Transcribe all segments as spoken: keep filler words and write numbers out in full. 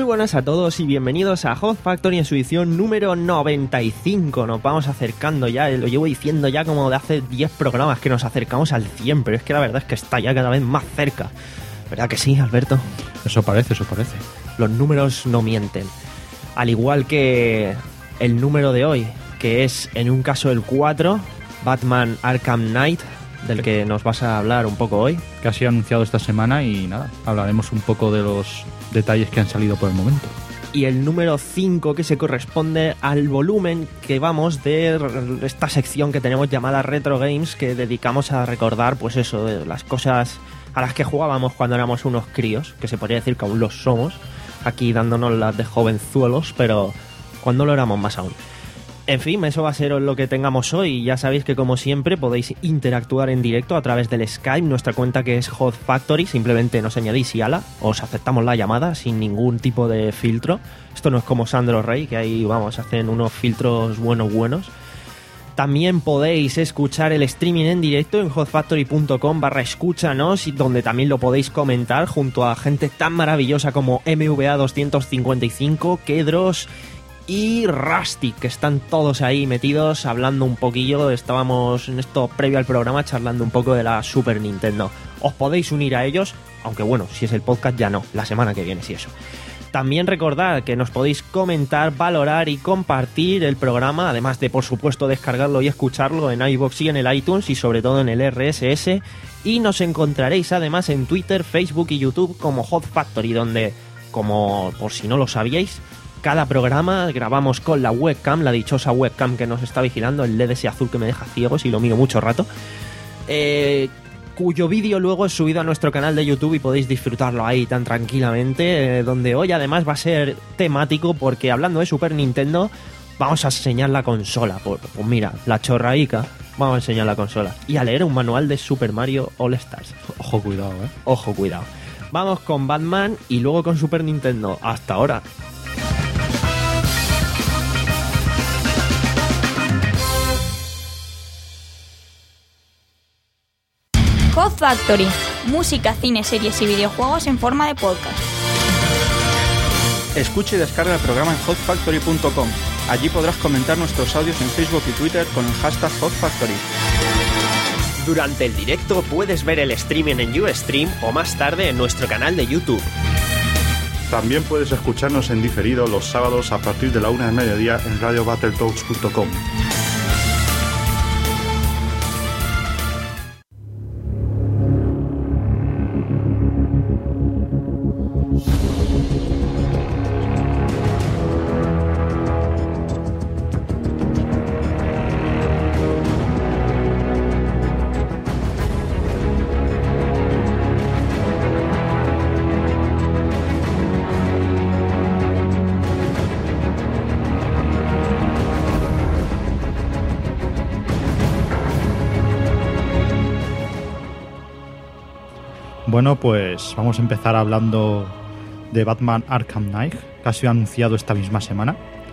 buenas a todos y bienvenidos a Hot Factory en su edición número noventa y cinco. Nos vamos acercando ya, lo llevo diciendo ya como de hace diez programas que nos acercamos al cien, pero es que la verdad es que está ya cada vez más cerca. ¿Verdad que sí, Alberto? Eso parece, eso parece. Los números no mienten. Al igual que el número de hoy, que es en un caso el cuatro, Batman Arkham Knight, del que nos vas a hablar un poco hoy. Que ha sido anunciado esta semana y nada, hablaremos un poco de los detalles que han salido por el momento. Y el número cinco, que se corresponde al volumen que vamos de esta sección que tenemos llamada Retro Games, que dedicamos a recordar, pues eso, de las cosas a las que jugábamos cuando éramos unos críos, que se podría decir que aún los somos, aquí dándonos las de jovenzuelos, pero cuando lo éramos más aún. En fin, eso va a ser lo que tengamos hoy. Ya sabéis que, como siempre, podéis interactuar en directo a través del Skype, nuestra cuenta que es Hot Factory. Simplemente nos añadís y ala, os aceptamos la llamada sin ningún tipo de filtro. Esto no es como Sandro Rey, que ahí, vamos, hacen unos filtros buenos, buenos. También podéis escuchar el streaming en directo en hotfactory.com barra escúchanos, donde también lo podéis comentar junto a gente tan maravillosa como M V A doscientos cincuenta y cinco, Kedros y Rusty, que están todos ahí metidos hablando un poquillo. Estábamos en esto previo al programa charlando un poco de la Super Nintendo. Os podéis unir a ellos, aunque bueno, si es el podcast ya no, la semana que viene, si eso. También recordad que nos podéis comentar, valorar y compartir el programa, además de, por supuesto, descargarlo y escucharlo en iVoox y en el iTunes y sobre todo en el R S S. Y nos encontraréis además en Twitter, Facebook y YouTube como Hot Factory, donde, como por si no lo sabíais, cada programa grabamos con la webcam, la dichosa webcam que nos está vigilando, el L E D ese azul que me deja ciego si lo miro mucho rato, eh, cuyo vídeo luego es subido a nuestro canal de YouTube y podéis disfrutarlo ahí tan tranquilamente, eh, donde hoy además va a ser temático porque, hablando de Super Nintendo, vamos a enseñar la consola. Pues, pues mira, la chorraica, vamos a enseñar la consola y a leer un manual de Super Mario All Stars. Ojo, cuidado, eh. Ojo, cuidado. Vamos con Batman y luego con Super Nintendo. Hasta ahora. Hot Factory, música, cine, series y videojuegos en forma de podcast. Escucha y descarga el programa en hot factory punto com. Allí podrás comentar nuestros audios en Facebook y Twitter con el hashtag Hot Factory. Durante el directo puedes ver el streaming en Ustream o más tarde en nuestro canal de YouTube. También puedes escucharnos en diferido los sábados a partir de la una del mediodía en radio battletoads punto com. Bueno, pues vamos a empezar hablando de Batman Arkham Knight, que ha sido anunciado esta misma semana.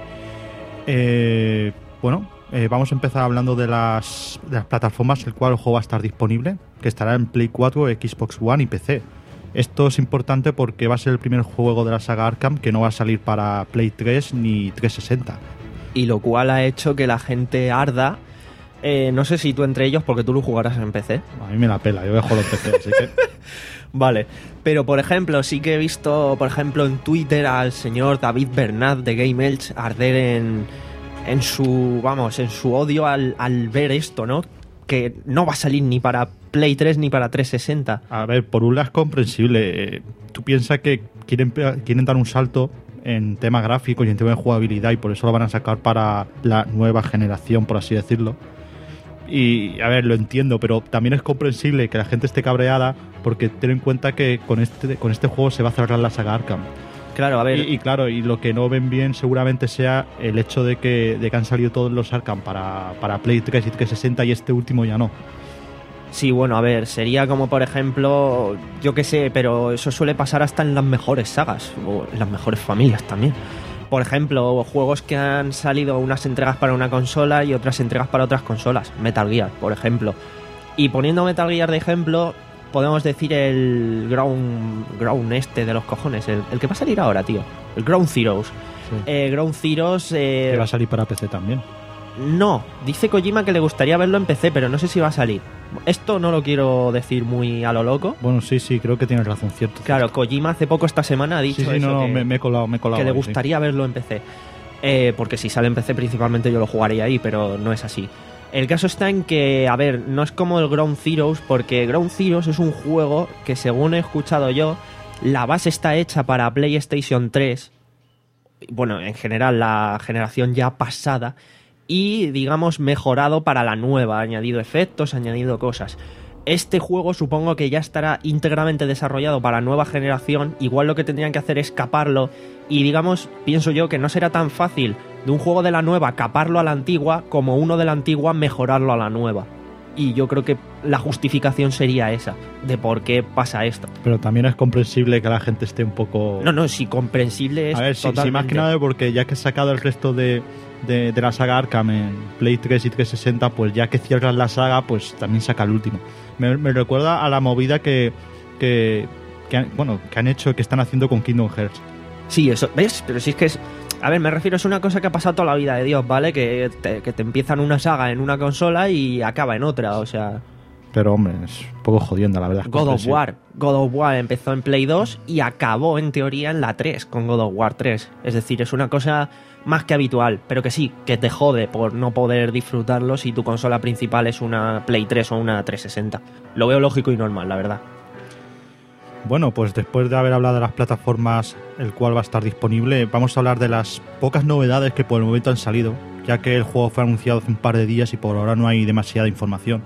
Eh, bueno, eh, vamos a empezar hablando de las, de las plataformas en las cuales el juego va a estar disponible, que estará en Play cuatro, Xbox One y P C. Esto es importante porque va a ser el primer juego de la saga Arkham que no va a salir para Play tres ni trescientos sesenta. Y lo cual ha hecho que la gente arda. Eh, no sé si tú entre ellos, porque tú lo jugarás en P C. A mí me la pela, yo dejo los P C, así que... Vale, pero por ejemplo, sí que he visto, por ejemplo, en Twitter al señor David Bernat de Game Elch arder en, en su, vamos, en su odio al, al ver esto, ¿no? Que no va a salir ni para Play tres ni para trescientos sesenta. A ver, por un lado es comprensible. Tú piensas que quieren, quieren dar un salto en tema gráfico y en tema de jugabilidad y por eso lo van a sacar para la nueva generación, por así decirlo. Y, a ver, lo entiendo, pero también es comprensible que la gente esté cabreada porque ten en cuenta que con este, con este juego se va a cerrar la saga Arkham. Claro, a ver... Y, y claro, y lo que no ven bien seguramente sea el hecho de que, de que han salido todos los Arkham para, para Play tres y trescientos sesenta y este último ya no. Sí, bueno, a ver, sería como, por ejemplo, yo qué sé, pero eso suele pasar hasta en las mejores sagas, o en las mejores familias también. Por ejemplo, juegos que han salido unas entregas para una consola y otras entregas para otras consolas. Metal Gear, por ejemplo. Y poniendo Metal Gear de ejemplo, podemos decir el Ground, Ground este de los cojones, el, el que va a salir ahora, tío. El Ground Zeroes. Sí. Eh, Ground Zeroes... Eh, Que va a salir para P C también. No, dice Kojima que le gustaría verlo en P C, pero no sé si va a salir. Esto no lo quiero decir muy a lo loco. Bueno, sí, sí, creo que tienes razón, cierto. Claro, Kojima hace poco esta semana ha dicho Sí, sí, eso, no, no, que, me, me he colado, me he colado que le ahí, gustaría verlo en P C. Eh, porque si sale en P C principalmente yo lo jugaría ahí, pero no es así. El caso está en que, a ver, no es como el Ground Zeroes, porque Ground Zeroes es un juego que, según he escuchado yo, la base está hecha para PlayStation tres, bueno, en general la generación ya pasada, y, digamos, mejorado para la nueva, añadido efectos, añadido cosas. Este juego supongo que ya estará íntegramente desarrollado para nueva generación, igual lo que tendrían que hacer es caparlo, y digamos, pienso yo que no será tan fácil de un juego de la nueva caparlo a la antigua como uno de la antigua mejorarlo a la nueva. Y yo creo que la justificación sería esa, de por qué pasa esto. Pero también es comprensible que la gente esté un poco... No, no, si comprensible es A ver, sí, sí, más totalmente. que nada porque ya que has sacado el resto de, de, de la saga Arkham en Play tres y trescientos sesenta, pues ya que cierras la saga, pues también saca el último. Me, me recuerda a la movida que, que, que han, bueno, que han hecho, que están haciendo con Kingdom Hearts. Sí, eso, ¿ves? Pero si es que es... A ver, me refiero, es una cosa que ha pasado toda la vida de Dios, ¿vale? Que te, que te empiezan una saga en una consola y acaba en otra, o sea... Pero, hombre, es un poco jodiendo, la verdad. God of War. God of War empezó en Play dos y acabó, en teoría, en la tres, con God of War tres. Es decir, es una cosa más que habitual, pero que sí, que te jode por no poder disfrutarlo si tu consola principal es una Play tres o una trescientos sesenta. Lo veo lógico y normal, la verdad. Bueno, pues después de haber hablado de las plataformas, el cual va a estar disponible, vamos a hablar de las pocas novedades que por el momento han salido, ya que el juego fue anunciado hace un par de días y por ahora no hay demasiada información.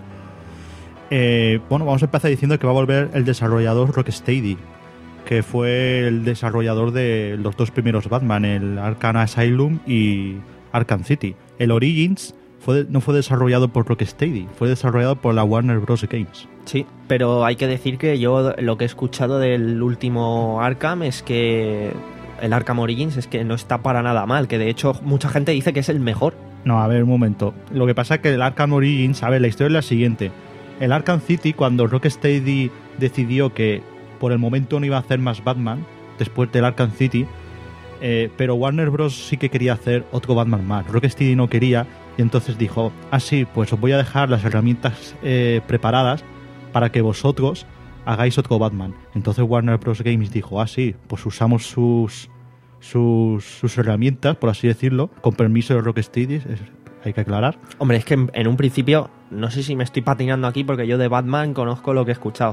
Eh, bueno, vamos a empezar diciendo que va a volver el desarrollador Rocksteady, que fue el desarrollador de los dos primeros Batman, el Arkham Asylum y Arkham City. El Origins fue, no fue desarrollado por Rocksteady, fue desarrollado por la Warner Bros. Games. Sí, pero hay que decir que yo lo que he escuchado del último Arkham es que el Arkham Origins es que no está para nada mal, que de hecho mucha gente dice que es el mejor. No, a ver, un momento. Lo que pasa es que el Arkham Origins, a ver, la historia es la siguiente. El Arkham City, cuando Rocksteady decidió que por el momento no iba a hacer más Batman, después del Arkham City, eh, pero Warner Bros. Sí que quería hacer otro Batman más. Rocksteady no quería, y entonces dijo, ah, sí, pues os voy a dejar las herramientas eh, preparadas para que vosotros hagáis otro Batman. Entonces Warner Bros. Games dijo, ah, sí, pues usamos sus, sus, sus herramientas, por así decirlo, con permiso de Rocksteady, es, hay que aclarar. Hombre, es que en, en un principio, no sé si me estoy patinando aquí porque yo de Batman conozco lo que he escuchado.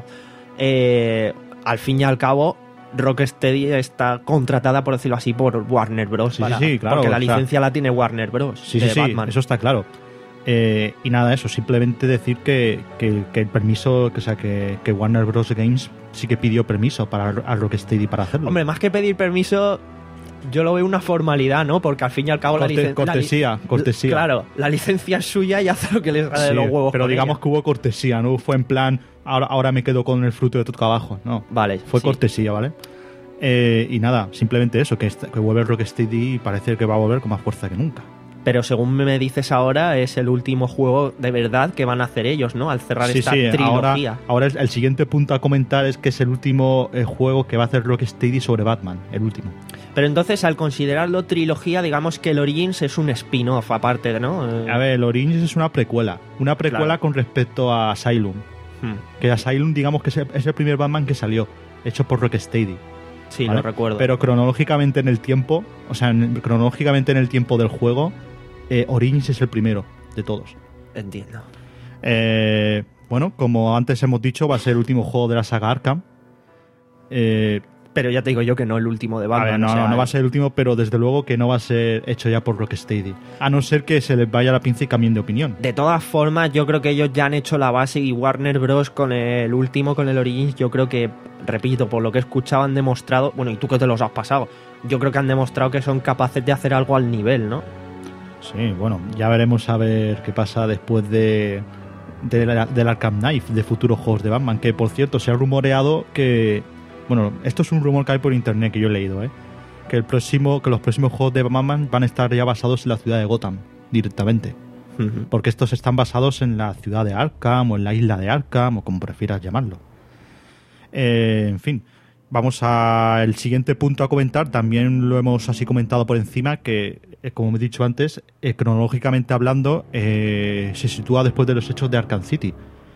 Eh, al fin y al cabo, Rocksteady está contratada, por decirlo así, por Warner Bros. Sí, para, sí, sí, claro. porque la o sea, licencia la tiene Warner Bros. Sí, de sí, sí, Batman. eso está claro. Eh, y nada, eso, simplemente decir que, que, que el permiso, que, o sea, que, que Warner Bros. Games sí que pidió permiso para a Rocksteady para hacerlo. Hombre, más que pedir permiso, yo lo veo una formalidad, ¿no? Porque al fin y al cabo la Corte- licencia... cortesía, cortesía. Claro, la licencia es suya y hace lo que les sale de Sí, los huevos. pero con digamos ella. que hubo cortesía, no fue en plan, ahora, ahora me quedo con el fruto de tu trabajo, no. Vale, Fue sí. cortesía, ¿vale? Eh, y nada, simplemente eso, que, est- que vuelve Rocksteady y parece que va a volver con más fuerza que nunca. Pero según me dices ahora, es el último juego de verdad que van a hacer ellos, ¿no? Al cerrar Sí, esta sí, ahora, trilogía. ahora el, el siguiente punto a comentar es que es el último eh, juego que va a hacer Rocksteady sobre Batman, el último. Pero entonces, al considerarlo trilogía, digamos que el Origins es un spin-off aparte, ¿no? Eh, A ver, el Origins es una precuela, una precuela Claro. con respecto a Asylum. hmm, Que Asylum, digamos que es el, es el primer Batman que salió, hecho por Rocksteady. Sí, ¿vale? lo recuerdo. Pero cronológicamente en el tiempo, o sea, en- cronológicamente en el tiempo del juego, eh, Origins es el primero de todos. Entiendo. Eh, bueno, como antes hemos dicho, va a ser el último juego de la saga Arkham. Eh, Pero ya te digo yo que no el último de a Batman. ver, no, o sea, no, no va a ser el último, pero desde luego que no va a ser hecho ya por Rocksteady. A no ser que se les vaya la pinza y cambien de opinión. De todas formas, yo creo que ellos ya han hecho la base y Warner Bros. Con el último, con el Origins, yo creo que, repito, por lo que he escuchado han demostrado, bueno, y tú que te los has pasado, yo creo que han demostrado que son capaces de hacer algo al nivel, ¿no? Sí, bueno, ya veremos a ver qué pasa después de, de la- del Arkham Knight, de futuros juegos de Batman, que por cierto se ha rumoreado que, bueno, esto es un rumor que hay por internet que yo he leído, ¿eh? que el próximo, que los próximos juegos de Batman van a estar ya basados en la ciudad de Gotham directamente, Ujú. porque estos están basados en la ciudad de Arkham o en la isla de Arkham o como prefieras llamarlo. Eh, en fin, vamos al siguiente punto a comentar. También lo hemos así comentado por encima, que eh, como he dicho antes, eh, cronológicamente hablando, eh, se sitúa después de los hechos de Arkham City.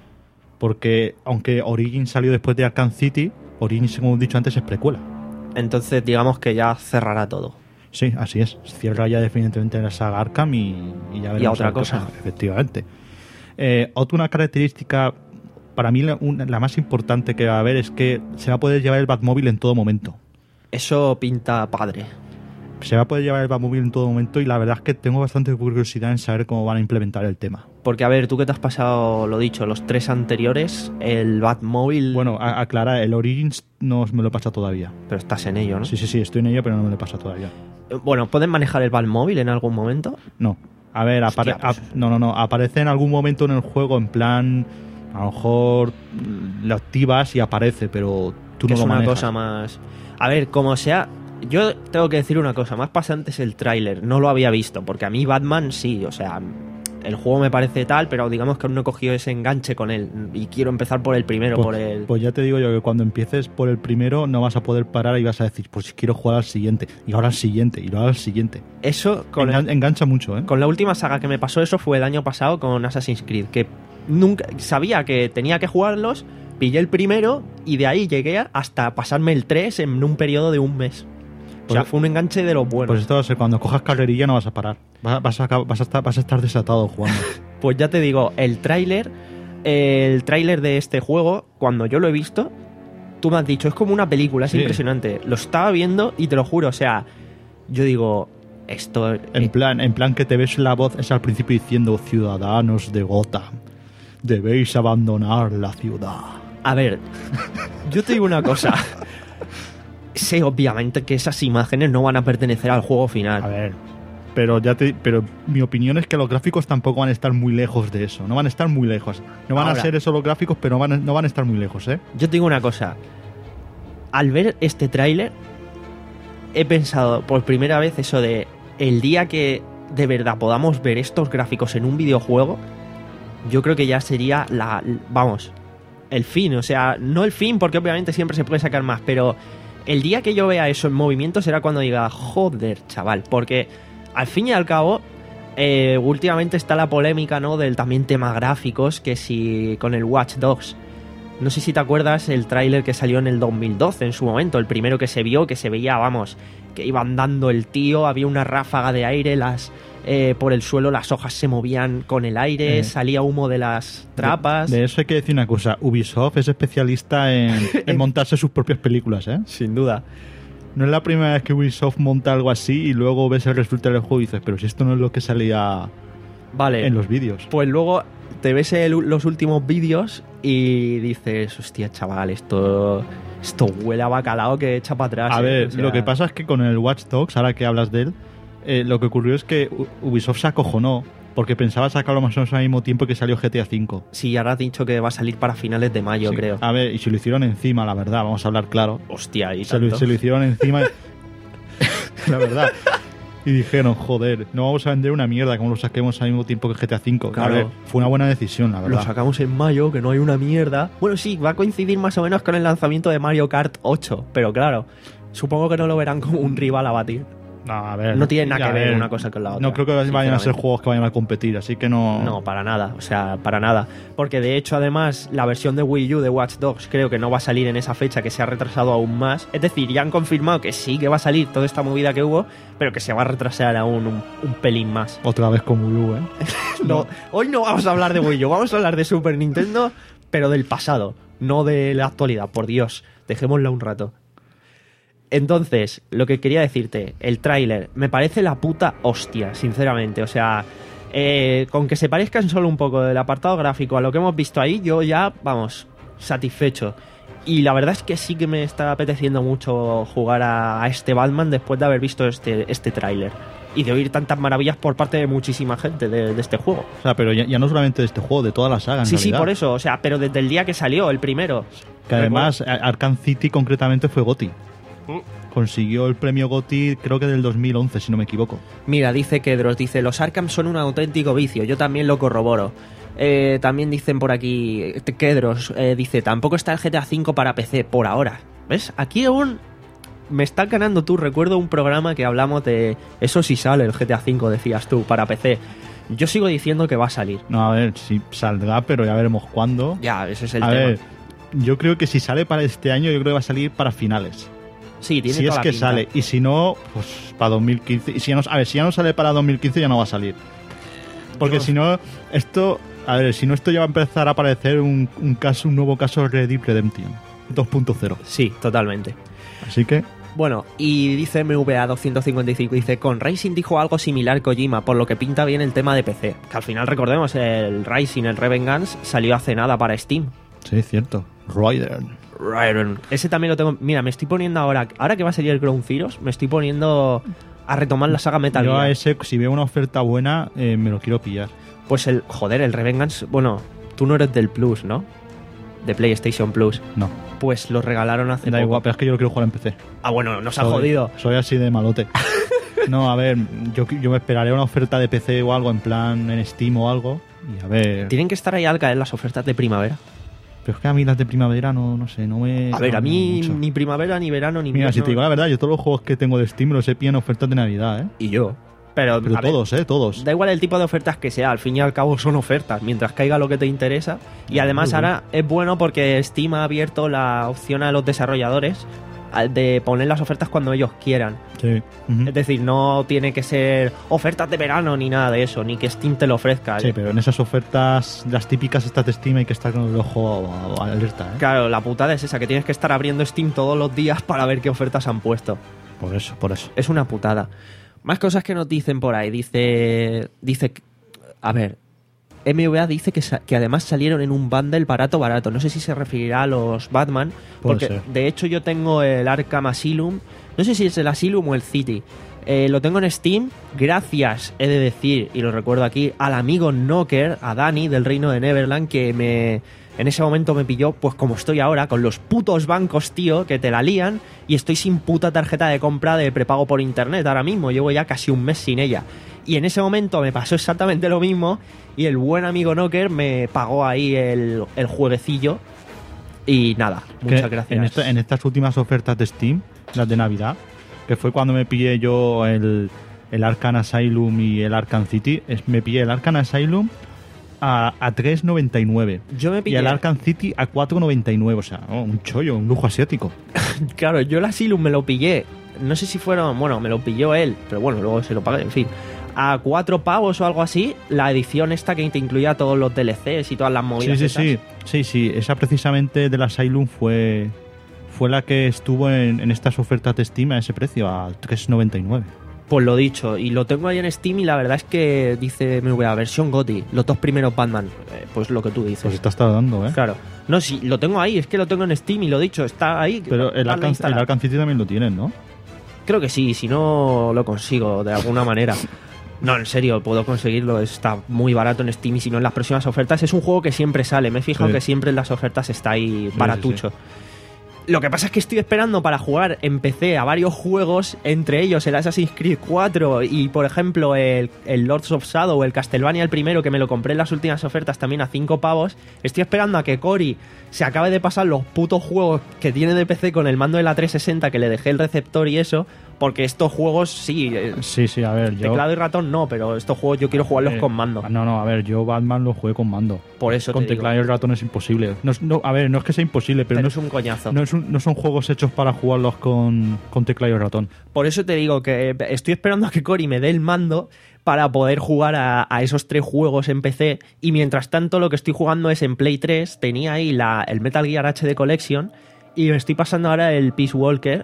Porque aunque Origins salió después de Arkham City, Origins, como he dicho antes, es precuela. Entonces digamos que ya cerrará todo. Sí, así es. Cierra ya definitivamente la saga Arkham y, y ya veremos. Y a otra a ver qué cosa. pasa, efectivamente. Eh, otra una característica, para mí la, una, la más importante que va a haber es que se va a poder llevar el Batmóvil en todo momento. Eso pinta padre. Se va a poder llevar el Batmóvil en todo momento y la verdad es que tengo bastante curiosidad en saber cómo van a implementar el tema. Porque, a ver, tú que te has pasado, lo dicho, los tres anteriores, el Batmóvil... Bueno, a, aclara, el Origins no me lo he pasado todavía. Pero estás en ello, ¿no? Sí, sí, sí, estoy en ello, pero no me lo he pasado todavía. Bueno, ¿pueden manejar el Batmóvil en algún momento? No. A ver, apare Hostia, pues. a no, no, no. Aparece en algún momento en el juego en plan... A lo mejor lo activas y aparece, pero tú Que no es lo una manejas. cosa más... A ver, como sea... Yo tengo que decir una cosa, más pasante es el tráiler. No lo había visto, porque a mí Batman sí, o sea... El juego me parece tal, pero digamos que aún no he cogido ese enganche con él. Y quiero empezar por el primero, Pues, por el... pues ya te digo yo que cuando empieces por el primero no vas a poder parar y vas a decir, pues quiero jugar al siguiente, y ahora al siguiente, y ahora al siguiente. Eso con Engan- el- engancha mucho, ¿eh? Con la última saga que me pasó eso fue el año pasado con Assassin's Creed, que nunca sabía que tenía que jugarlos, pillé el primero y de ahí llegué hasta pasarme el tres en un periodo de un mes. O sea, Pues- fue un enganche de los buenos. Pues esto va a ser cuando cojas carrerilla no vas a parar. Vas, vas a, acab- vas a, estar, vas a estar desatado jugando. Pues ya te digo, el tráiler, el tráiler de este juego, cuando yo lo he visto, tú me has dicho, es como una película, es Sí. impresionante. Lo estaba viendo y te lo juro, o sea, yo digo, esto... En eh, plan, en plan que te ves la voz es al principio diciendo, ciudadanos de Gotham, debéis abandonar la ciudad. A ver, yo te digo una cosa. Sé obviamente que esas imágenes no van a pertenecer al juego final. A ver, pero ya te, pero mi opinión es que los gráficos tampoco van a estar muy lejos de eso. No van a estar muy lejos. No van Ahora. a ser eso los gráficos, pero no van a, no van a estar muy lejos, ¿eh? Yo te digo una cosa. Al ver este tráiler, he pensado por primera vez eso de el día que de verdad podamos ver estos gráficos en un videojuego, yo creo que ya sería la... Vamos, el fin. O sea, no el fin porque obviamente siempre se puede sacar más, pero el día que yo vea eso en movimiento será cuando diga, joder, chaval, porque al fin y al cabo... Eh, últimamente está la polémica, ¿no? Del también tema gráficos, que si con el Watch Dogs. No sé si te acuerdas el tráiler que salió en el dos mil doce en su momento, el primero que se vio, que se veía, vamos, que iba andando el tío, había una ráfaga de aire, las eh, por el suelo las hojas se movían con el aire, Eh. salía humo de las trapas. De, de eso hay que decir una cosa. Ubisoft es especialista en, en montarse sus propias películas, ¿eh? Sin duda. No es la primera vez que Ubisoft monta algo así y luego ves el resultado del juego y dices, pero si esto no es lo que salía Vale. en los vídeos. Pues luego te ves el- los últimos vídeos y dices, hostia, chaval, esto, esto huele a bacalao que echa para atrás. A eh". ver, O sea, lo que pasa es que con el Watch Dogs, ahora que hablas de él, eh, lo que ocurrió es que U- Ubisoft se acojonó porque pensaba sacarlo más o menos al mismo tiempo que salió G T A cinco. Sí, ahora has dicho que va a salir para finales de mayo, Sí. creo. A ver, y se lo hicieron encima, la verdad, vamos a hablar claro. Hostia, y Se lo, tanto. se lo hicieron encima, la verdad. Y dijeron, joder, no vamos a vender una mierda como lo saquemos al mismo tiempo que G T A cinco. Claro. A ver, fue una buena decisión, la Lo verdad. sacamos en mayo, que no hay una mierda. Bueno, sí, va a coincidir más o menos con el lanzamiento de Mario Kart ocho, pero claro, supongo que no lo verán como un rival a batir. No, a ver, No tiene nada a que ver ver, una cosa con la otra, No creo que vayan a ser sinceramente. juegos que vayan a competir, así que no... No, para nada, o sea, para nada. Porque de hecho, además, la versión de Wii U de Watch Dogs creo que no va a salir en esa fecha, que se ha retrasado aún más. Es decir, ya han confirmado que sí que va a salir toda esta movida que hubo, pero que se va a retrasar aún un, un pelín más. Otra vez con Wii U, ¿eh? No, hoy no vamos a hablar de Wii U, vamos a hablar de Super Nintendo, pero del pasado, no de la actualidad, por Dios, dejémosla un rato. Entonces, lo que quería decirte, el tráiler, me parece la puta hostia, sinceramente, o sea, eh, con que se parezcan solo un poco del apartado gráfico a lo que hemos visto ahí, yo ya, vamos, satisfecho. Y la verdad es que sí que me está apeteciendo mucho jugar a, a este Batman después de haber visto este, este tráiler. Y de oír tantas maravillas por parte de muchísima gente de, de este juego. O sea, pero ya, ya no solamente de este juego, de toda la saga, en Sí, sí, realidad. por eso, o sea, pero desde el día que salió, el primero. Que además, Ar- Arkham City concretamente fue GOTY. Consiguió el premio GOTY, creo que del dos mil once, si no me equivoco. Mira, dice Kedros, dice, los Arkham son un auténtico vicio, yo también lo corroboro. Eh, también dicen por aquí, Kedros eh, dice, tampoco está el G T A cinco para P C por ahora. ¿Ves? Aquí aún me estás ganando tú. Recuerdo un programa que hablamos de eso si sale el G T A cinco, decías tú, para P C. Yo sigo diciendo que va a salir. No, a ver, si saldrá, pero ya veremos cuándo. Ya, ese es el a tema. ver, yo creo que si sale para este año, yo creo que va a salir para finales. Sí, tiene si toda es la que pinta. sale, y si no, pues para dos mil quince. Y si ya no, a ver, si ya no sale para dos mil quince, ya no va a salir. Porque Yo- si no, esto, a ver, si no, esto ya va a empezar a aparecer un, un caso, un nuevo caso de Red Dead Redemption dos punto cero. Sí, totalmente. Así que, Bueno, y dice M V A doscientos cincuenta y cinco, dice, con Rising dijo algo similar Kojima, por lo que pinta bien el tema de P C. Que al final, recordemos, el Rising, el Revengeance, salió hace nada para Steam. sí, es cierto. Rider. Right. Ese también lo tengo. Mira, me estoy poniendo ahora. Ahora que va a salir el Ground Zeroes, me estoy poniendo a retomar la saga Metal Yo Gear. a ese, si veo una oferta buena, eh, me lo quiero pillar. Pues el. Joder, el Revengeance. Bueno, tú no eres del Plus, ¿no? De PlayStation Plus. No, Pues lo regalaron hace da poco. igual, pero es que yo lo quiero jugar en P C. Ah, bueno, nos ha Soy- jodido. Soy así de malote. No, a ver, yo, yo me esperaré una oferta de P C o algo, en plan en Steam o algo. Y a ver. Tienen que estar ahí al caer las ofertas de primavera. Pero es que a mí las de primavera no, no sé, no me. A ver, no a mí mucho. ni primavera, ni verano, ni Mira, si invierno. te digo la verdad, yo todos los juegos que tengo de Steam los he pillado en ofertas de Navidad, ¿eh? Y yo. Pero, Pero a ver, todos, ¿eh? Todos. da igual el tipo de ofertas que sea, al fin y al cabo son ofertas, mientras caiga lo que te interesa. Y además Muy bien. ahora es bueno porque Steam ha abierto la opción a los desarrolladores a- de poner las ofertas cuando ellos quieran. Sí. Ujú. Es decir, no tiene que ser ofertas de verano ni nada de eso, ni que Steam te lo ofrezca. Sí, pero en esas ofertas, las típicas estas de Steam, hay que estar con el ojo a- a- alerta, ¿eh? Claro, la putada es esa, que tienes que estar abriendo Steam todos los días para ver qué ofertas han puesto. Por eso, por eso. Es una putada. Más cosas que nos dicen por ahí. Dice. Dice. A ver. M V A dice que, sa- que además salieron en un bundle barato, barato. No sé si se referirá a los Batman. Puede Porque ser. de hecho yo tengo el Arkham Asylum. No sé si es el Asylum o el City. Eh, lo tengo en Steam. Gracias, he de decir, y lo recuerdo aquí, al amigo Knocker, a Dani del Reino de Neverland, que me. En ese momento me pilló, pues como estoy ahora, con los putos bancos, tío, que te la lían, y estoy sin puta tarjeta de compra de prepago por internet ahora mismo. Llevo ya casi un mes sin ella. Y en ese momento me pasó exactamente lo mismo, y el buen amigo Knocker me pagó ahí el, el jueguecillo. Y nada, Que muchas gracias. En, esta- en estas últimas ofertas de Steam, las de Navidad, que fue cuando me pillé yo el, el Arkham Asylum y el Arkham City, es- me pillé el Arkham Asylum a, a tres noventa y nueve Yo me y pillé. el Arkham City a cuatro noventa y nueve, o sea, oh, un chollo, un lujo asiático. Claro, yo el Asylum me lo pillé. No sé si fueron. Bueno, me lo pilló él, pero bueno, luego se lo pagué, en fin. A cuatro pavos o algo así, la edición esta que te incluía todos los D L Cs y todas las Sí, movidas. sí, esas. sí, sí, sí, esa precisamente del Asylum fue fue la que estuvo en, en estas ofertas de Steam a ese precio, a tres noventa y nueve. Pues lo dicho, y lo tengo ahí en Steam y la verdad es que dice M V A, versión GOTY, los dos primeros Batman. Eh, pues lo que tú dices. Pues estás tardando, ¿eh? Claro. No, sí, lo tengo ahí, es que lo tengo en Steam y lo dicho, está ahí. Pero el Dale a Arkham, el instalar. Arkham City también lo tienen, ¿no? Creo que sí, si no lo consigo de alguna manera. No, en serio, puedo conseguirlo, está muy barato en Steam y si no en las próximas ofertas. Es un juego que siempre sale, me he fijado Sí. que siempre en las ofertas está ahí Sí, baratucho. sí, Lo que pasa es que estoy esperando para jugar en P C a varios juegos, entre ellos el Assassin's Creed cuatro y, por ejemplo, el, el Lords of Shadow, el Castlevania el primero, que me lo compré en las últimas ofertas también a cinco pavos. Estoy esperando a que Cory se acabe de pasar los putos juegos que tiene de P C con el mando de la trescientos sesenta, que le dejé el receptor y eso, porque estos juegos sí, eh, Sí, sí, a ver, yo... teclado y ratón no, pero estos juegos yo quiero jugarlos eh, con mando. No, no, a ver, yo Batman lo jugué con mando. Por eso Con te digo. teclado y ratón es imposible. No, es- no, a ver, no es que sea imposible, pero, Pero no, es un coñazo. no, es un- no son juegos hechos para jugarlos con, con teclado y ratón. Por eso te digo que estoy esperando a que Cory me dé el mando para poder jugar a, a esos tres juegos en P C. Y mientras tanto, lo que estoy jugando es en Play tres. Tenía ahí la, el Metal Gear H D Collection. Y me estoy pasando ahora el Peace Walker.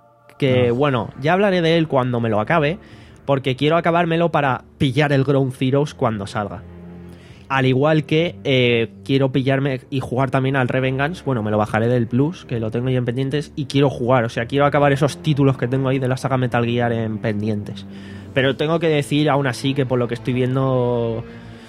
Que Ah. bueno, ya hablaré de él cuando me lo acabe. Porque quiero acabármelo para pillar el Ground Zeroes cuando salga. Al igual que eh, quiero pillarme y jugar también al Revengeance. Bueno, me lo bajaré del Plus, que lo tengo ya en pendientes. Y quiero jugar, o sea, quiero acabar esos títulos que tengo ahí de la saga Metal Gear en pendientes. Pero tengo que decir aún así que por lo que estoy viendo,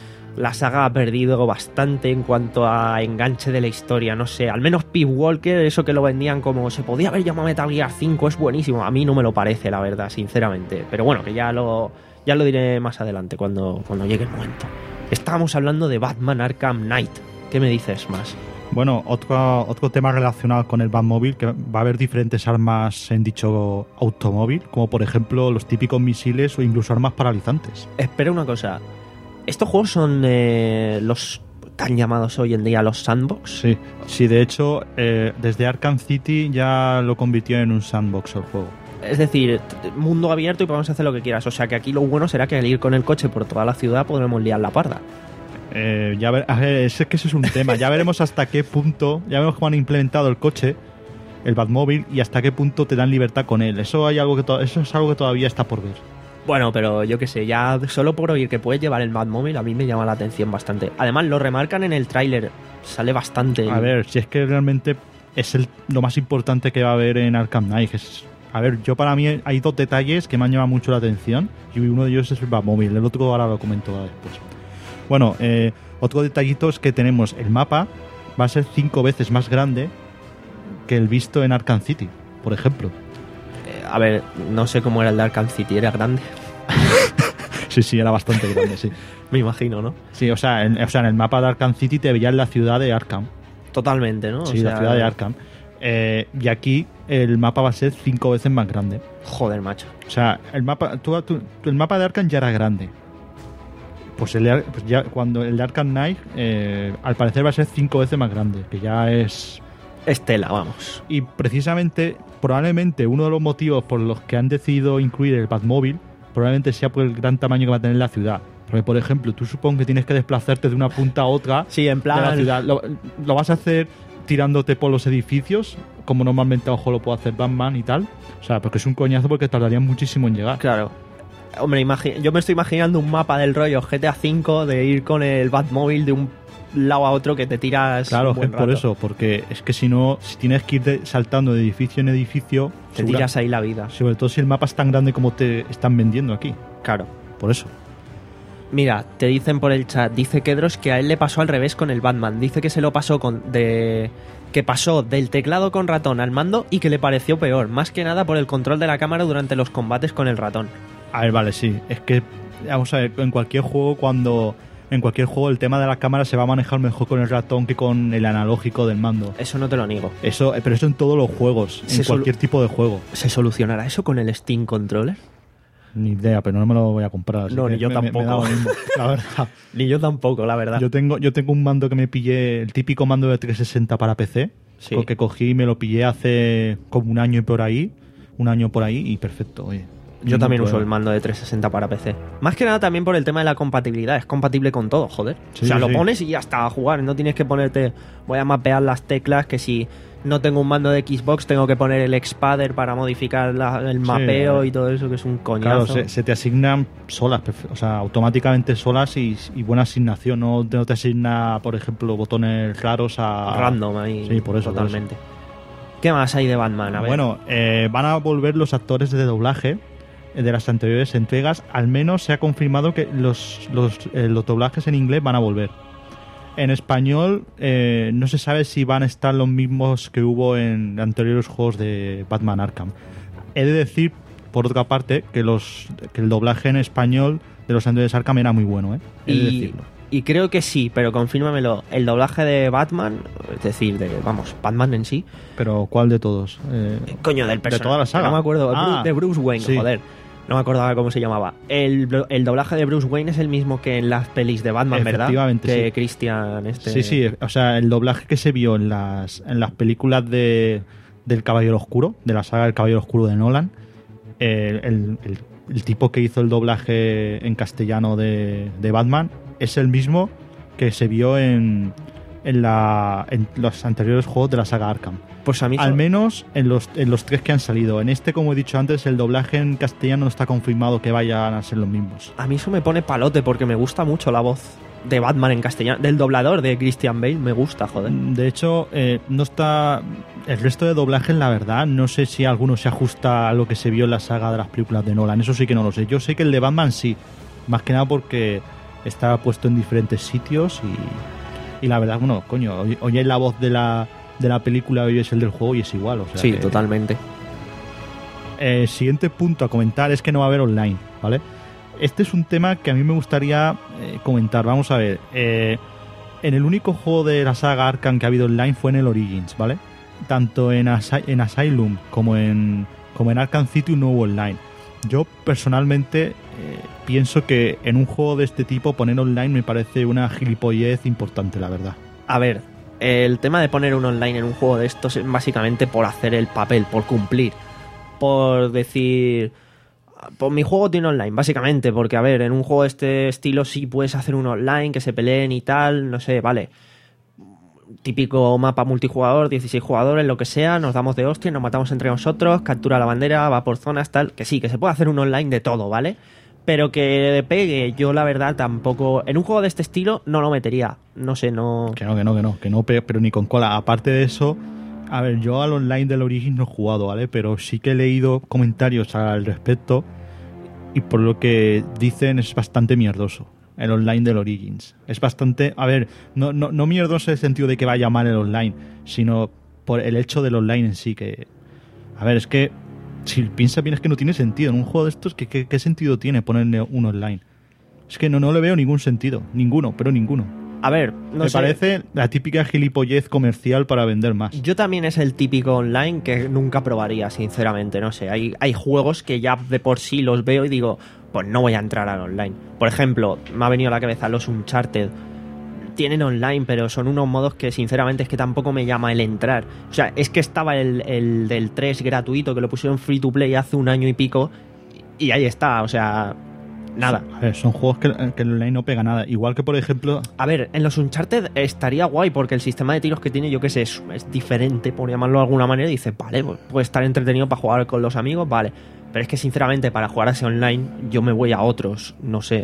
la saga ha perdido bastante en cuanto a enganche de la historia. No sé, al menos Peace Walker, eso que lo vendían como se podía haber llamado Metal Gear cinco, es buenísimo. A mí no me lo parece, la verdad, sinceramente. Pero bueno, que ya lo, ya lo diré más adelante, cuando, cuando llegue el momento. Estábamos hablando de Batman Arkham Knight. ¿Qué me dices más? Bueno, otro, otro tema relacionado con el Batmóvil, que va a haber diferentes armas en dicho automóvil, como por ejemplo los típicos misiles o incluso armas paralizantes. Espera una cosa. ¿Estos juegos son eh, los tan llamados hoy en día los sandbox? Sí, sí, de hecho, eh, desde Arkham City ya lo convirtió en un sandbox el juego. Es decir, mundo abierto y podemos hacer lo que quieras. O sea que aquí lo bueno será que al ir con el coche por toda la ciudad podremos liar la parda. Eh, ya ver, a ver, es que ese es un tema. Ya veremos hasta qué punto, ya veremos cómo han implementado el coche, el Batmóvil, y hasta qué punto te dan libertad con él. Eso hay algo que to- eso es algo que todavía está por ver. Bueno, pero yo qué sé, ya solo por oír que puedes llevar el Batmóvil a mí me llama la atención bastante. Además lo remarcan en el tráiler, sale bastante. A ver, si es que realmente es el, lo más importante que va a haber en Arkham Knight. Es, a ver, yo para mí hay dos detalles que me han llamado mucho la atención y uno de ellos es el Batmóvil, el otro ahora lo comento después. Bueno, eh, otro detallito es que tenemos el mapa, va a ser cinco veces más grande que el visto en Arkham City, por ejemplo. Eh, a ver, no sé cómo era el de Arkham City, era grande. Sí, sí, era bastante grande, sí. Me imagino, ¿no? Sí, o sea, en, o sea, en el mapa de Arkham City te veías la ciudad de Arkham. Totalmente, ¿no? O Sí, sea, la ciudad de Arkham. Eh, y aquí el mapa va a ser cinco veces más grande. Joder, macho. O sea, el mapa, tú, tú- el mapa de Arkham ya era grande. Pues, el, de Ar- pues ya cuando el de Arkham Knight, eh, al parecer va a ser cinco veces más grande, que ya es... Estela, vamos. Y precisamente, probablemente uno de los motivos por los que han decidido incluir el Batmóvil, probablemente sea por el gran tamaño que va a tener la ciudad. Porque, por ejemplo, tú supongo que tienes que desplazarte de una punta a otra Sí, en de la plan... ciudad. Lo, lo vas a hacer tirándote por los edificios, como normalmente a ojo lo puede hacer Batman y tal. O sea, porque es un coñazo porque tardarían muchísimo en llegar. Claro. Hombre, imagi- yo me estoy imaginando un mapa del rollo G T A cinco de ir con el Batmóvil de un lado a otro que te tiras Claro, un buen es por rato. eso, porque es que si no, si tienes que ir de- saltando de edificio en edificio, Te segura- tiras ahí la vida. sobre todo si el mapa es tan grande como te están vendiendo aquí. Claro. Por eso. Mira, te dicen por el chat, dice Kedros que a él le pasó al revés con el Batman. Dice que se lo pasó con de que pasó del teclado con ratón al mando y que le pareció peor, más que nada por el control de la cámara durante los combates con el ratón. A ver, vale, sí. Es que, vamos a ver, en cualquier juego, cuando. En cualquier juego, el tema de la cámara se va a manejar mejor con el ratón que con el analógico del mando. Eso no te lo niego. Eso, eh, pero eso en todos los juegos, Se en cualquier tipo de juego. ¿Se solucionará eso con el Steam Controller? Ni idea, pero no me lo voy a comprar. así No, que ni yo me- me- me tampoco. da lo mismo, la verdad. Ni yo tampoco, la verdad. Yo tengo, yo tengo un mando que me pillé, el típico mando de trescientos sesenta para P C, Sí. co- que cogí y me lo pillé hace como un año y por ahí, un año por ahí y perfecto, oye. Yo Ningún también uso el problema. mando de trescientos sesenta para P C. Más que nada también por el tema de la compatibilidad. Es compatible con todo, joder. Sí, o sea, sí, lo sí. pones y ya está a jugar. No tienes que ponerte... Voy a mapear las teclas, que si no tengo un mando de Xbox tengo que poner el expander para modificar la- el mapeo y todo eso, que es un Claro, coñazo. se, se te asignan solas, perfe- o sea, automáticamente solas y, y buena asignación. No, no te asigna, por ejemplo, botones raros a... Random ahí. Sí, por eso, por Totalmente. ¿Qué más hay de Batman? A ver. Bueno, eh, van a volver los actores de doblaje eh, de las anteriores entregas. Al menos se ha confirmado que los, los, eh, los doblajes en inglés van a volver. En español eh, no se sabe si van a estar los mismos que hubo en anteriores juegos de Batman Arkham. He de decir, por otra parte, que, los, que el doblaje en español de los anteriores Arkham era muy bueno, ¿eh? He de y, decirlo. y creo que sí, pero confírmamelo. El doblaje de Batman, es decir, de, vamos, Batman en sí, Pero ¿cuál de todos? Eh, coño, del personaje. toda la saga. No me acuerdo. Ah, de Bruce Wayne, sí. joder. No me acordaba cómo se llamaba. El, el doblaje de Bruce Wayne es el mismo que en las pelis de Batman, ¿verdad? Efectivamente, Que sí. Christian este... Sí, sí, o sea, el doblaje que se vio en las, en las películas de, del Caballero Oscuro, de la saga del Caballero Oscuro de Nolan, eh, el, el- el tipo que hizo el doblaje en castellano de, de Batman es el mismo que se vio en, en, la, en los anteriores juegos de la saga Arkham. Pues a mí... Al eso- menos en los, en los tres que han salido. En este, como he dicho antes, el doblaje en castellano no está confirmado que vayan a ser los mismos. A mí eso me pone palote porque me gusta mucho la voz de Batman en castellano. Del doblador de Christian Bale me gusta, joder. De hecho, eh, no está. El resto de doblajes, la verdad, no sé si alguno se ajusta a lo que se vio en la saga de las películas de Nolan. Eso sí que no lo sé. Yo sé que el de Batman sí. Más que nada porque está puesto en diferentes sitios y, y la verdad, bueno, coño, hoy, hoy es la voz de la, de la película, hoy es el del juego y es igual. O sea Sí, que- totalmente. Eh, siguiente punto a comentar es que no va a haber online, ¿vale? Este es un tema que a mí me gustaría eh, comentar. Vamos a ver. Eh, en el único juego de la saga Arkham que ha habido online fue en el Origins, ¿vale? Tanto en, Asy- en Asylum como en, como en Arkham City no hubo online. Yo personalmente eh, pienso que en un juego de este tipo poner online me parece una gilipollez importante, la verdad. A ver, el tema de poner un online en un juego de estos es básicamente por hacer el papel, por cumplir. Por decir... Pues mi juego tiene online, básicamente, porque a ver, en un juego de este estilo sí puedes hacer un online, que se peleen y tal, no sé, vale. Típico mapa multijugador, dieciséis jugadores, lo que sea, nos damos de hostia, nos matamos entre nosotros, captura la bandera, va por zonas, tal, que sí, que se puede hacer un online de todo, ¿vale? Pero que pegue, yo la verdad tampoco... En un juego de este estilo no lo metería, no sé, no... Que no, que no, que no, que no, pero, pero ni con cola. Aparte de eso... A ver, yo al online del Origins no he jugado, ¿vale? Pero sí que he leído comentarios al respecto y por lo que dicen es bastante mierdoso el online del Origins. Es bastante... A ver, no, no, no mierdoso en el sentido de que vaya mal el online, sino por el hecho del online en sí, que... A ver, es que si piensas bien es que no tiene sentido. En un juego de estos, ¿qué, qué, qué sentido tiene ponerle un online? Es que no, no le veo ningún sentido. Ninguno, pero ninguno. A ver, no Me sé. parece la típica gilipollez comercial para vender más. Yo también es el típico online que nunca probaría, sinceramente, no sé. Hay, hay juegos que ya de por sí los veo y digo, pues no voy a entrar al online. Por ejemplo, me ha venido a la cabeza los Uncharted. Tienen online, pero son unos modos que sinceramente es que tampoco me llama el entrar. O sea, es que estaba el, el del tres gratuito, que lo pusieron free to play hace un año y pico, y ahí está, o sea... Nada. A ver, son juegos que, que el online no pega nada. Igual que, por ejemplo... A ver, en los Uncharted estaría guay porque el sistema de tiros que tiene, yo qué sé, es, es diferente, por llamarlo de alguna manera, y dices, vale, pues puede estar entretenido para jugar con los amigos, vale. Pero es que, sinceramente, para jugar a ese online, yo me voy a otros, no sé.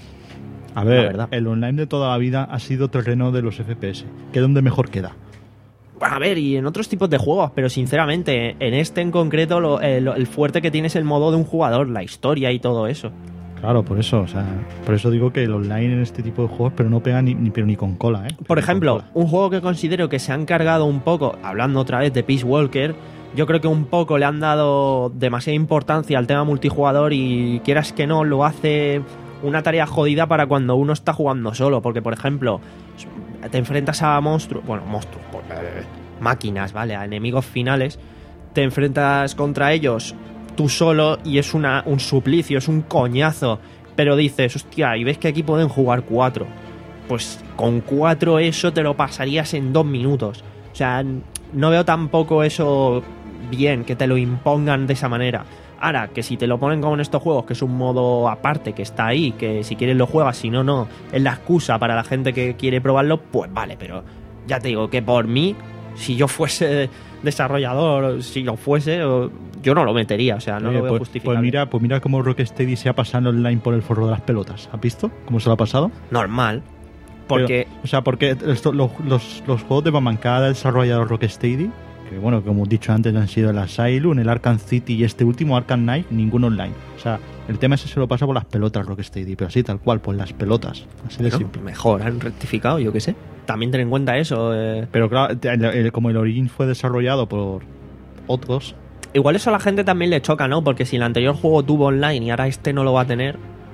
A ver, La verdad. el online de toda la vida ha sido terreno de los F P S, que es donde mejor queda. A ver, y en otros tipos de juegos, pero sinceramente, en este en concreto, lo, el, el fuerte que tiene es el modo de un jugador, la historia y todo eso. Claro, por eso, o sea, por eso digo que el online en este tipo de juegos, pero no pega ni, ni, pero ni con cola, ¿eh? Por Ni ejemplo, con cola. un juego que considero que se han cargado un poco, hablando otra vez de Peace Walker, yo creo que un poco le han dado demasiada importancia al tema multijugador y quieras que no, lo hace una tarea jodida para cuando uno está jugando solo, porque por ejemplo, te enfrentas a monstruos, bueno, monstruos, pues, eh, máquinas, ¿vale? A enemigos finales, te enfrentas contra ellos tú solo y es una, un suplicio, es un coñazo, pero dices, hostia, y ves que aquí pueden jugar cuatro, pues con cuatro eso te lo pasarías en dos minutos, o sea, no veo tampoco eso bien, que te lo impongan de esa manera. Ahora, que si te lo ponen como en estos juegos, que es un modo aparte, que está ahí, que si quieres lo juegas, si no, no, es la excusa para la gente que quiere probarlo, pues vale, pero ya te digo que por mí, si yo fuese desarrollador, si lo fuese, yo no lo metería, o sea, no Oye, lo veo pues, justificable. pues mira, pues mira cómo Rocksteady se ha pasado online por el forro de las pelotas. ¿Has visto cómo se lo ha pasado? Normal, porque... Pero, o sea, porque esto, los, los, los juegos de Batman, cada desarrollador Rocksteady, que bueno, como he dicho antes, han sido el Asylum, el Arkham City y este último Arkham Knight, ninguno online. O sea, el tema ese se lo pasa por las pelotas Rocksteady, pero así tal cual, por las pelotas. Así de bueno, simple. mejor, han rectificado, yo qué sé. También ten en cuenta eso. Eh... Pero claro, el, el, como el Origin fue desarrollado por otros... Igual eso a la gente también le choca, ¿no? Porque si el anterior juego tuvo online y ahora este no lo va a tener...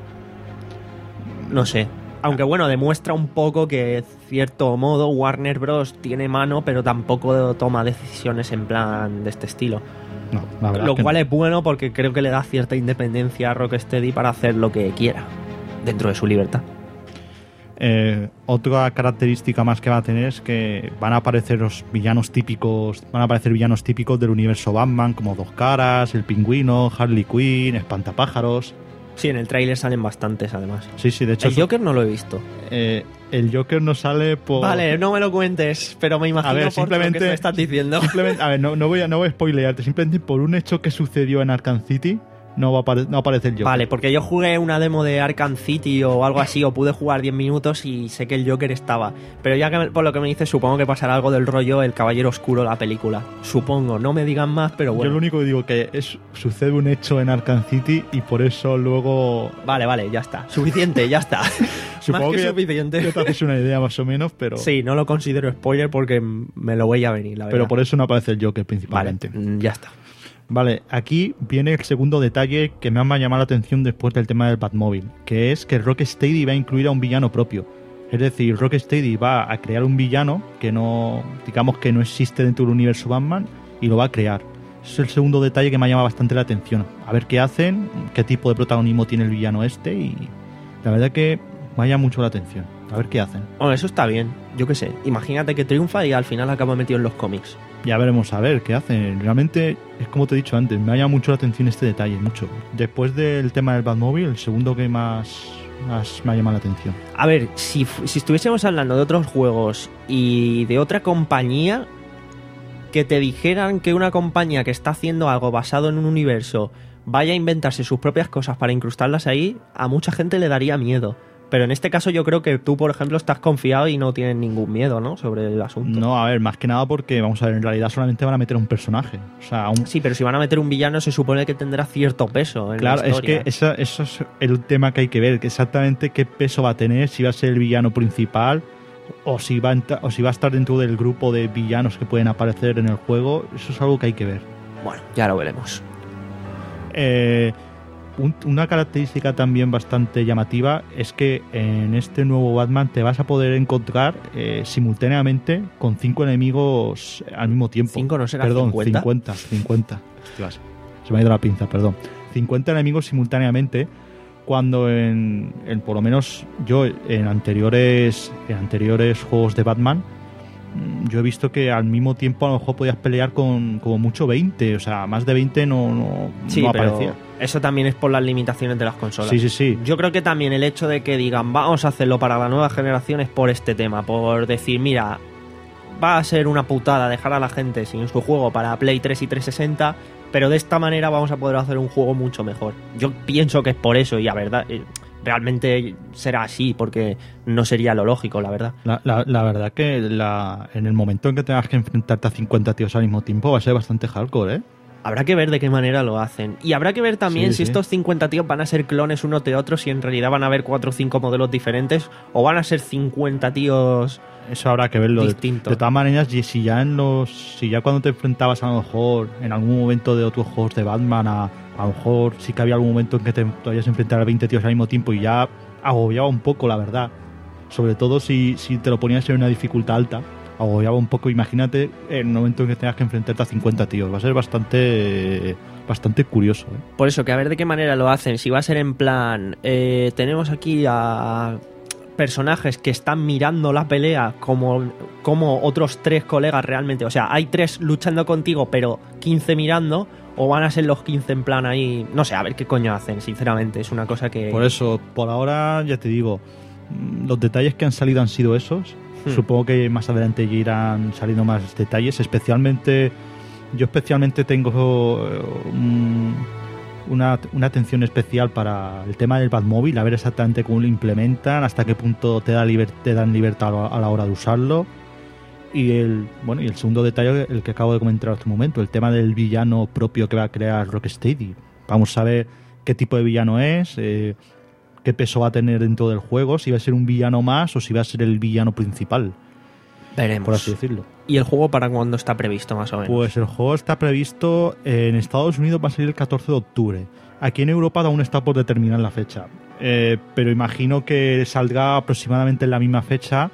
No sé. Aunque bueno, demuestra un poco que, cierto modo, Warner Bros. Tiene mano, pero tampoco toma decisiones en plan de este estilo. No, la verdad Lo es que cual no. es bueno porque creo que le da cierta independencia a Rocksteady para hacer lo que quiera, dentro de su libertad. Eh, otra característica más que va a tener es que van a aparecer los villanos típicos, van a aparecer villanos típicos del universo Batman, como Dos Caras, el Pingüino, Harley Quinn, Espantapájaros. Sí, en el tráiler salen bastantes, además. Sí, sí, de hecho... El Joker no lo he visto. Eh, el Joker no sale por... Vale, no me lo cuentes, pero me imagino A ver, por simplemente- lo que me estás diciendo. Simplemente, a ver, no, no voy a no voy a spoilearte, simplemente por un hecho que sucedió en Arkham City no va a apare- no aparece el Joker. Vale, porque yo jugué una demo de Arkham City o algo así, o pude jugar diez minutos y sé que el Joker estaba. Pero ya que me- por lo que me dices, supongo que pasará algo del rollo El Caballero Oscuro, la película. Supongo, no me digan más, pero Yo bueno. lo único que digo que es sucede un hecho en Arkham City y por eso luego... Vale, vale, ya está. Suficiente, ya está. Supongo más que, que ya- suficiente. ya te haces una idea más o menos, pero... Sí, no lo considero spoiler porque me lo voy a venir, la verdad. Pero por eso no aparece el Joker Vale, principalmente. mm, ya está. Vale, aquí viene el segundo detalle que me ha llamado la atención después del tema del Batmóvil, que es que Rocksteady va a incluir a un villano propio. Es decir, Rocksteady va a crear un villano que no, digamos que no existe dentro del universo Batman y lo va a crear. Ese es el segundo detalle que me ha llamado bastante la atención. A ver qué hacen, qué tipo de protagonismo tiene el villano este y la verdad que me llama mucho la atención. A ver qué hacen. Bueno, eso está bien, yo qué sé. Imagínate que triunfa y al final acaba metido en los cómics. Ya veremos a ver qué hacen. Realmente, es como te he dicho antes, me ha llamado mucho la atención este detalle, mucho. Después del tema del Batmóvil, el segundo que más, más me ha llamado la atención. A ver, si, si estuviésemos hablando de otros juegos y de otra compañía, que te dijeran que una compañía que está haciendo algo basado en un universo vaya a inventarse sus propias cosas para incrustarlas ahí, a mucha gente le daría miedo. Pero en este caso yo creo que tú, por ejemplo, estás confiado y no tienes ningún miedo, ¿no?, sobre el asunto. No, a ver, más que nada porque, vamos a ver, en realidad solamente van a meter un personaje. O sea, un... Sí, pero si van a meter un villano se supone que tendrá cierto peso en claro, la historia. es que esa, eso es el tema que hay que ver, que exactamente qué peso va a tener, si va a ser el villano principal o si va a, ent- o si va a estar dentro del grupo de villanos que pueden aparecer en el juego. Eso es algo que hay que ver. Bueno, ya lo veremos. Eh... Un, una característica también bastante llamativa es que en este nuevo Batman te vas a poder encontrar eh, simultáneamente con cinco enemigos al mismo tiempo. ¿Cinco no será Perdón, cincuenta? cincuenta, cincuenta. Ostras, se me ha ido la pinza, perdón. cincuenta enemigos simultáneamente, cuando en, en por lo menos yo en anteriores en anteriores juegos de Batman yo he visto que al mismo tiempo a lo mejor podías pelear con como mucho veinte, o sea, más de veinte no, no, sí, no pero aparecía. Eso también es por las limitaciones de las consolas. Sí, sí, sí. Yo creo que también el hecho de que digan vamos a hacerlo para la nueva generación es por este tema, por decir, mira, va a ser una putada dejar a la gente sin su juego para Play tres y trescientos sesenta, pero de esta manera vamos a poder hacer un juego mucho mejor. Yo pienso que es por eso y la verdad... realmente será así, porque no sería lo lógico, la verdad. La, la, la verdad que la, en el momento en que tengas que enfrentarte a cincuenta tíos al mismo tiempo va a ser bastante hardcore, ¿eh? Habrá que ver de qué manera lo hacen. Y habrá que ver también sí, si sí. estos cincuenta tíos van a ser clones unos de otros, si en realidad van a haber cuatro o cinco modelos diferentes, o van a ser cincuenta tíos... Eso habrá que verlo. Distinto. De, de todas maneras, y si ya en los, si ya cuando te enfrentabas a lo mejor en algún momento de otros juegos de Batman, a, a lo mejor sí que había algún momento en que te podías enfrentar a veinte tíos al mismo tiempo y ya agobiaba un poco, la verdad. Sobre todo si, si te lo ponías en una dificultad alta, agobiaba un poco. Imagínate en el momento en que tengas que enfrentarte a cincuenta tíos. Va a ser bastante bastante curioso, ¿eh? Por eso, que a ver de qué manera lo hacen. Si va a ser en plan... Eh, tenemos aquí a... personajes que están mirando la pelea como, como otros tres colegas realmente, o sea, hay tres luchando contigo pero quince mirando, o van a ser los quince en plan ahí, no sé, a ver qué coño hacen, sinceramente, es una cosa que... Por eso, por ahora, ya te digo, los detalles que han salido han sido esos. Hmm. Supongo que más adelante ya irán saliendo más detalles, especialmente, yo especialmente tengo um, Una, una atención especial para el tema del Batmóvil, a ver exactamente cómo lo implementan, hasta qué punto te, da liber, te dan libertad a la hora de usarlo. Y el bueno y el segundo detalle, el que acabo de comentar en este momento, el tema del villano propio que va a crear Rocksteady. Vamos a ver qué tipo de villano es, eh, qué peso va a tener dentro del juego, si va a ser un villano más o si va a ser el villano principal. Veremos. Por así decirlo. ¿Y el juego para cuándo está previsto, más o menos? Pues el juego está previsto en Estados Unidos, va a salir el catorce de octubre. Aquí en Europa aún está por determinar la fecha. Eh, pero imagino que saldrá aproximadamente en la misma fecha.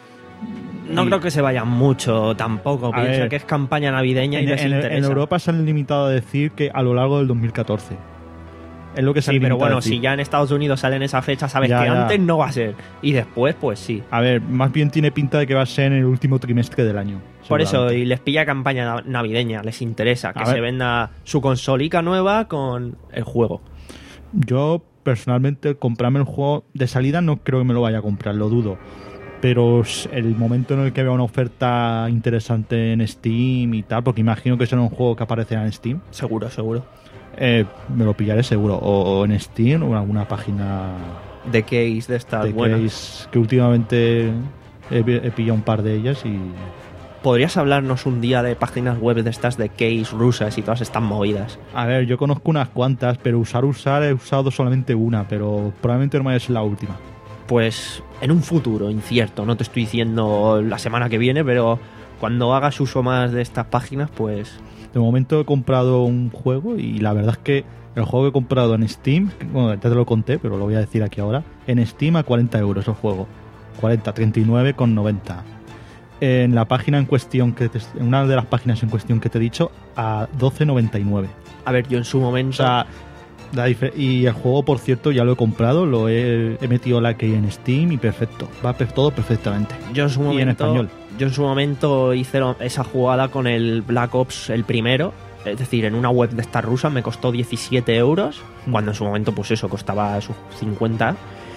No y... creo que se vaya mucho tampoco. A Piensa ver, que es campaña navideña en, y les en, interesa. en Europa se han limitado a decir que a lo largo del dos mil catorce. Es lo que se Sí, han pero limitado a bueno, decir. si ya en Estados Unidos sale en esa fecha, sabes Ya, que ya. antes no va a ser. Y después, pues sí. A ver, más bien tiene pinta de que va a ser en el último trimestre del año. Por eso, seguramente. y les pilla campaña navideña, les interesa que A se ver. venda su consolica nueva con el juego. Yo, personalmente, comprarme el juego de salida no creo que me lo vaya a comprar, lo dudo. Pero el momento en el que vea una oferta interesante en Steam y tal, porque imagino que será un juego que aparecerá en Steam, Seguro, seguro. eh, me lo pillaré seguro. O, o en Steam o en alguna página De case de estas de buenas. case, que últimamente he, he pillado un par de ellas y... ¿Podrías hablarnos un día de páginas web de estas de case rusas y todas estas movidas? A ver, yo conozco unas cuantas, pero usar, usar, he usado solamente una, pero probablemente no vaya a ser la última. Pues en un futuro incierto, no te estoy diciendo la semana que viene, pero cuando hagas uso más de estas páginas, pues... De momento he comprado un juego y la verdad es que el juego que he comprado en Steam, bueno, ya te lo conté, pero lo voy a decir aquí ahora, en Steam a cuarenta euros el juego. cuarenta, treinta y nueve con noventa. En la página en cuestión, que te, en una de las páginas en cuestión que te he dicho, a doce noventa y nueve. A ver, yo en su momento... O sea, la difer- y el juego, por cierto, ya lo he comprado, lo he, he metido la key en Steam y perfecto, va per- todo perfectamente. Yo en su momento, y en español. Yo en su momento hice lo- esa jugada con el Black Ops, el primero, es decir, en una web de estas rusas me costó diecisiete euros, Mm. cuando en su momento pues eso costaba sus cincuenta.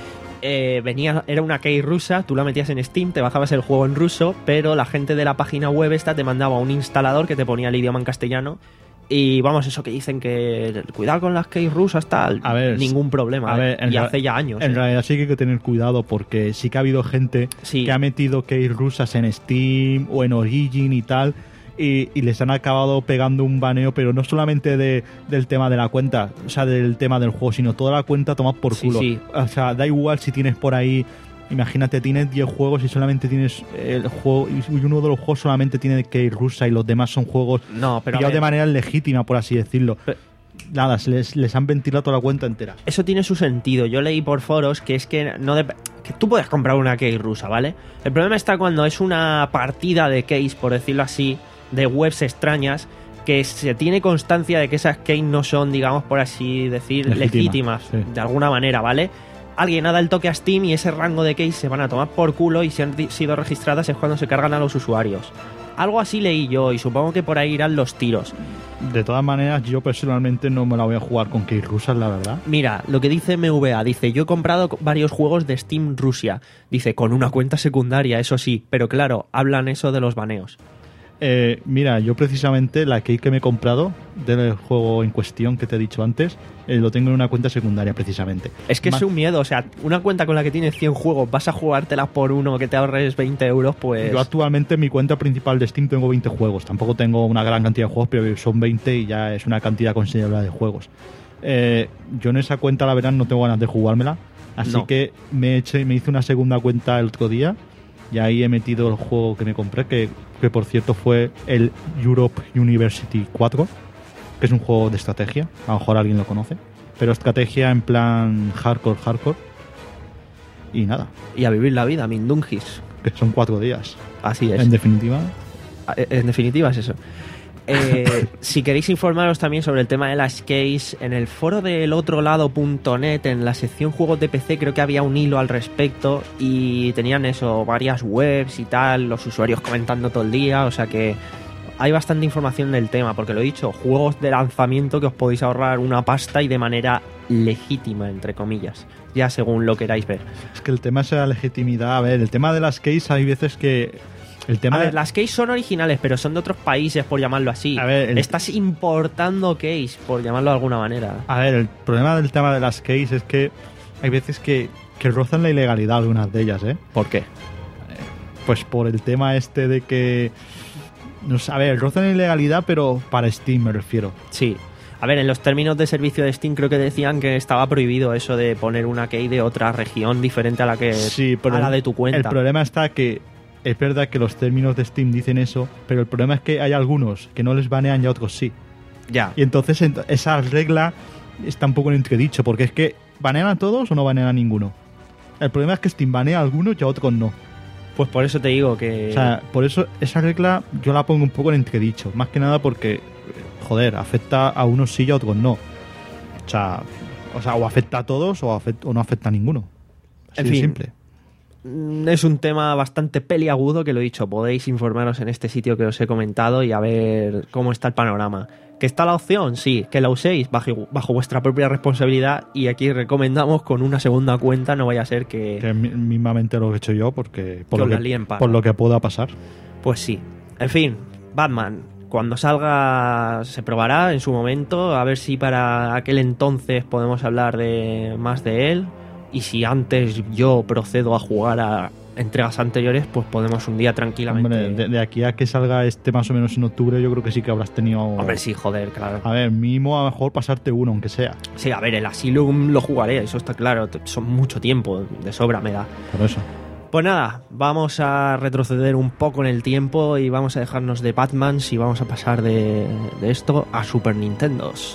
Eh, venía, era una key rusa, tú la metías en Steam, te bajabas el juego en ruso, pero la gente de la página web esta te mandaba un instalador que te ponía el idioma en castellano. Y vamos, eso que dicen que cuidado con las keys rusas, tal, A ver, ningún problema. a ¿eh? ver, en y ra- hace ya años. En ¿eh? realidad sí que hay que tener cuidado porque sí que ha habido gente Sí. que ha metido keys rusas en Steam o en Origin y tal y, y les han acabado pegando un baneo, pero no solamente de, del tema de la cuenta, o sea, del tema del juego, sino toda la cuenta tomada por Sí, culo. sí. O sea, da igual si tienes por ahí, imagínate, tienes diez juegos y solamente tienes el juego y uno de los juegos solamente tiene key rusa y los demás son juegos No, pero a pillados ver, de manera legítima, por así decirlo. Pe- Nada, se les, les han ventilado toda la cuenta entera. eso tiene su sentido. Yo leí por foros que es que no dep- que tú puedes comprar una key rusa, ¿vale? El problema está cuando es una partida de keys, por decirlo así, de webs extrañas, que se tiene constancia de que esas keys no son, digamos, por así decir, Legítimas, legítimas, sí. de alguna manera, ¿vale? Alguien ha dado el toque a Steam y ese rango de keys se van a tomar por culo, y si han di- sido registradas es cuando se cargan a los usuarios. Algo así leí yo y supongo que por ahí irán los tiros. De todas maneras, yo personalmente no me la voy a jugar con keys rusas, la verdad. Mira, lo que dice M V A, dice, yo he comprado varios juegos de Steam Rusia. Dice, con una cuenta secundaria, eso sí, pero claro, hablan eso de los baneos. Eh, mira, yo precisamente la key que me he comprado del juego en cuestión que te he dicho antes, eh, lo tengo en una cuenta secundaria precisamente. Es que Más- es un miedo, o sea, una cuenta con la que tienes cien juegos, vas a jugártela por uno que te ahorres veinte euros, pues... Yo actualmente en mi cuenta principal de Steam tengo veinte juegos. Tampoco tengo una gran cantidad de juegos, pero son veinte y ya es una cantidad considerable de juegos. Eh, yo en esa cuenta, la verdad, no tengo ganas de jugármela. Así No. que me, eché, me hice una segunda cuenta el otro día y ahí he metido el juego que me compré, que, que por cierto fue el Europe University cuatro, que es un juego de estrategia. A lo mejor alguien lo conoce. Pero estrategia en plan hardcore, hardcore. Y nada, Y a vivir la vida, Mindungis. que son cuatro días. Así es. En definitiva... En definitiva es eso. Eh, si queréis informaros también sobre el tema de las keys, en el foro del otro lado punto net, en la sección juegos de P C, creo que había un hilo al respecto y tenían eso, varias webs y tal, los usuarios comentando todo el día, o sea que hay bastante información del tema, porque lo he dicho, juegos de lanzamiento que os podéis ahorrar una pasta y de manera legítima, entre comillas, ya según lo queráis ver. Es que el tema es la legitimidad. A ver, el tema de las keys hay veces que... El tema A ver, de- las keys son originales, pero son de otros países, por llamarlo así. A ver, el- Estás importando keys, por llamarlo de alguna manera. A ver, el problema del tema de las keys es que hay veces que, que rozan la ilegalidad algunas de ellas, ¿eh? ¿Por qué? Pues por el tema este de que... No sé, a ver, rozan la ilegalidad, pero para Steam me refiero. Sí. A ver, en los términos de servicio de Steam creo que decían que estaba prohibido eso de poner una key de otra región diferente a la que Sí, pero a la el- de tu cuenta. El problema está que es verdad que los términos de Steam dicen eso, pero el problema es que hay algunos que no les banean y a otros sí. Ya. Y entonces ent- esa regla está un poco en entredicho, porque es que ¿banean a todos o no banean a ninguno? El problema es que Steam banea a algunos y a otros no. Pues por eso te digo que... O sea, por eso esa regla yo la pongo un poco en entredicho. Más que nada porque, joder, afecta a unos sí y a otros no. O sea, o, sea, o afecta a todos o, afecta, o no afecta a ninguno. Así En de fin. simple. Mm, es un tema bastante peliagudo, que lo he dicho, podéis informaros en este sitio que os he comentado y a ver cómo está el panorama. ¿Que está la opción? Sí. ¿Que la uséis? Bajo, bajo vuestra propia responsabilidad, y aquí recomendamos con una segunda cuenta, no vaya a ser que... Que es mi- mismamente lo que he hecho yo, porque por, Que lo os la que, líen parda. por lo que pueda pasar. Pues sí. En fin, Batman, cuando salga se probará en su momento, a ver si para aquel entonces podemos hablar de más de él, y si antes yo procedo a jugar a entregas anteriores, pues podemos un día tranquilamente... Hombre, de, de aquí a que salga este más o menos en octubre, yo creo que sí que habrás tenido... Hombre, sí, joder, claro. A ver, mínimo a lo mejor pasarte uno, aunque sea. Sí, a ver, el Asylum lo jugaré, eso está claro, t- son mucho tiempo, de sobra me da. Por eso. Pues nada, vamos a retroceder un poco en el tiempo y vamos a dejarnos de Batman y vamos a pasar de, de esto a Super Nintendos.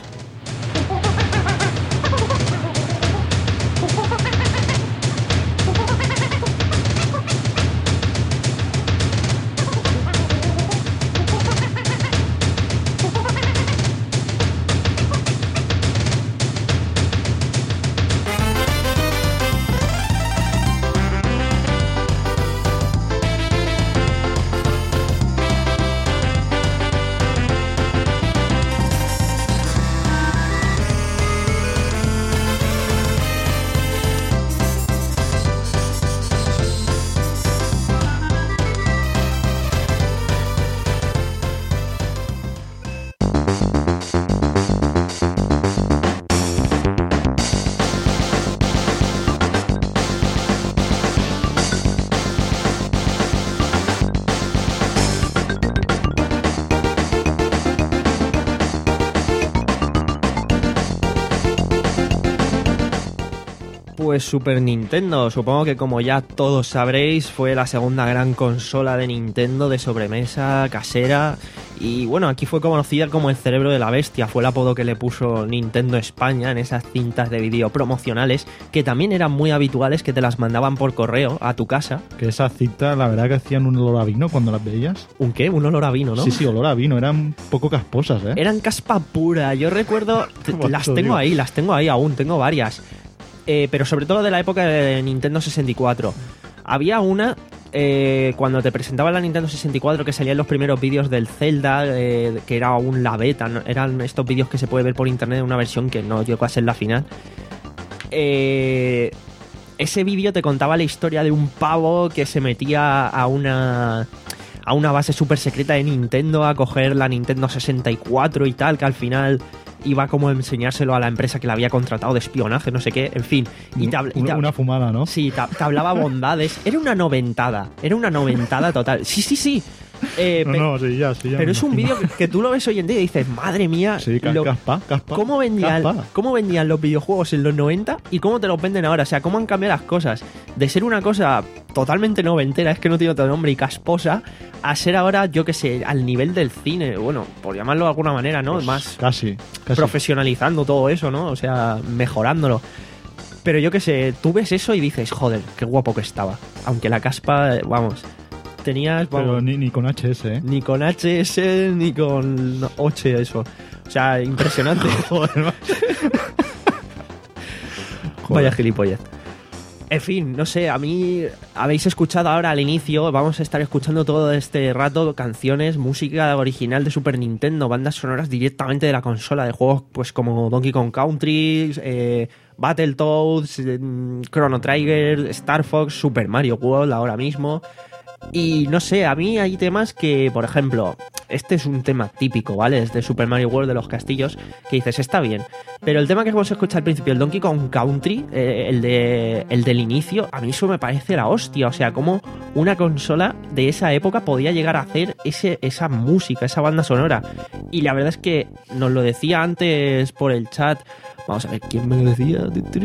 Pues Super Nintendo, supongo que como ya todos sabréis, fue la segunda gran consola de Nintendo de sobremesa, casera, y bueno, aquí fue conocida como el cerebro de la bestia, fue el apodo que le puso Nintendo España en esas cintas de vídeo promocionales, que también eran muy habituales, que te las mandaban por correo a tu casa. Que esas cintas, la verdad que hacían un olor a vino cuando las veías. ¿Un qué? Un olor a vino, ¿no? Sí, sí, olor a vino, eran un poco casposas, ¿eh? Eran caspa pura, yo recuerdo, las tengo ahí, las tengo ahí aún, tengo varias. Eh, pero sobre todo de la época de Nintendo sesenta y cuatro. Había una, eh, cuando te presentaba la Nintendo sesenta y cuatro, que salían los primeros vídeos del Zelda, eh, que era aún la beta, ¿no? Eran estos vídeos que se puede ver por internet en una versión que no llegó a ser la final. Eh, ese vídeo te contaba la historia de un pavo que se metía a una... a una base súper secreta de Nintendo a coger la Nintendo sesenta y cuatro y tal, que al final iba como a enseñárselo a la empresa que la había contratado de espionaje, no sé qué, en fin. Y te, y te, una fumada, ¿no? Sí, te, te hablaba bondades. Era una noventada, era una noventada total. Sí, sí, sí. Eh, no, pe- no, sí, ya, sí, ya pero me es un imagino. vídeo que, que tú lo ves hoy en día y dices, madre mía, Sí, ca- lo- caspa, caspa, ¿cómo, vendían, caspa. ¿cómo vendían los videojuegos en los noventa y cómo te los venden ahora? O sea, cómo han cambiado las cosas. De ser una cosa totalmente noventera, es que no tiene otro nombre, y casposa, a ser ahora, yo qué sé, al nivel del cine, bueno, por llamarlo de alguna manera, ¿no? Pues Más Casi, casi. profesionalizando todo eso, ¿no? O sea, mejorándolo. Pero yo qué sé, tú ves eso y dices, joder, qué guapo que estaba. Aunque la caspa, vamos, tenías... Vamos, Pero ni, ni con H S, ¿eh? ni con H S ni con ocho eso. O sea, impresionante. Joder, macho. Vaya gilipollez. En fin, no sé, a mí habéis escuchado ahora al inicio, vamos a estar escuchando todo este rato canciones, música original de Super Nintendo, bandas sonoras directamente de la consola, de juegos pues como Donkey Kong Country, eh, Battletoads, eh, Chrono Trigger, Star Fox, Super Mario World ahora mismo. Y no sé, a mí hay temas que, por ejemplo, este es un tema típico, ¿vale? Es de Super Mario World, de los castillos, que dices, está bien. Pero el tema que vamos a escuchar al principio, el Donkey Kong Country, eh, el, de, el del inicio, a mí eso me parece la hostia. O sea, como una consola de esa época podía llegar a hacer ese, esa música, esa banda sonora. Y la verdad es que nos lo decía antes por el chat. Vamos a ver, ¿quién me lo decía?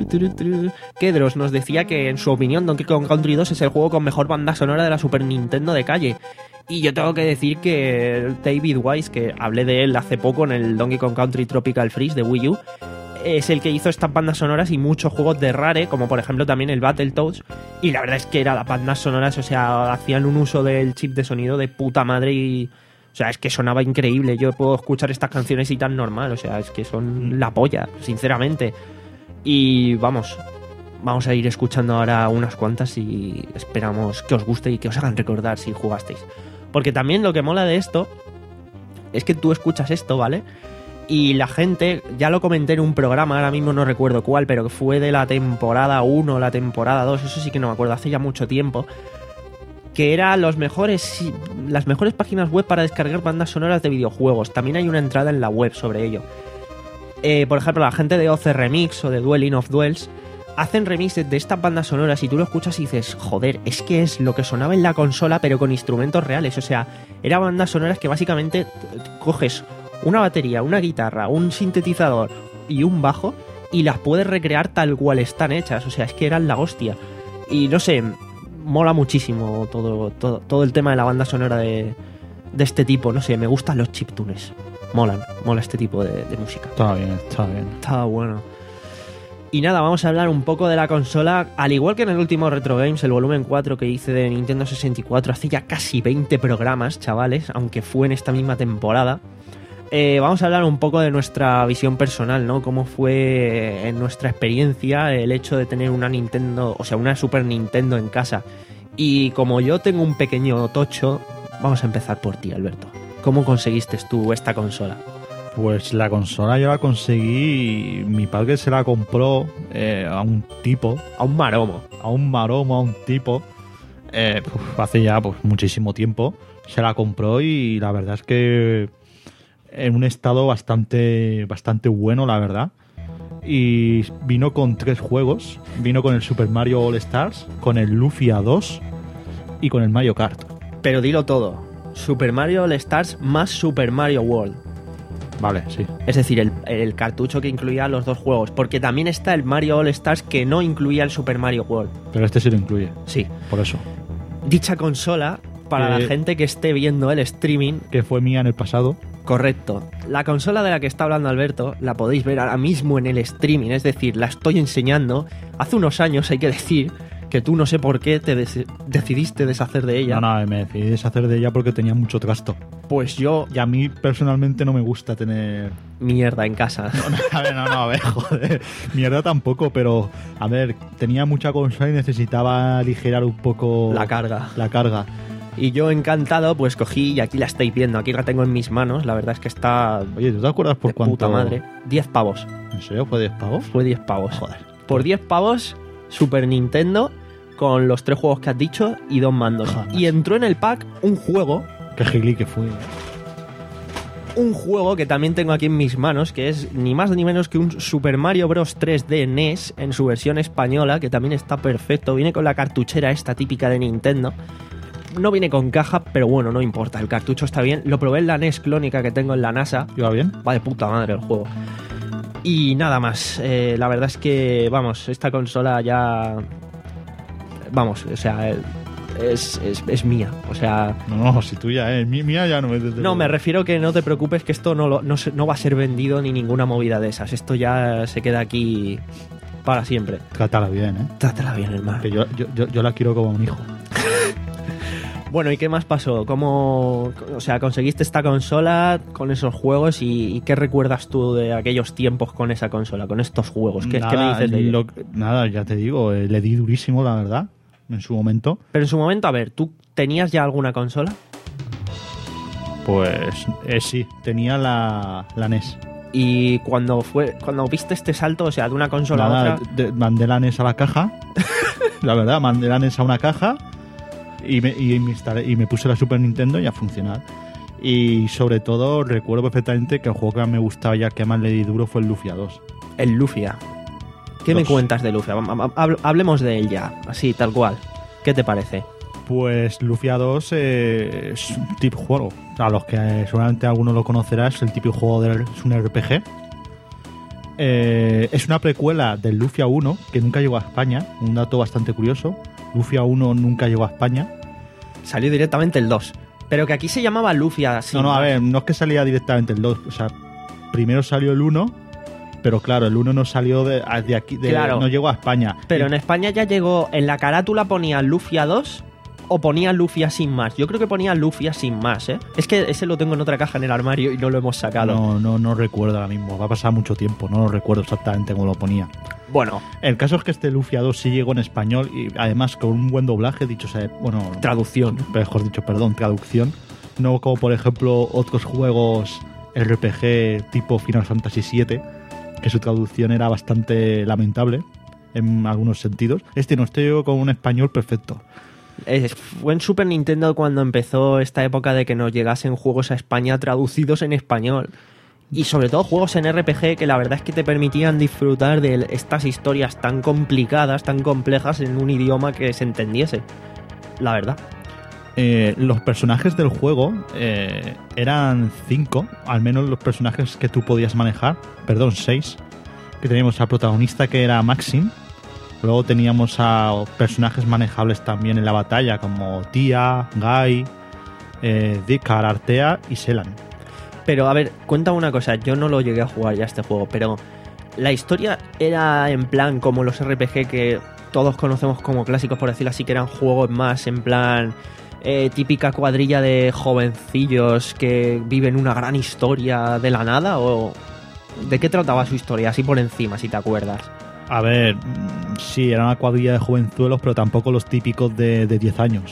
Kedros nos decía que en su opinión Donkey Kong Country dos es el juego con mejor banda sonora de la Super Nintendo de calle. Y yo tengo que decir que David Wise, que hablé de él hace poco en el Donkey Kong Country Tropical Freeze de Wii U, es el que hizo estas bandas sonoras y muchos juegos de Rare, como por ejemplo también el Battletoads. Y la verdad es que eran las bandas sonoras, o sea, hacían un uso del chip de sonido de puta madre y... O sea, es que sonaba increíble. Yo puedo escuchar estas canciones y tan normal. O sea, es que son la polla, sinceramente. Y vamos, vamos a ir escuchando ahora unas cuantas y esperamos que os guste y que os hagan recordar si jugasteis. Porque también lo que mola de esto es que tú escuchas esto, ¿vale? Y la gente, ya lo comenté en un programa, ahora mismo no recuerdo cuál, pero que fue de la temporada uno, la temporada dos, eso sí que no me acuerdo, hace ya mucho tiempo, que era los mejores, las mejores páginas web para descargar bandas sonoras de videojuegos. También hay una entrada en la web sobre ello. Eh, por ejemplo, la gente de O C Remix o de Dueling of Duels hacen remixes de estas bandas sonoras y tú lo escuchas y dices, joder, es que es lo que sonaba en la consola pero con instrumentos reales. O sea, eran bandas sonoras que básicamente coges una batería, una guitarra, un sintetizador y un bajo y las puedes recrear tal cual están hechas. O sea, es que eran la hostia. Y no sé... mola muchísimo todo, todo, todo el tema de la banda sonora de, de este tipo. No sé, me gustan los chiptunes. Molan, mola este tipo de, de música. Está bien, está bien. Está bueno. Y nada, vamos a hablar un poco de la consola. Al igual que en el último Retro Games, el volumen cuatro que hice de Nintendo sesenta y cuatro, hace ya casi veinte programas, chavales, aunque fue en esta misma temporada. Eh, vamos a hablar un poco de nuestra visión personal, ¿no? Cómo fue en nuestra experiencia el hecho de tener una Nintendo, o sea, una Super Nintendo en casa. Y como yo tengo un pequeño tocho, vamos a empezar por ti, Alberto. ¿Cómo conseguiste tú esta consola? Pues la consola yo la conseguí, mi padre se la compró eh, a un tipo, A un maromo. a un maromo, a un tipo, eh, pues, hace ya pues muchísimo tiempo, se la compró y la verdad es que en un estado bastante, bastante bueno, la verdad. Y vino con tres juegos, vino con el Super Mario All Stars, con el Lufia dos y con el Mario Kart. Pero dilo todo. Super Mario All Stars más Super Mario World. Vale, sí. Es decir, el, el cartucho que incluía los dos juegos. Porque también está el Mario All Stars que no incluía el Super Mario World. Pero este sí lo incluye, Sí. por eso. Dicha consola, para Eh, la gente que esté viendo el streaming, Que fue mía en el pasado. correcto. La consola de la que está hablando Alberto la podéis ver ahora mismo en el streaming. Es decir, la estoy enseñando. Hace unos años, hay que decir, que tú no sé por qué te des- decidiste deshacer de ella. No, no, me decidí deshacer de ella porque tenía mucho trasto. Pues yo, Y a mí personalmente no me gusta tener... mierda en casa. A ver, no, no, a ver, joder. Mierda tampoco, pero... A ver, tenía mucha consola y necesitaba aligerar un poco... La carga. La carga. Y yo encantado, pues cogí y aquí la estáis viendo. Aquí la tengo en mis manos. La verdad es que está Oye, ¿tú te acuerdas por de cuánto? puta madre. diez pavos. ¿En serio? ¿Fue diez pavos? Fue diez pavos. Joder. Por diez pavos, Super Nintendo, con los tres juegos que has dicho y dos mandos. Jamás. Y entró en el pack un juego, Qué gili que fue. un juego que también tengo aquí en mis manos, que es ni más ni menos que un Super Mario Bros. tres D N E S en su versión española, que también está perfecto. Viene con la cartuchera esta típica de Nintendo. No viene con caja, pero bueno, no importa. El cartucho está bien. Lo probé en la N E S clónica que tengo en la NASA. ¿Iba bien? Va de puta madre el juego. Y nada más. Eh, la verdad es que, vamos, esta consola ya... Vamos, o sea, es, es, es mía. O sea... No, no, si tuya, ¿eh? Mi- Mía ya no es... desde No, me luego. refiero que no te preocupes que esto no, lo- no, se- no va a ser vendido ni ninguna movida de esas. Esto ya se queda aquí para siempre. Trátala bien, ¿eh? Trátala bien, hermano. Que yo, yo, yo, yo la quiero como un hijo. Bueno, ¿y qué más pasó? ¿Cómo, o sea, conseguiste esta consola con esos juegos y, y qué recuerdas tú de aquellos tiempos con esa consola, con estos juegos? ¿Qué, nada, ¿qué me dices de ello? lo- nada, ya te digo, eh, le di durísimo, la verdad, en su momento. Pero en su momento, a ver, ¿tú tenías ya alguna consola? Pues eh, sí, tenía la, la N E S. Y cuando fue cuando viste este salto, o sea, de una consola a Nada, otra, de- mandé la N E S a la caja. La verdad, mandé la N E S a una caja y me, y me instalé- y me puse la Super Nintendo y a funcionar. Y sobre todo recuerdo perfectamente que el juego que más me gustaba ya que más le di duro fue el Lufia dos. el Lufia. ¿Qué me Dos. cuentas de Lufia? Vam- vam- hable- Hablemos de él ya, así, tal cual. ¿Qué te parece? Pues Lufia dos eh, es un tipo juego. A los que eh, seguramente alguno lo conocerá, es el típico juego de es un R P G. Eh, es una precuela del Lufia uno que nunca llegó a España. Un dato bastante curioso. Lufia uno nunca llegó a España. Salió directamente el dos. Pero que aquí se llamaba Lufia. sin no, no, a más. ver, no es que salía directamente el dos. O sea, primero salió el uno, pero claro, el uno no salió de, de aquí, de- Claro. no llegó a España. Pero Y- en España ya llegó, en la carátula ponía Lufia dos o ponía Lufia sin más. Yo creo que ponía Lufia sin más, ¿eh? Es que ese lo tengo en otra caja en el armario y no lo hemos sacado. no, no, no recuerdo ahora mismo. Va a pasar mucho tiempo. No lo recuerdo exactamente cómo lo ponía. Bueno, El caso es que este Lufia dos sí llegó en español y además con un buen doblaje, dicho sea, bueno, traducción. mejor dicho, perdón, traducción. No como por ejemplo otros juegos R P G tipo Final Fantasy siete, que su traducción era bastante lamentable en algunos sentidos. Este no, este llegó con un español perfecto. Eh, Fue en Super Nintendo cuando empezó esta época de que nos llegasen juegos a España traducidos en español. Y sobre todo juegos en R P G que la verdad es que te permitían disfrutar de estas historias tan complicadas, tan complejas en un idioma que se entendiese. La verdad. Eh, los personajes del juego eh, eran cinco, al menos los personajes que tú podías manejar, perdón, seis. Que teníamos al protagonista que era Maxim, Luego teníamos a personajes manejables también en la batalla, como Tia, Guy, eh, Dikar, Artea y Selan. Pero a ver, cuéntame una cosa, yo no lo llegué a jugar ya este juego, pero la historia era en plan como los R P G que todos conocemos como clásicos, por decirlo así, que eran juegos más en plan eh, típica cuadrilla de jovencillos que viven una gran historia de la nada, o ¿de qué trataba su historia? Así por encima, si te acuerdas. A ver, sí, era una cuadrilla de jovenzuelos, pero tampoco los típicos de, de diez años.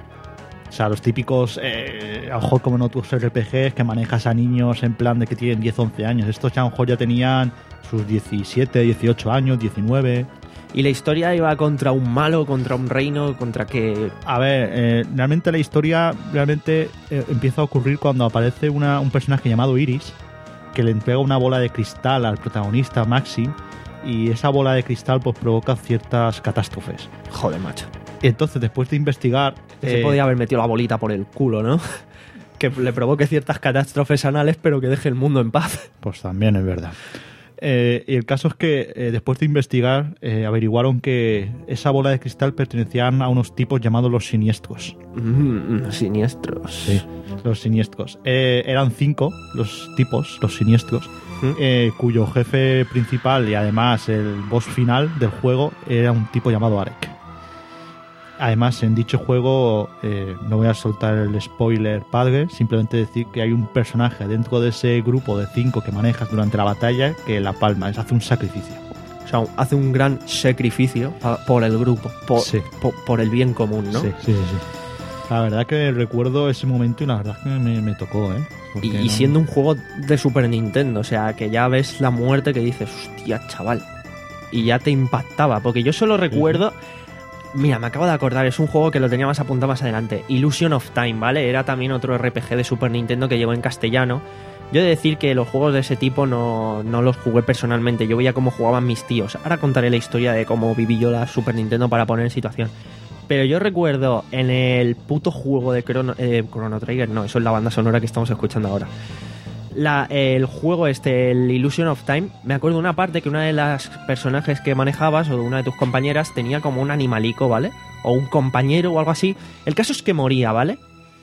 O sea, los típicos, eh, a lo mejor como en otros R P Gs que manejas a niños en plan de que tienen diez, once años. Estos ya a lo mejor ya tenían sus diecisiete, dieciocho años, diecinueve. ¿Y la historia iba contra un malo, contra un reino, contra qué? A ver, eh, realmente la historia realmente eh, empieza a ocurrir cuando aparece una, un personaje llamado Iris, que le entrega una bola de cristal al protagonista, Maxi, y esa bola de cristal pues provoca ciertas catástrofes. Joder, macho. Y entonces, después de investigar... Se eh, podía haber metido la bolita por el culo, ¿no? Que le provoque ciertas catástrofes anales, pero que deje el mundo en paz. Pues también es verdad. Eh, y el caso es que eh, después de investigar eh, averiguaron que esa bola de cristal pertenecían a unos tipos llamados los siniestros. Mm, siniestros. Sí, los siniestros. Eh, eran cinco los tipos, los siniestros, ¿Mm? eh, cuyo jefe principal y además el boss final del juego era un tipo llamado Arek. Además, en dicho juego, eh, no voy a soltar el spoiler padre, simplemente decir que hay un personaje dentro de ese grupo de cinco que manejas durante la batalla que la palma, es hace un sacrificio. O sea, hace un gran sacrificio por el grupo, por, Sí. por, por el bien común, ¿no? Sí, sí, sí, sí. La verdad que recuerdo ese momento y la verdad que me, me tocó, ¿eh? Porque Y, y no- siendo un juego de Super Nintendo, o sea, que ya ves la muerte que dices, hostia, chaval. Y ya te impactaba, porque yo solo recuerdo... Mira, me acabo de acordar, es un juego que lo tenía más apuntado más adelante. Illusion of Time, ¿vale? Era también otro R P G de Super Nintendo que llegó en castellano. Yo he de decir que los juegos de ese tipo no, no los jugué personalmente, yo veía cómo jugaban mis tíos. Ahora contaré la historia de cómo viví yo la Super Nintendo para poner en situación. Pero yo recuerdo en el puto juego de Chrono, eh, Chrono Trigger, no, eso es la banda sonora que estamos escuchando ahora. La, el juego este, el Illusion of Time, me acuerdo de una parte que una de las personajes que manejabas o de una de tus compañeras tenía como un animalico, ¿vale? O un compañero o algo así. El caso es que moría, ¿vale?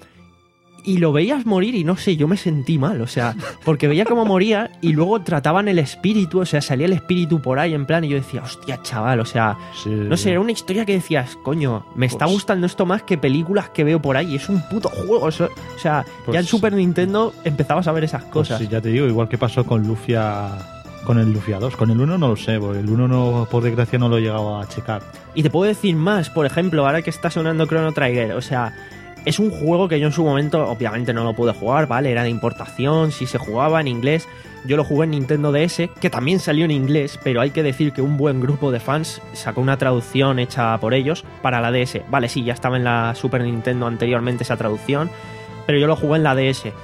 Y lo veías morir y no sé, yo me sentí mal, o sea, porque veía cómo moría y luego trataban el espíritu, o sea, salía el espíritu por ahí en plan y yo decía, hostia, chaval, o sea, Sí. no sé, era una historia que decías, coño, me está Pues- gustando esto más que películas que veo por ahí, es un puto juego, eso- o sea, Pues- ya en Super Nintendo empezabas a ver esas Pues cosas. sí, ya te digo, igual que pasó con Lufia, con el Lufia dos. Con el uno no lo sé, porque el uno no, por desgracia no lo he llegado a checar. Y te puedo decir más, por ejemplo, ahora que está sonando Chrono Trigger, o sea, es un juego que yo en su momento obviamente no lo pude jugar, ¿vale? Era de importación, sí se jugaba en inglés. Yo lo jugué en Nintendo D S, que también salió en inglés, pero hay que decir que un buen grupo de fans sacó una traducción hecha por ellos para la D S. Vale, sí, ya estaba en la Super Nintendo anteriormente esa traducción, pero yo lo jugué en la D S.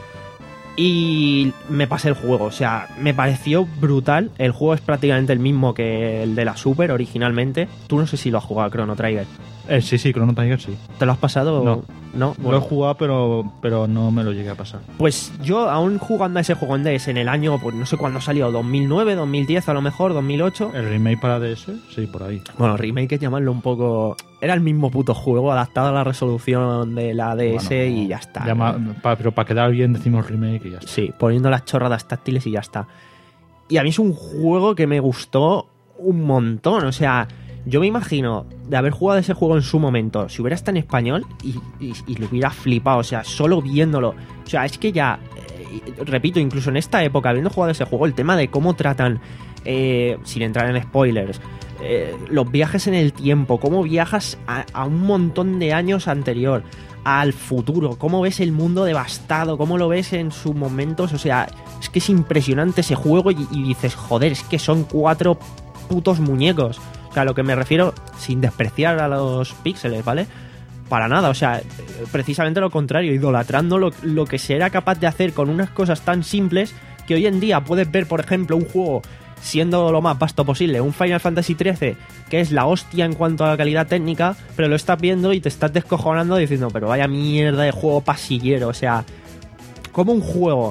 Y me pasé el juego, o sea, me pareció brutal. El juego es prácticamente el mismo que el de la Super originalmente. Tú no sé si lo has jugado a Chrono Trigger. Eh, sí, sí, Chrono Trigger sí. ¿Te lo has pasado? No. ¿No? Lo he jugado, pero, pero no me lo llegué a pasar. Pues yo aún jugando a ese juego en D S en el año, pues no sé cuándo salió, dos mil nueve, dos mil diez a lo mejor, dos mil ocho. ¿El remake para D S? Sí, por ahí. Bueno, remake es llamarlo un poco... Era el mismo puto juego adaptado a la resolución de la D S Bueno, y ya está. Llama- ¿no? pa- pero para quedar bien decimos remake y ya está. Sí, poniendo las chorradas táctiles y ya está. Y a mí es un juego que me gustó un montón, o sea... Yo me imagino de haber jugado ese juego en su momento, si hubiera estado en español y, y, y lo hubiera flipado, o sea, solo viéndolo. O sea, es que ya, eh, repito, incluso en esta época, habiendo jugado ese juego, el tema de cómo tratan, eh, sin entrar en spoilers, eh, los viajes en el tiempo, cómo viajas a, a un montón de años anterior, al futuro, cómo ves el mundo devastado, cómo lo ves en sus momentos, o sea, es que es impresionante ese juego y, y dices, joder, es que son cuatro putos muñecos. O sea, a lo que me refiero, sin despreciar a los píxeles, ¿vale? Para nada, o sea, precisamente lo contrario, idolatrando lo, lo que se era capaz de hacer con unas cosas tan simples que hoy en día puedes ver, por ejemplo, un juego siendo lo más vasto posible, un Final Fantasy trece, que es la hostia en cuanto a la calidad técnica, pero lo estás viendo y te estás descojonando diciendo, pero vaya mierda de juego pasillero, o sea, como un juego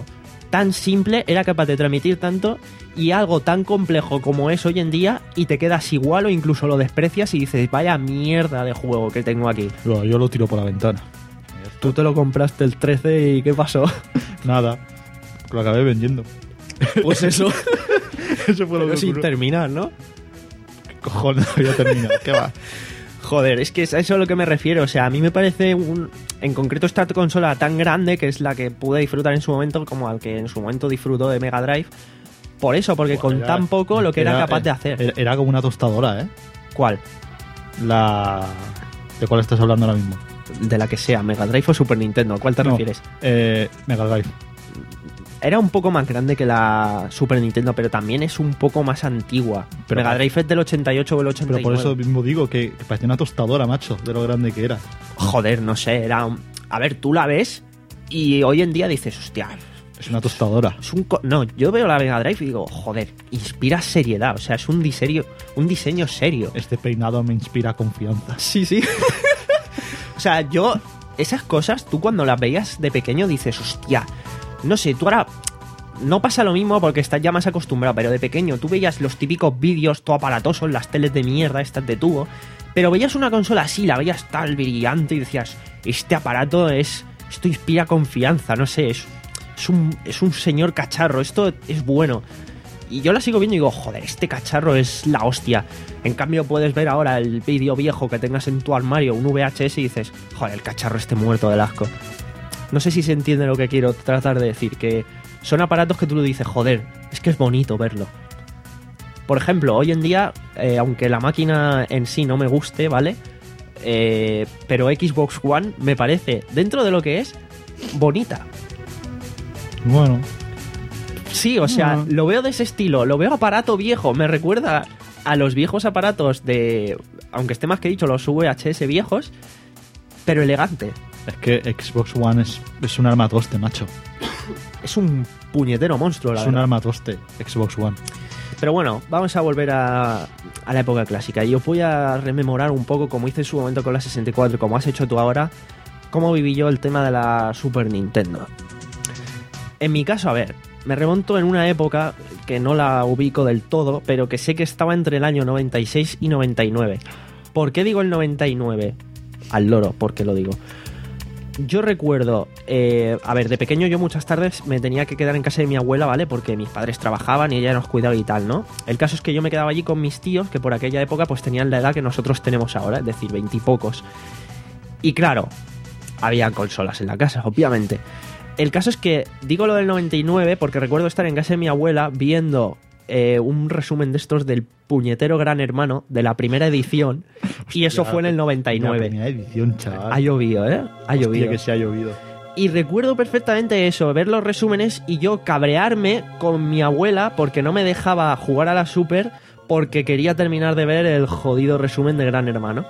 tan simple era capaz de transmitir tanto, y algo tan complejo como es hoy en día y te quedas igual o incluso lo desprecias y dices, vaya mierda de juego que tengo aquí. Yo, yo lo tiro por la ventana. Tú te lo compraste el trece y ¿qué pasó? Nada, lo acabé vendiendo. Pues eso. Eso fue lo Pero que sin ocurrió. terminar, ¿no? ¿Qué cojones había terminado? ¿Qué va? Joder, es que es a eso a lo que me refiero. O sea, a mí me parece un, en concreto esta consola tan grande, que es la que pude disfrutar en su momento, como al que en su momento disfrutó de Mega Drive. Por eso, porque Buah, con era- tan poco lo que era, capaz de hacer. Era, era como una tostadora, ¿eh? ¿Cuál? La... ¿De cuál estás hablando ahora mismo? De la que sea, Mega Drive o Super Nintendo. ¿A cuál te No, refieres? Eh, Mega Drive. Era un poco más grande que la Super Nintendo, pero también es un poco más antigua. Pero Mega pa- Drive es del ochenta y ocho o el ochenta y Pero nueve. por eso mismo digo que, que parecía una tostadora, macho, de lo grande que era. Joder, no sé, era... un- A ver, tú la ves y hoy en día dices, hostia... Es una tostadora. Es un co- no, yo veo la Mega Drive y digo, joder, inspira seriedad, o sea, es un diseño, un diseño serio. Este peinado me inspira confianza. Sí, sí. O sea, yo, esas cosas, tú cuando las veías de pequeño dices, hostia, no sé, tú ahora... No pasa lo mismo porque estás ya más acostumbrado, pero de pequeño tú veías los típicos vídeos todo aparatosos, las teles de mierda, estas de tubo, pero veías una consola así, la veías tal brillante y decías, este aparato es... Esto inspira confianza, no sé, es... Es un, es un señor cacharro, esto es bueno. Y yo la sigo viendo y digo, joder, este cacharro es la hostia. En cambio puedes ver ahora el vídeo viejo que tengas en tu armario, un V H S, y dices, joder, el cacharro esté muerto del asco. No sé si se entiende lo que quiero tratar de decir, que son aparatos que tú lo dices, joder, es que es bonito verlo. Por ejemplo, hoy en día, eh, aunque la máquina en sí no me guste, ¿vale? Eh, pero Xbox One me parece, dentro de lo que es, bonita. Bueno, Sí, o sea, Bueno. lo veo de ese estilo, lo veo aparato viejo, me recuerda a los viejos aparatos de, aunque esté más que dicho, los V H S viejos, pero elegante. es que Xbox One es, es un armatoste, macho. Es un puñetero monstruo, la Es un verdad. armatoste, Xbox One. Pero bueno, vamos a volver a, a la época clásica. Y os voy a rememorar un poco, como hice en su momento con la sesenta y cuatro, como has hecho tú ahora, cómo viví yo el tema de la Super Nintendo. En mi caso, a ver, me remonto en una época que no la ubico del todo, pero que sé que estaba entre el año noventa y seis y noventa y nueve. ¿Por qué digo el noventa y nueve? Al loro, ¿por qué lo digo? Yo recuerdo, eh, a ver, de pequeño yo muchas tardes me tenía que quedar en casa de mi abuela, ¿vale? Porque mis padres trabajaban y ella nos cuidaba y tal, ¿no? El caso es que yo me quedaba allí con mis tíos, que por aquella época pues tenían la edad que nosotros tenemos ahora, es decir, veintipocos. Y claro, había consolas en la casa, obviamente. El caso es que digo lo del noventa y nueve porque recuerdo estar en casa de mi abuela viendo eh, un resumen de estos del puñetero Gran Hermano de la primera edición, y eso fue en el noventa y La nueve. primera edición, chaval. Ha llovido, ¿eh? Ha Hostia, llovido. que se ha llovido. Y recuerdo perfectamente eso, ver los resúmenes y yo cabrearme con mi abuela porque no me dejaba jugar a la Super porque quería terminar de ver el jodido resumen de Gran Hermano.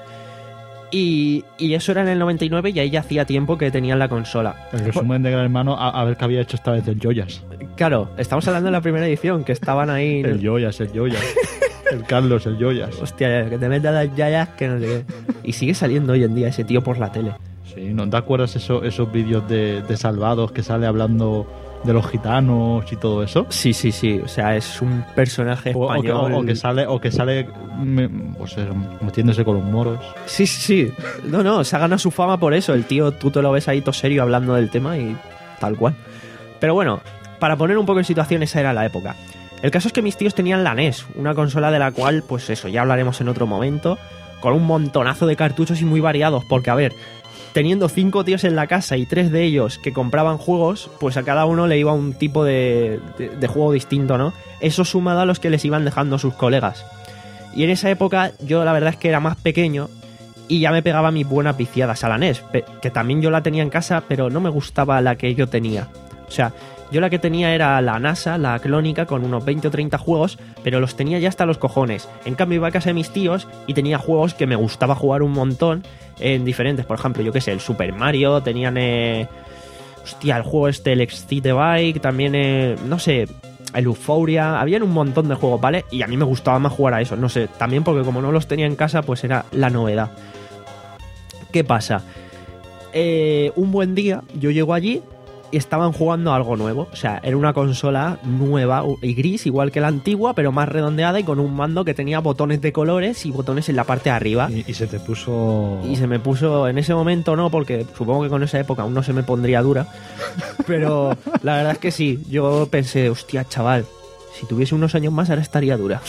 Y, y eso era en el noventa y nueve y ahí ya hacía tiempo que tenían la consola. El resumen de Gran Hermano, a, a ver qué había hecho esta vez el Joyas. Claro, estamos hablando de la primera edición, que estaban ahí... El Joyas, el Joyas. El Carlos, el Joyas. Hostia, que te metas las yayas, que no sé qué. Y sigue saliendo hoy en día ese tío por la tele. Sí, ¿no te acuerdas eso, esos vídeos de, de Salvados que sale hablando de los gitanos y todo eso? Sí, sí, sí. O sea, es un personaje O, o que, español. o- o que sale, o que sale me- pues, eh, metiéndose con los moros. Sí, sí, sí. No, no, se ha ganado su fama por eso. El tío, tú te lo ves ahí todo serio hablando del tema y tal cual. Pero bueno, para poner un poco en situación, esa era la época. El caso es que mis tíos tenían la N E S, una consola de la cual, pues eso, ya hablaremos en otro momento, con un montonazo de cartuchos y muy variados, porque a ver, teniendo cinco tíos en la casa y tres de ellos que compraban juegos, pues a cada uno le iba un tipo de, de, de juego distinto, ¿no? Eso sumado a los que les iban dejando sus colegas. Y en esa época yo la verdad es que era más pequeño y ya me pegaba mis buenas viciadas a la N E S, pe- que también yo la tenía en casa, pero no me gustaba la que yo tenía. O sea, yo la que tenía era la NASA, la clónica, con unos veinte o treinta juegos, pero los tenía ya hasta los cojones. En cambio iba a casa de mis tíos y tenía juegos que me gustaba jugar un montón en diferentes. Por ejemplo, yo qué sé, el Super Mario, tenían... Eh, hostia, el juego este, el Excite Bike, también, eh, no sé... El Euphoria, habían un montón de juegos, ¿vale? Y a mí me gustaba más jugar a eso, no sé, también porque como no los tenía en casa, pues era la novedad. ¿Qué pasa? Eh, un buen día yo llego allí estaban jugando a algo nuevo. O sea, era una consola nueva y gris, igual que la antigua, pero más redondeada y con un mando que tenía botones de colores y botones en la parte de arriba. Y, y se te puso... Y se me puso, en ese momento no, porque supongo que con esa época aún no se me pondría dura. Pero la verdad es que sí, yo pensé, hostia, chaval, si tuviese unos años más ahora estaría dura.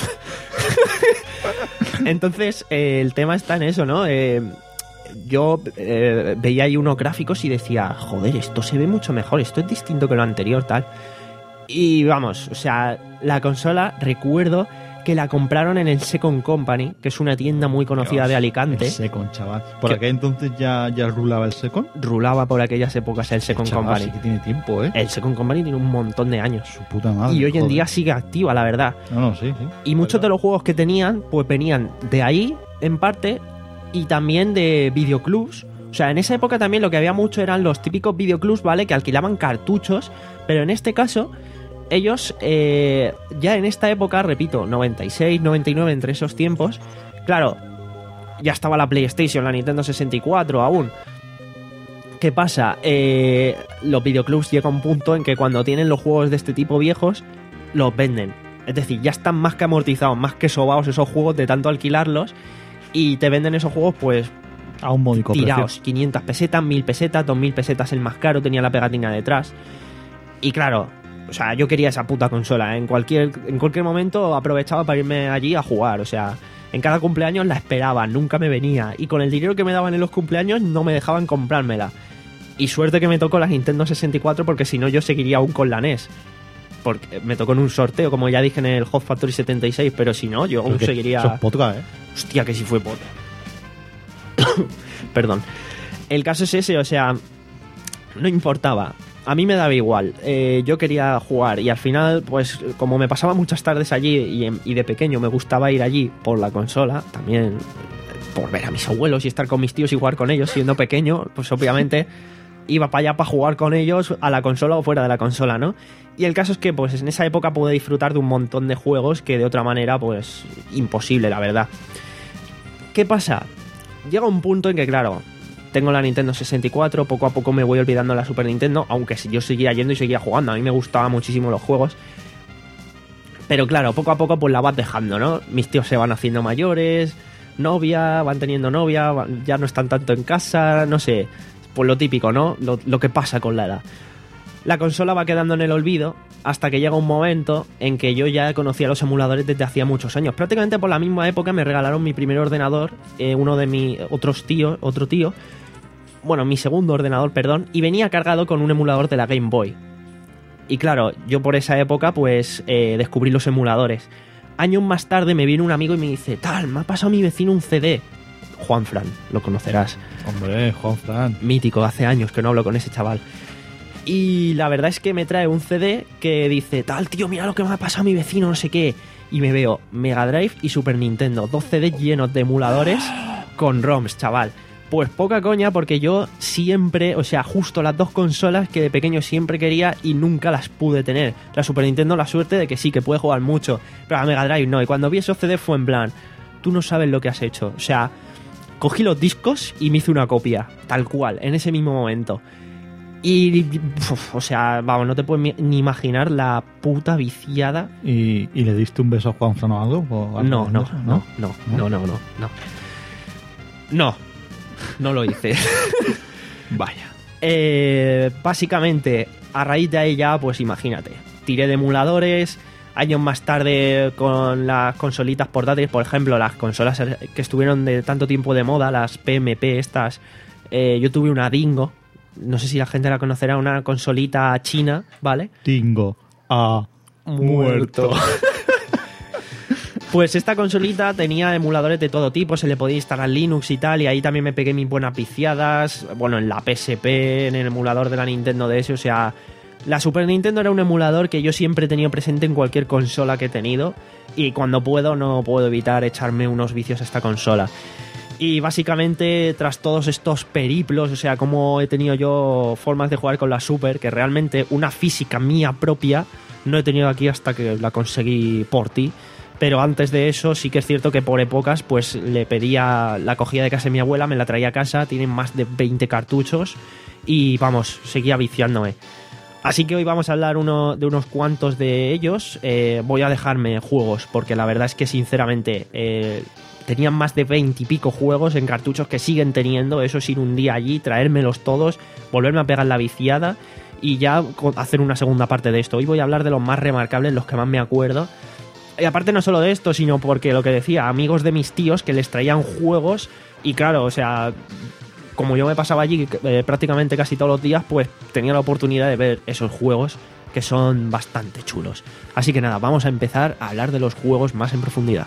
Entonces, eh, el tema está en eso, ¿no? Eh, yo eh, veía ahí unos gráficos y decía, joder, esto se ve mucho mejor, esto es distinto que lo anterior, tal. Y vamos, o sea, la consola, recuerdo que la compraron en el Second Company, que es una tienda muy conocida Dios, de Alicante. El Second, chaval. ¿Por Que- aquel entonces ya, ya rulaba el Second? Rulaba por aquellas épocas el Second Chaval, Company. sí que tiene tiempo, ¿eh? El Second Company tiene un montón de años. Su puta madre. Y hoy en joder. día sigue activa, la verdad. No, no, sí, sí. Y muchos de los juegos que tenían, pues venían de ahí, en parte, y también de videoclubs. O sea, en esa época también lo que había mucho eran los típicos videoclubs, ¿vale? Que alquilaban cartuchos, pero en este caso, ellos, eh, ya en esta época, repito, noventa y seis, noventa y nueve, entre esos tiempos, claro, ya estaba la PlayStation, la Nintendo sesenta y cuatro aún. ¿Qué pasa? Eh, los videoclubs llega un punto en que cuando tienen los juegos de este tipo viejos, los venden. Es decir, ya están más que amortizados, más que sobaos esos juegos de tanto alquilarlos, y te venden esos juegos, pues, A un módico tiraos, precio. quinientas pesetas, mil pesetas, dos mil pesetas el más caro, tenía la pegatina detrás. Y claro, o sea, yo quería esa puta consola, ¿eh? En cualquier, en cualquier momento aprovechaba para irme allí a jugar, o sea, en cada cumpleaños la esperaba, nunca me venía, y con el dinero que me daban en los cumpleaños no me dejaban comprármela. Y suerte que me tocó la Nintendo sesenta y cuatro, porque si no yo seguiría aún con la N E S. Porque me tocó en un sorteo, como ya dije en el Hot Factory setenta y seis, pero si no, yo aún Porque seguiría... Eso es podcast, ¿eh? Hostia, que si fue pota. Perdón. El caso es ese, o sea, no importaba. A mí me daba igual. Eh, yo quería jugar y al final, pues, como me pasaba muchas tardes allí y, en- y de pequeño me gustaba ir allí por la consola, también eh, por ver a mis abuelos y estar con mis tíos y jugar con ellos siendo pequeño, pues obviamente iba para allá para jugar con ellos a la consola o fuera de la consola, ¿no? Y el caso es que, pues, en esa época pude disfrutar de un montón de juegos que de otra manera, pues, imposible, la verdad. ¿Qué pasa? Llega un punto en que, claro, tengo la Nintendo sesenta y cuatro, poco a poco me voy olvidando de la Super Nintendo, aunque yo seguía yendo y seguía jugando, a mí me gustaban muchísimo los juegos. Pero claro, poco a poco pues la vas dejando, ¿no? Mis tíos se van haciendo mayores, novia, van teniendo novia, van- ya no están tanto en casa, no sé, pues lo típico, ¿no? Lo, lo que pasa con la edad. La consola va quedando en el olvido hasta que llega un momento en que yo ya conocía los emuladores desde hacía muchos años. Prácticamente por la misma época me regalaron mi primer ordenador, eh, uno de mis otros tíos, otro tío, bueno, mi segundo ordenador, perdón, y venía cargado con un emulador de la Game Boy. Y claro, yo por esa época pues eh, descubrí los emuladores. Años más tarde me viene un amigo y me dice, tal, me ha pasado mi vecino un C D. Juan Fran, lo conocerás. Hombre, Juan Fran. Mítico, hace años que no hablo con ese chaval. Y la verdad es que me trae un C D que dice, tal, tío, mira lo que me ha pasado a mi vecino, no sé qué. Y me veo Mega Drive y Super Nintendo, dos C Ds llenos de emuladores con ROMs, chaval. Pues poca coña, porque yo siempre, o sea, justo las dos consolas que de pequeño siempre quería y nunca las pude tener. La Super Nintendo, la suerte de que sí, que puede jugar mucho, pero la Mega Drive no. Y cuando vi esos C Ds fue en plan, tú no sabes lo que has hecho. O sea, cogí los discos y me hice una copia, tal cual, en ese mismo momento. Y, uf, o sea, vamos, no te puedes mi- ni imaginar la puta viciada. ¿Y, y le diste un beso a Juan Fran o algo? ¿O algo No, de no, eso? no, no, no, no, no, no. No, no lo hice. Vaya. Eh, básicamente, a raíz de ahí ya, pues imagínate, tiré de emuladores. Años más tarde con las consolitas portátiles, por ejemplo, las consolas que estuvieron de tanto tiempo de moda, las P M P estas, eh, yo tuve una Dingo, no sé si la gente la conocerá, una consolita china, ¿vale? Tingo ha muerto. Pues esta consolita tenía emuladores de todo tipo, se le podía instalar Linux y tal, y ahí también me pegué mis buenas viciadas, bueno, en la P S P, en el emulador de la Nintendo D S, o sea, la Super Nintendo era un emulador que yo siempre he tenido presente en cualquier consola que he tenido, y cuando puedo no puedo evitar echarme unos vicios a esta consola. Y básicamente, tras todos estos periplos, o sea, como he tenido yo formas de jugar con la Super, que realmente una física mía propia no he tenido aquí hasta que la conseguí por ti. Pero antes de eso sí que es cierto que por épocas pues le pedía, la cogía de casa de mi abuela, me la traía a casa, tienen más de veinte cartuchos y vamos, seguía viciándome. Así que hoy vamos a hablar uno, de unos cuantos de ellos. Eh, voy a dejarme juegos, porque la verdad es que sinceramente eh, tenían más de veinte y pico juegos en cartuchos que siguen teniendo. Eso es ir un día allí, traérmelos todos, volverme a pegar la viciada y ya hacer una segunda parte de esto. Hoy voy a hablar de los más remarcables, los que más me acuerdo. Y aparte no solo de esto, sino porque lo que decía, amigos de mis tíos que les traían juegos y claro, o sea, como yo me pasaba allí eh, prácticamente casi todos los días, pues tenía la oportunidad de ver esos juegos que son bastante chulos. Así que nada, vamos a empezar a hablar de los juegos más en profundidad.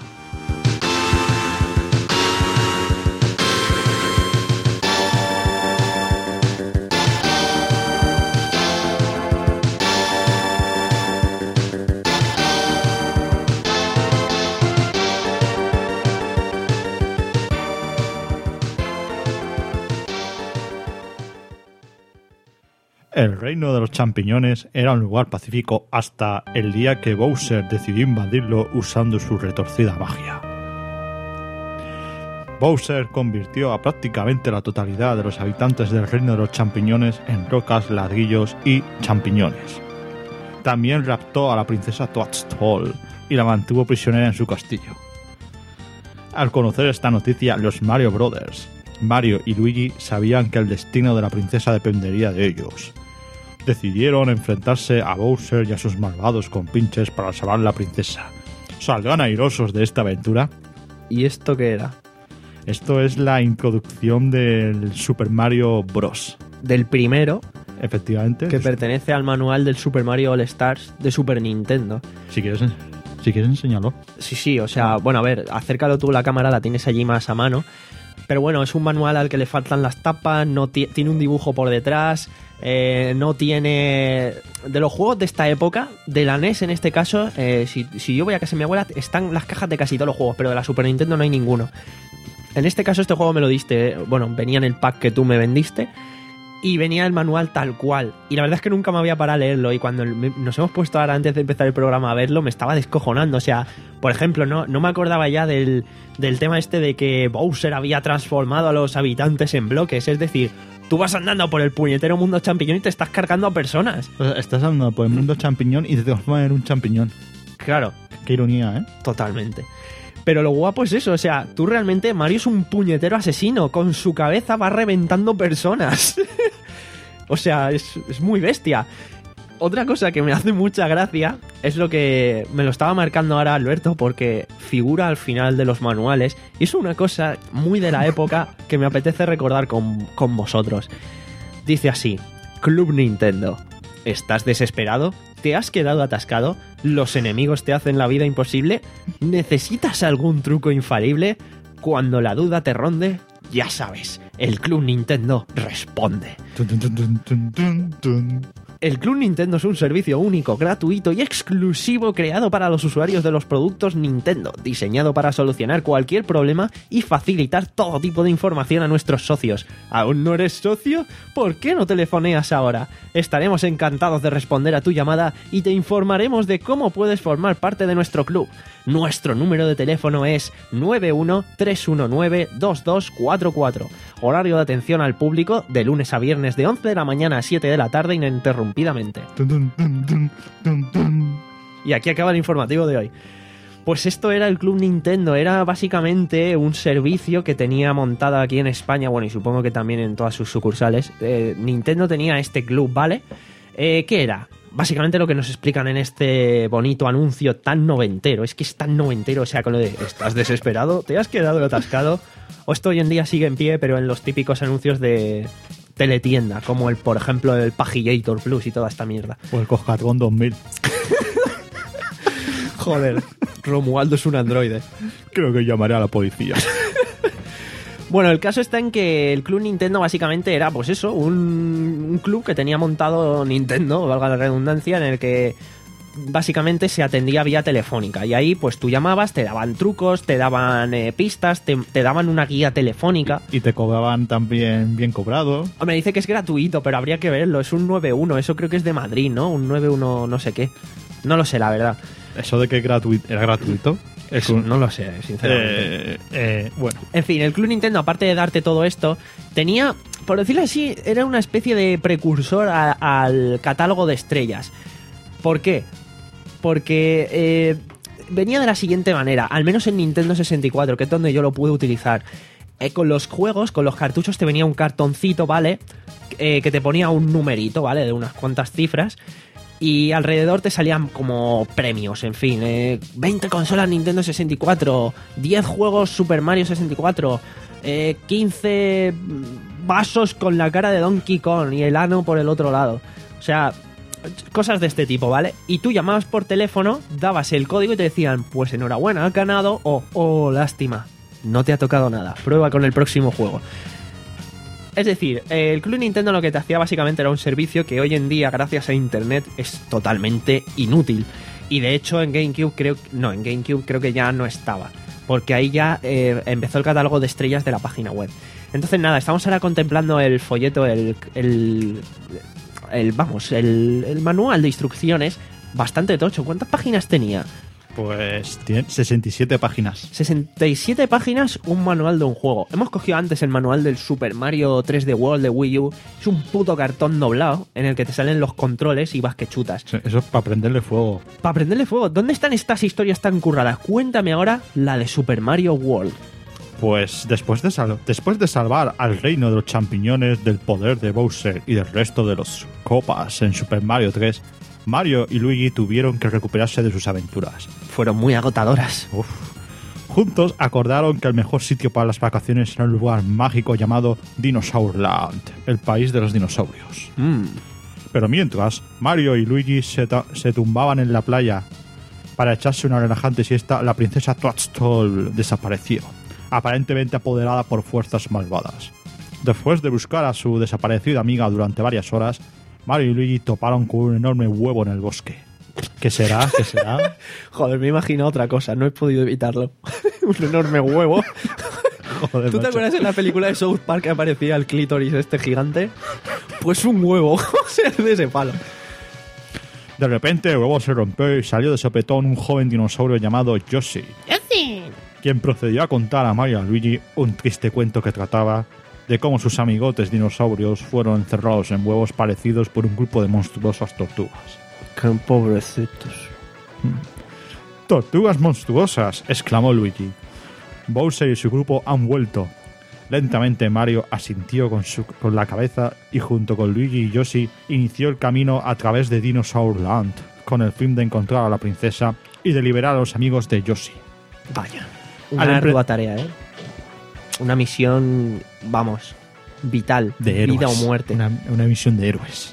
El reino de los champiñones era un lugar pacífico hasta el día que Bowser decidió invadirlo usando su retorcida magia. Bowser convirtió a prácticamente la totalidad de los habitantes del reino de los champiñones en rocas, ladrillos y champiñones. También raptó a la princesa Toadstool y la mantuvo prisionera en su castillo. Al conocer esta noticia, los Mario Brothers, Mario y Luigi, sabían que el destino de la princesa dependería de ellos. Decidieron enfrentarse a Bowser y a sus malvados compinches para salvar a la princesa. ¿Saldrán airosos de esta aventura? ¿Y esto qué era? Esto es la introducción del Super Mario Bros. Del primero, Efectivamente. que pertenece al manual del Super Mario All Stars de Super Nintendo. Si quieres, si quieres enséñalo. Sí, sí, o sea, bueno, a ver, acércalo tú la cámara, la tienes allí más a mano. Pero bueno, es un manual al que le faltan las tapas, no t- tiene un dibujo por detrás, eh, no tiene... De los juegos de esta época, de la N E S en este caso, eh, si, si yo voy a casa de mi abuela, están las cajas de casi todos los juegos, pero de la Super Nintendo no hay ninguno. En este caso este juego me lo diste, bueno, venía en el pack que tú me vendiste, y venía el manual tal cual. Y la verdad es que nunca me había parado a leerlo. Y cuando nos hemos puesto ahora antes de empezar el programa a verlo, me estaba descojonando. O sea, por ejemplo, no, no me acordaba ya del, del tema este de que Bowser había transformado a los habitantes en bloques. Es decir, tú vas andando por el puñetero mundo champiñón y te estás cargando a personas. O sea, estás andando por el mundo champiñón y te transformas en un champiñón. Claro. Qué ironía, ¿eh? Totalmente. Pero lo guapo es eso, o sea, tú realmente, Mario es un puñetero asesino, con su cabeza va reventando personas. O sea, es, es muy bestia. Otra cosa que me hace mucha gracia es lo que me lo estaba marcando ahora Alberto, porque figura al final de los manuales y es una cosa muy de la época que me apetece recordar con, con vosotros. Dice así: Club Nintendo. ¿Estás desesperado? ¿Te has quedado atascado? ¿Los enemigos te hacen la vida imposible? ¿Necesitas algún truco infalible? Cuando la duda te ronde, ya sabes, el Club Nintendo responde. Tun, tun, tun, tun, tun, tun, tun. El Club Nintendo es un servicio único, gratuito y exclusivo creado para los usuarios de los productos Nintendo, diseñado para solucionar cualquier problema y facilitar todo tipo de información a nuestros socios. ¿Aún no eres socio? ¿Por qué no telefoneas ahora? Estaremos encantados de responder a tu llamada y te informaremos de cómo puedes formar parte de nuestro club. Nuestro número de teléfono es nueve uno tres uno nueve dos dos cuatro cuatro. Horario de atención al público de lunes a viernes de once de la mañana a siete de la tarde ininterrumpidamente. Tun, tun, tun, tun, tun, tun. Y aquí acaba el informativo de hoy. Pues esto era el Club Nintendo, era básicamente un servicio que tenía montado aquí en España, bueno, y supongo que también en todas sus sucursales. Eh, Nintendo tenía este club, ¿vale? Eh, ¿Qué era? Básicamente lo que nos explican en este bonito anuncio tan noventero, es que es tan noventero, o sea, con lo de ¿estás desesperado? ¿Te has quedado atascado? O esto hoy en día sigue en pie, pero en los típicos anuncios de teletienda, como el, por ejemplo, el Pagillator Plus y toda esta mierda. O el Coscatón dos mil. Joder, Romualdo es un androide. Creo que llamaré a la policía. Bueno, el caso está en que el Club Nintendo básicamente era, pues eso, un, un club que tenía montado Nintendo, valga la redundancia, en el que básicamente se atendía vía telefónica. Y ahí, pues tú llamabas, te daban trucos, te daban eh, pistas, te, te daban una guía telefónica. Y te cobraban también bien cobrado. Me dice que es gratuito, pero habría que verlo. Es un nueve uno, eso creo que es de Madrid, ¿no? Un nueve uno no sé qué. No lo sé, la verdad. Eso de que gratuito, era gratuito. El Club- No lo sé, sinceramente. Eh, eh, bueno, En fin, el Club Nintendo, aparte de darte todo esto, tenía, por decirlo así, era una especie de precursor a- al catálogo de estrellas. ¿Por qué? Porque eh, venía de la siguiente manera, al menos en Nintendo sesenta y cuatro, que es donde yo lo pude utilizar. Eh, con los juegos, con los cartuchos, te venía un cartoncito, ¿vale? Eh, que te ponía un numerito, ¿vale? De unas cuantas cifras. Y alrededor te salían como premios, en fin. Eh, veinte consolas Nintendo sesenta y cuatro, diez juegos Super Mario sesenta y cuatro, eh, quince vasos con la cara de Donkey Kong y el ano por el otro lado. O sea, cosas de este tipo, ¿vale? Y tú llamabas por teléfono, dabas el código y te decían, pues enhorabuena, has ganado, o oh, lástima, no te ha tocado nada, prueba con el próximo juego. Es decir, el Club Nintendo lo que te hacía básicamente era un servicio que hoy en día, gracias a Internet, es totalmente inútil. Y de hecho en GameCube creo... No, en GameCube creo que ya no estaba. Porque ahí ya eh, empezó el catálogo de estrellas de la página web. Entonces nada, estamos ahora contemplando el folleto, el... el, el vamos, el, el manual de instrucciones. Bastante tocho. ¿Cuántas páginas tenía? pues tiene sesenta y siete páginas. sesenta y siete páginas, un manual de un juego. Hemos cogido antes el manual del Super Mario tres D World de Wii U. Es un puto cartón doblado en el que te salen los controles y vas que chutas. Sí, eso es para prenderle fuego. Para prenderle fuego, ¿dónde están estas historias tan curradas? Cuéntame ahora la de Super Mario World. Pues después de, sal- después de salvar al reino de los champiñones del poder de Bowser y del resto de los copas en Super Mario tres, Mario y Luigi tuvieron que recuperarse de sus aventuras. Fueron muy agotadoras. Uf. Juntos acordaron que el mejor sitio para las vacaciones era un lugar mágico llamado Dinosaur Land, el país de los dinosaurios. Mm. Pero mientras, Mario y Luigi se, ta- se tumbaban en la playa para echarse una relajante siesta, la princesa Toadstool desapareció, aparentemente apoderada por fuerzas malvadas. Después de buscar a su desaparecida amiga durante varias horas, Mario y Luigi toparon con un enorme huevo en el bosque. ¿Qué será? ¿Qué será? Joder, me imagino otra cosa, no he podido evitarlo. Un enorme huevo. Joder, ¿Tú te macho. acuerdas en la película de South Park que aparecía el clítoris este gigante? Pues un huevo, o sea, de ese palo. De repente el huevo se rompió y salió de sopetón un joven dinosaurio llamado Yoshi, quien procedió a contar a Mario y a Luigi un triste cuento que trataba de cómo sus amigotes dinosaurios fueron encerrados en huevos parecidos por un grupo de monstruosas tortugas. Qué pobrecitos. ¡Tortugas monstruosas!, exclamó Luigi. Bowser y su grupo han vuelto. Lentamente Mario asintió con, su, con la cabeza y junto con Luigi y Yoshi inició el camino a través de Dinosaur Land con el fin de encontrar a la princesa y de liberar a los amigos de Yoshi. Vaya. Una Al empre- ardua tarea, ¿eh? Una misión, vamos, vital. De héroes. Vida o muerte. Una, una misión de héroes.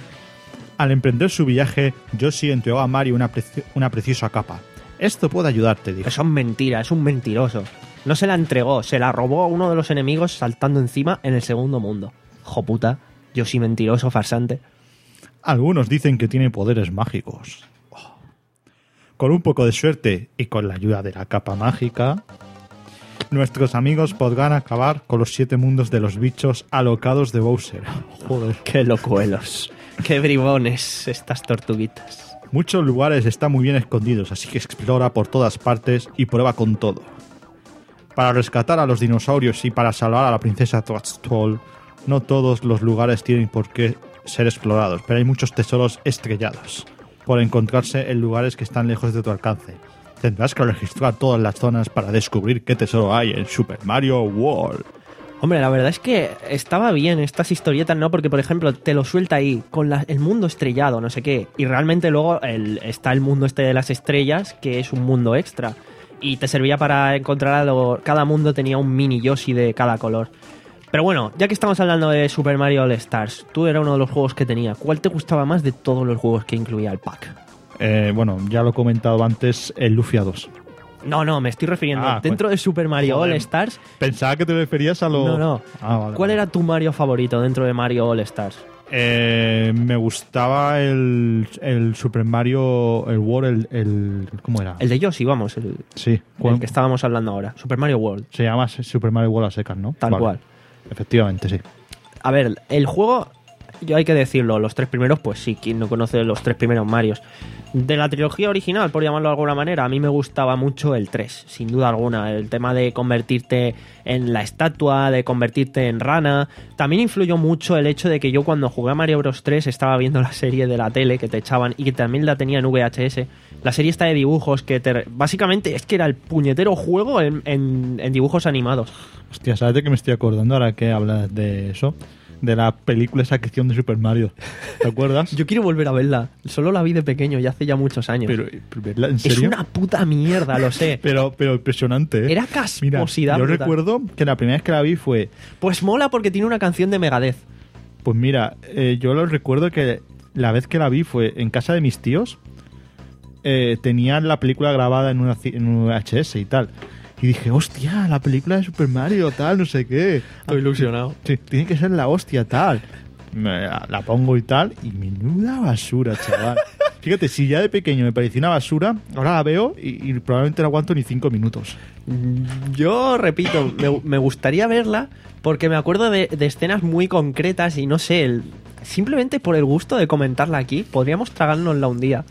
Al emprender su viaje, Yoshi entregó a Mario una, preci- una preciosa capa. Esto puede ayudarte, dijo. Eso es mentira, es un mentiroso. No se la entregó, se la robó a uno de los enemigos saltando encima en el segundo mundo. Joputa, yo sí mentiroso, farsante. Algunos dicen que tiene poderes mágicos. Oh. Con un poco de suerte y con la ayuda de la capa mágica, nuestros amigos podrán acabar con los siete mundos de los bichos alocados de Bowser. Joder. Qué locuelos, qué bribones estas tortuguitas. Muchos lugares están muy bien escondidos, así que explora por todas partes y prueba con todo. Para rescatar a los dinosaurios y para salvar a la princesa Toadstool, no todos los lugares tienen por qué ser explorados, pero hay muchos tesoros estrellados por encontrarse en lugares que están lejos de tu alcance. Tendrás que registrar todas las zonas para descubrir qué tesoro hay en Super Mario World. Hombre, la verdad es que estaba bien estas historietas, ¿no? Porque, por ejemplo, te lo suelta ahí, con la- el mundo estrellado, no sé qué. Y realmente luego el, está el mundo este de las estrellas, que es un mundo extra. Y te servía para encontrar a lo- cada mundo tenía un mini Yoshi de cada color. Pero bueno, ya que estamos hablando de Super Mario All Stars, tú eras uno de los juegos que tenía. ¿Cuál te gustaba más de todos los juegos que incluía el pack? Eh, bueno, ya lo he comentado antes, el Lufia dos. No, no, me estoy refiriendo. Ah, Dentro de Super Mario joder. All Stars. Pensaba que te referías a lo... No, no. Ah, vale, ¿Cuál vale. era tu Mario favorito dentro de Mario All Stars? Eh, me gustaba el, el Super Mario, el World, el, el- ¿cómo era? El de Yoshi, vamos, el, sí, el que estábamos hablando ahora. Super Mario World. se llama Super Mario World a secas, ¿no? Tal Vale. cual. Efectivamente, sí. A ver, el juego yo hay que decirlo, los tres primeros, pues sí, quien no conoce los tres primeros Marios. De la trilogía original, por llamarlo de alguna manera, a mí me gustaba mucho el tres, sin duda alguna. El tema de convertirte en la estatua, de convertirte en rana. También influyó mucho el hecho de que yo cuando jugué a Mario Bros tres estaba viendo la serie de la tele que te echaban y que también la tenía en V H S. La serie está de dibujos que te, básicamente es que era el puñetero juego en, en, en dibujos animados. Hostia, ¿sabes de qué me estoy acordando ahora que hablas de eso? De la película esa que hicieron de Super Mario. ¿Te acuerdas? Yo quiero volver a verla. Solo la vi de pequeño y hace ya muchos años. Pero, pero ¿verla en serio? Es una puta mierda, lo sé. pero, pero impresionante, ¿eh? Era casposidad. Mira, yo brutal. recuerdo que la primera vez que la vi fue... Pues mola porque tiene una canción de Megadeth. Pues mira, eh, yo lo recuerdo que la vez que la vi fue en casa de mis tíos. Eh, tenían la película grabada en, una, en un V H S y tal. Y dije, hostia, la película de Super Mario, tal, no sé qué. Estoy ilusionado. Sí, tiene que ser la hostia, tal. Me, la, la pongo y tal, y menuda basura, chaval. Fíjate, si ya de pequeño me parecía una basura, ahora la veo y, y probablemente no aguanto ni cinco minutos. Yo repito, me, me gustaría verla porque me acuerdo de, de escenas muy concretas y no sé, el, simplemente por el gusto de comentarla aquí, podríamos tragárnosla un día.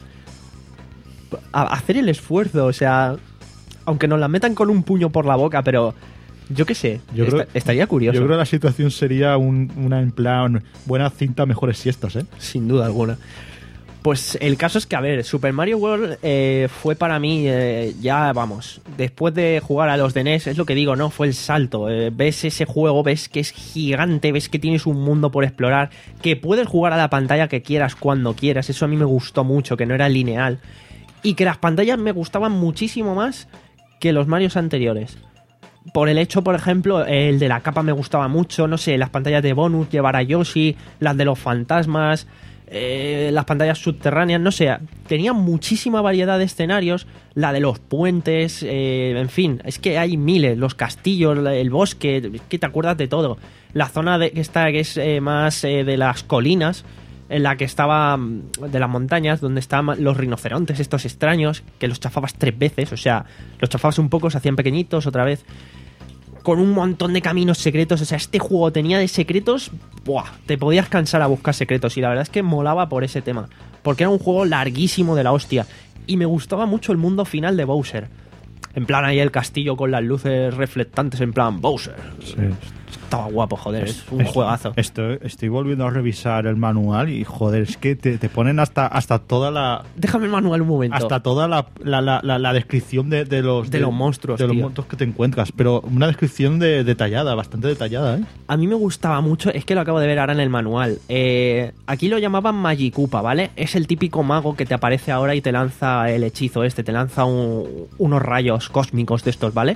A, hacer el esfuerzo, o sea, aunque nos la metan con un puño por la boca, pero yo qué sé, yo esta, creo, estaría curioso. Yo creo que la situación sería un, una en plan buena cinta, mejores siestas, ¿eh? Sin duda alguna. Pues el caso es que, a ver, Super Mario World eh, fue para mí, eh, ya vamos, después de jugar a los de N E S, es lo que digo, ¿no? Fue el salto. Eh, ves ese juego, ves que es gigante, ves que tienes un mundo por explorar, que puedes jugar a la pantalla que quieras cuando quieras. Eso a mí me gustó mucho, que no era lineal. Y que las pantallas me gustaban muchísimo más que los Marios anteriores. Por el hecho, por ejemplo, el de la capa me gustaba mucho, no sé, las pantallas de bonus, llevar a Yoshi, las de los fantasmas, eh, las pantallas subterráneas, no sé, tenía muchísima variedad de escenarios, la de los puentes, eh, en fin, es que hay miles, los castillos, el bosque, es que te acuerdas de todo. La zona de esta que es eh, más eh, de las colinas, en la que estaba, de las montañas, donde estaban los rinocerontes estos extraños, que los chafabas tres veces, o sea, los chafabas un poco, se hacían pequeñitos otra vez, con un montón de caminos secretos. O sea, este juego tenía de secretos, ¡buah! Te podías cansar a buscar secretos, y la verdad es que molaba por ese tema, porque era un juego larguísimo de la hostia, y me gustaba mucho el mundo final de Bowser. En plan ahí el castillo con las luces reflectantes, en plan Bowser. Sí. Estaba guapo, joder, es un estoy, juegazo. Estoy, estoy volviendo a revisar el manual y, joder, es que te, te ponen hasta, hasta toda la... Déjame el manual un momento. Hasta toda la, la, la, la, la descripción de, de los... De, de los monstruos, De los tío. monstruos que te encuentras, pero una descripción de, detallada, bastante detallada, ¿eh? A mí me gustaba mucho, es que lo acabo de ver ahora en el manual. Eh, aquí lo llamaban Magikupa, ¿vale? Es el típico mago que te aparece ahora y te lanza el hechizo este, te lanza un, unos rayos cósmicos de estos, ¿vale?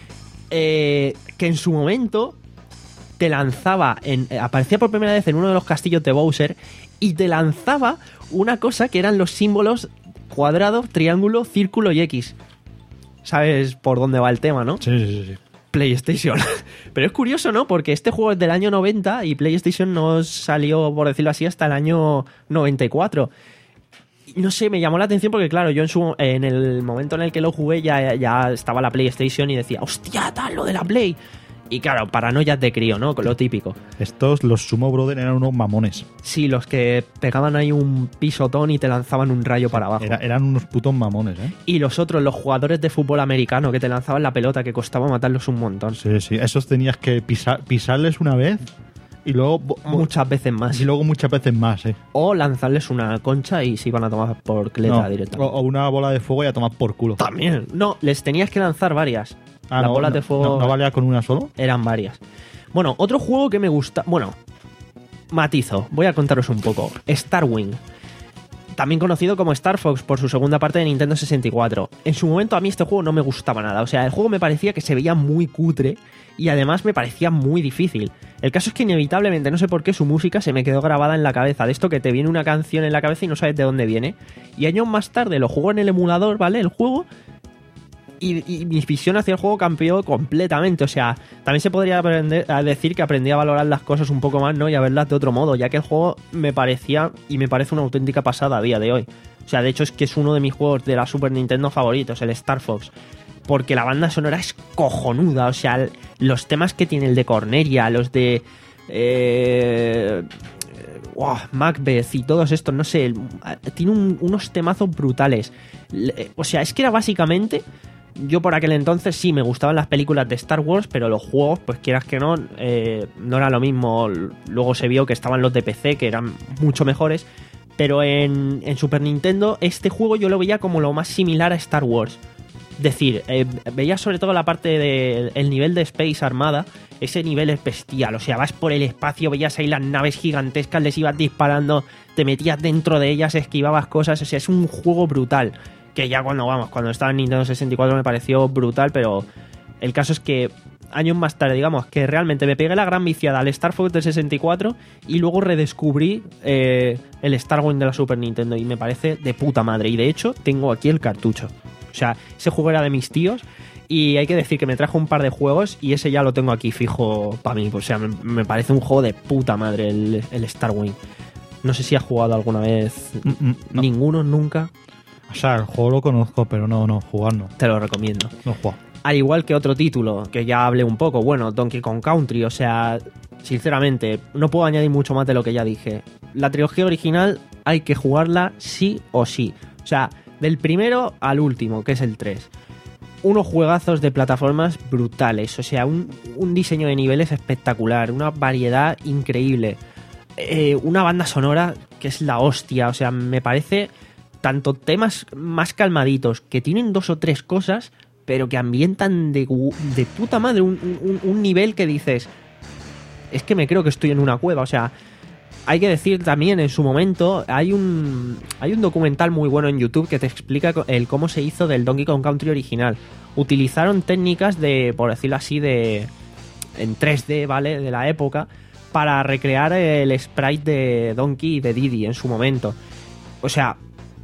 Eh, que en su momento te lanzaba, en, eh, aparecía por primera vez en uno de los castillos de Bowser y te lanzaba una cosa que eran los símbolos cuadrado, triángulo, círculo y X. ¿Sabes por dónde va el tema, no? Sí, sí, sí. PlayStation. Pero es curioso, ¿no? Porque este juego es del año noventa y PlayStation no salió, por decirlo así, hasta el año noventa y cuatro. No sé, me llamó la atención porque, claro, yo en, su, en el momento en el que lo jugué ya, ya estaba la PlayStation y decía, hostia, tal, lo de la Play. Y claro, paranoias de crío, ¿no? Con lo típico. Estos, los Sumo Brother, eran unos mamones. Sí, los que pegaban ahí un pisotón y te lanzaban un rayo para abajo. Era, eran unos putos mamones, ¿eh? Y los otros, los jugadores de fútbol americano que te lanzaban la pelota, que costaba matarlos un montón. Sí, sí. Esos tenías que pisar, pisarles una vez y luego... Muchas veces más. Y luego muchas veces más, ¿eh? O lanzarles una concha y se iban a tomar por cleta No, directamente. O, o una bola de fuego y a tomar por culo. También. No, les tenías que lanzar varias. Ah, Las no, bolas no, de fuego no, ¿no valía con una solo? eran varias. Bueno, otro juego que me gusta... Bueno, matizo. Voy a contaros un poco. Starwing. También conocido como Star Fox por su segunda parte de Nintendo sesenta y cuatro. En su momento a mí este juego no me gustaba nada. O sea, el juego me parecía que se veía muy cutre y además me parecía muy difícil. El caso es que inevitablemente, no sé por qué, su música se me quedó grabada en la cabeza. De esto que te viene una canción en la cabeza y no sabes de dónde viene. Y años más tarde lo juego en el emulador, ¿vale? El juego... Y, y mi visión hacia el juego cambió completamente. O sea, también se podría aprender a decir que aprendí a valorar las cosas un poco más, ¿no? Y a verlas de otro modo, ya que el juego me parecía y me parece una auténtica pasada a día de hoy. O sea, de hecho es que es uno de mis juegos de la Super Nintendo favoritos, el Star Fox. Porque la banda sonora es cojonuda. O sea, los temas que tiene el de Corneria, los de... Eh, wow, Macbeth y todos estos, no sé, el, tiene un, unos temazos brutales. Le, o sea, es que era básicamente... Yo por aquel entonces sí me gustaban las películas de Star Wars, pero los juegos, pues quieras que no, eh, no era lo mismo. Luego se vio que estaban los de P C, que eran mucho mejores. Pero en, en Super Nintendo, este juego yo lo veía como lo más similar a Star Wars. Es decir, eh, veía sobre todo la parte del el nivel de Space Armada. Ese nivel es bestial, o sea, vas por el espacio, veías ahí las naves gigantescas, les ibas disparando, te metías dentro de ellas, esquivabas cosas, o sea, es un juego brutal. Que ya cuando, vamos, cuando estaba en Nintendo sesenta y cuatro me pareció brutal, pero el caso es que años más tarde, digamos, que realmente me pegué la gran viciada al Star Fox de sesenta y cuatro y luego redescubrí eh, el Starwind de la Super Nintendo y me parece de puta madre. Y de hecho, tengo aquí el cartucho. O sea, ese juego era de mis tíos y hay que decir que me trajo un par de juegos y ese ya lo tengo aquí fijo para mí. O sea, me, me parece un juego de puta madre el, el Starwind. No sé si has jugado alguna vez. Mm, mm, no. Ninguno, nunca. O sea, el juego lo conozco, pero no, no, jugar no. Te lo recomiendo. No juego. Al igual que otro título, que ya hablé un poco, bueno, Donkey Kong Country, o sea, sinceramente, no puedo añadir mucho más de lo que ya dije. La trilogía original hay que jugarla sí o sí. O sea, del primero al último, que es el tres. Unos juegazos de plataformas brutales, o sea, un, un diseño de niveles espectacular, una variedad increíble. Eh, una banda sonora que es la hostia, o sea, me parece... Tanto temas más calmaditos, que tienen dos o tres cosas, pero que ambientan de, de puta madre un, un, un nivel que dices, es que me creo que estoy en una cueva. O sea, hay que decir también, en su momento, hay un, hay un documental muy bueno en YouTube que te explica el cómo se hizo del Donkey Kong Country original. Utilizaron técnicas de, por decirlo así, de en tres D, ¿vale?, de la época, para recrear el sprite de Donkey y de Diddy en su momento. O sea...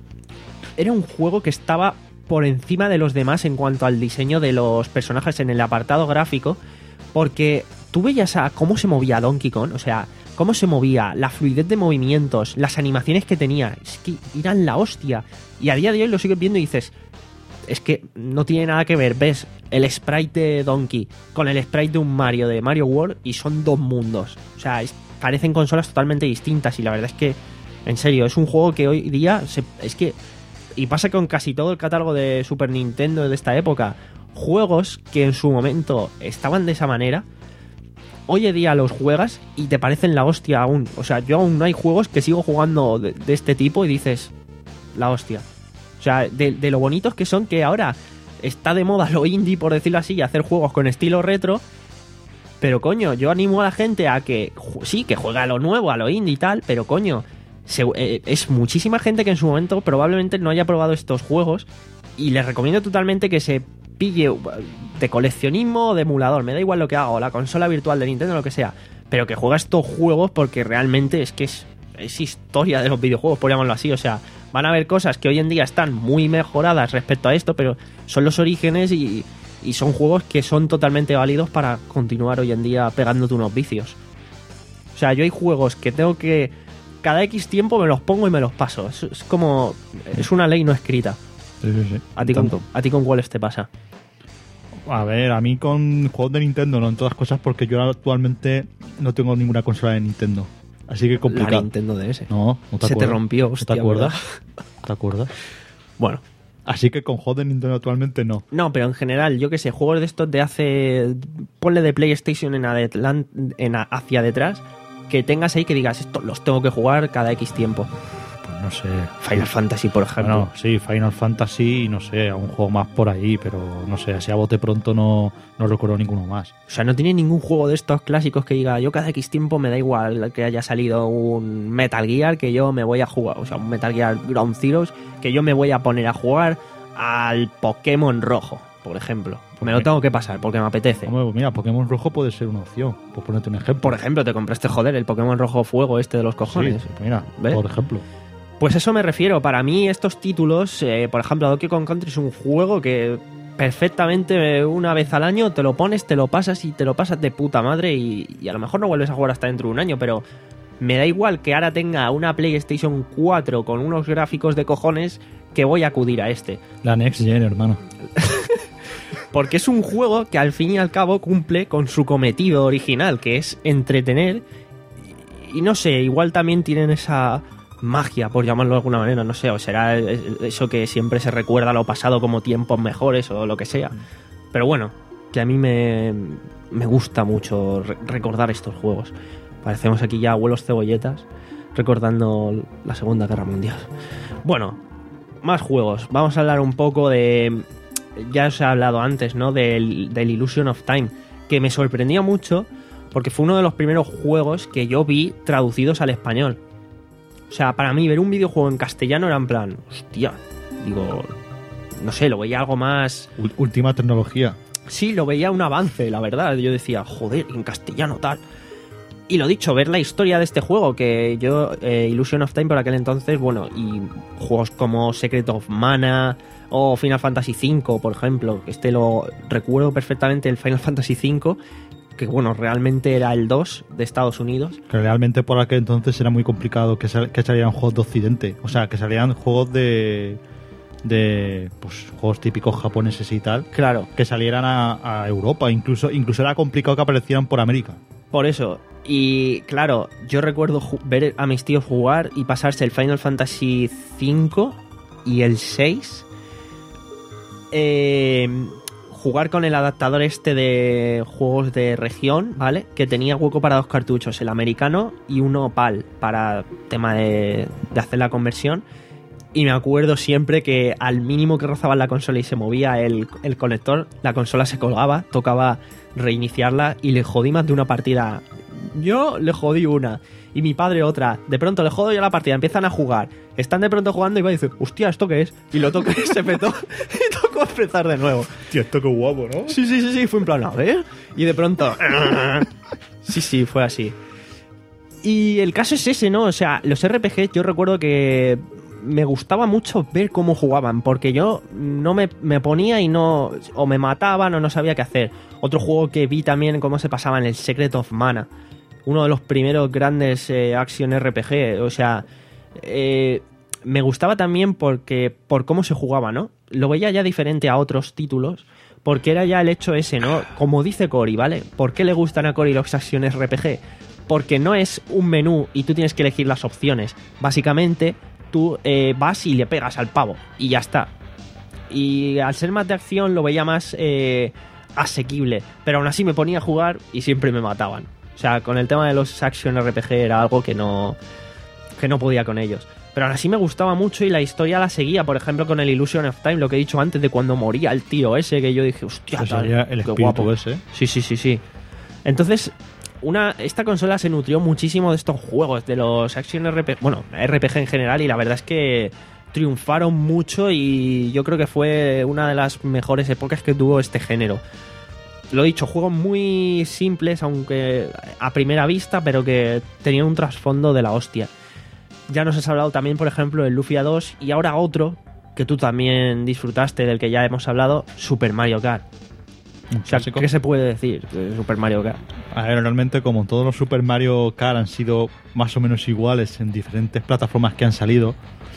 Era un juego que estaba por encima de los demás en cuanto al diseño de los personajes en el apartado gráfico, porque tú veías a cómo se movía Donkey Kong, o sea, cómo se movía, la fluidez de movimientos, las animaciones que tenía, es que eran la hostia. Y a día de hoy lo sigues viendo y dices, es que no tiene nada que ver, ves el sprite de Donkey con el sprite de un Mario, de Mario World, y son dos mundos. O sea, es, parecen consolas totalmente distintas y la verdad es que, en serio, es un juego que hoy día, se, es que... Y pasa con casi todo el catálogo de Super Nintendo de esta época. Juegos que en su momento estaban de esa manera, hoy en día los juegas y te parecen la hostia aún. O sea, yo aún no hay juegos que sigo jugando de, de este tipo y dices, la hostia. O sea, de, de lo bonitos que son, que ahora está de moda lo indie, por decirlo así, hacer juegos con estilo retro. Pero coño, yo animo a la gente a que, sí, que juegue a lo nuevo, a lo indie y tal, pero coño... Se, eh, es muchísima gente que en su momento probablemente no haya probado estos juegos y les recomiendo totalmente que se pille de coleccionismo o de emulador, me da igual lo que haga, o la consola virtual de Nintendo, lo que sea, pero que juegue estos juegos porque realmente es que es, es historia de los videojuegos, por llamarlo así. O sea, van a haber cosas que hoy en día están muy mejoradas respecto a esto, pero son los orígenes y, y son juegos que son totalmente válidos para continuar hoy en día pegándote unos vicios. O sea, yo hay juegos que tengo que... Cada X tiempo me los pongo y me los paso. Es, es como... Es una ley no escrita. Sí, sí, sí. ¿A ti, con, ¿A ti con cuáles te pasa? A ver, a mí con juegos de Nintendo, no en todas cosas, porque yo actualmente no tengo ninguna consola de Nintendo. Así que complicado. La Nintendo D S. No, no te Se acuerdas. te rompió, hostia, ¿No te acuerdas? ¿verdad? ¿Te acuerdas? Bueno. Así que con juegos de Nintendo actualmente no. No, pero en general, yo qué sé, juegos de estos de hace... Ponle de PlayStation en, adelant, en a, hacia detrás, que tengas ahí que digas, esto los tengo que jugar cada X tiempo. Pues no sé. Final Fantasy, por ejemplo. Bueno, sí, Final Fantasy, no sé, un juego más por ahí, pero no sé, así a bote pronto no, no recuerdo ninguno más. O sea, no tiene ningún juego de estos clásicos que diga, yo cada X tiempo me da igual que haya salido un Metal Gear, que yo me voy a jugar, o sea, un Metal Gear Ground Zeroes, que yo me voy a poner a jugar al Pokémon rojo, por ejemplo. Me lo tengo que pasar porque me apetece. Hombre, pues mira, Pokémon rojo puede ser una opción. Por ponerte un ejemplo. Por ejemplo, te compraste, joder, el Pokémon rojo fuego este de los cojones. Sí, pues mira, ¿ves? Por ejemplo. Pues eso me refiero. Para mí estos títulos, eh, por ejemplo, Donkey Kong Country es un juego que perfectamente una vez al año te lo pones, te lo pasas y te lo pasas de puta madre y, y a lo mejor no vuelves a jugar hasta dentro de un año, pero me da igual que ahora tenga una PlayStation cuatro con unos gráficos de cojones que voy a acudir a este. La Next Gen, hermano. Porque es un juego que al fin y al cabo cumple con su cometido original, que es entretener y no sé, igual también tienen esa magia, por llamarlo de alguna manera, no sé, o será eso que siempre se recuerda lo pasado como tiempos mejores o lo que sea. Pero bueno, que a mí me, me gusta mucho re- recordar estos juegos. Parecemos aquí ya abuelos cebolletas recordando la Segunda Guerra Mundial. Bueno, más juegos. Vamos a hablar un poco de... Ya os he hablado antes, ¿no? Del, del Illusion of Time, que me sorprendió mucho porque fue uno de los primeros juegos que yo vi traducidos al español. O sea, para mí ver un videojuego en castellano era en plan, hostia, digo, no sé, lo veía algo más... Última tecnología. Sí, lo veía un avance, la verdad. Yo decía, joder, en castellano tal. Y lo dicho, ver la historia de este juego, que yo, eh, Illusion of Time por aquel entonces, bueno, y juegos como Secret of Mana o Final Fantasy cinco, por ejemplo, que este lo recuerdo perfectamente, el Final Fantasy cinco, que bueno, realmente era el dos de Estados Unidos. Que realmente por aquel entonces era muy complicado que, sal- que salieran juegos de Occidente. O sea, que salieran juegos de... de pues juegos típicos japoneses y tal. Claro. Que salieran a, a Europa. Incluso, incluso era complicado que aparecieran por América. Por eso. Y claro, yo recuerdo ju- ver a mis tíos jugar y pasarse el Final Fantasy cinco y el seis. Eh... Jugar con el adaptador este de juegos de región, ¿vale? Que tenía hueco para dos cartuchos, el americano y uno PAL, para tema de, de hacer la conversión. Y me acuerdo siempre que al mínimo que rozaba la consola y se movía el, el conector, la consola se colgaba, tocaba reiniciarla y le jodí más de una partida. Yo le jodí una y mi padre otra. De pronto le jodo yo la partida, empiezan a jugar. Están de pronto jugando y va a decir, hostia, ¿esto qué es? Y lo toca y se petó y tocó empezar de nuevo. Tío, esto qué guapo, ¿no? Sí, sí, sí, sí, fue en plan, a ver. Y de pronto... Sí, sí, fue así. Y el caso es ese, ¿no? O sea, los R P G yo recuerdo que me gustaba mucho ver cómo jugaban, porque yo no me, me ponía y no... O me mataban o no sabía qué hacer. Otro juego que vi también cómo se pasaba en el Secret of Mana. Uno de los primeros grandes eh, action R P G. O sea... Eh, me gustaba también porque por cómo se jugaba, ¿no? Lo veía ya diferente a otros títulos, porque era ya el hecho ese, ¿no? Como dice Cory, ¿vale? ¿Por qué le gustan a Cory los action R P G? Porque no es un menú y tú tienes que elegir las opciones. Básicamente, tú eh, vas y le pegas al pavo y ya está. Y al ser más de acción lo veía más eh, asequible, pero aún así me ponía a jugar y siempre me mataban. O sea, con el tema de los action R P G era algo que no... que no podía con ellos. Pero aún así me gustaba mucho y la historia la seguía, por ejemplo, con el Illusion of Time, lo que he dicho antes de cuando moría el tío ese, que yo dije, hostia, Pues tal, sería el qué espíritu guapo. ese. Sí, sí, sí, sí. Entonces, una, esta consola se nutrió muchísimo de estos juegos, de los action R P G, bueno, R P G en general, y la verdad es que triunfaron mucho y yo creo que fue una de las mejores épocas que tuvo este género. Lo dicho, juegos muy simples, aunque a primera vista, pero que tenían un trasfondo de la hostia. Ya nos has hablado también, por ejemplo, del Lufia dos y ahora otro que tú también disfrutaste, del que ya hemos hablado, Super Mario Kart. Un O sea, clásico. ¿qué se puede decir de Super Mario Kart? A ver, realmente como todos los Super Mario Kart han sido más o menos iguales en diferentes plataformas que han salido,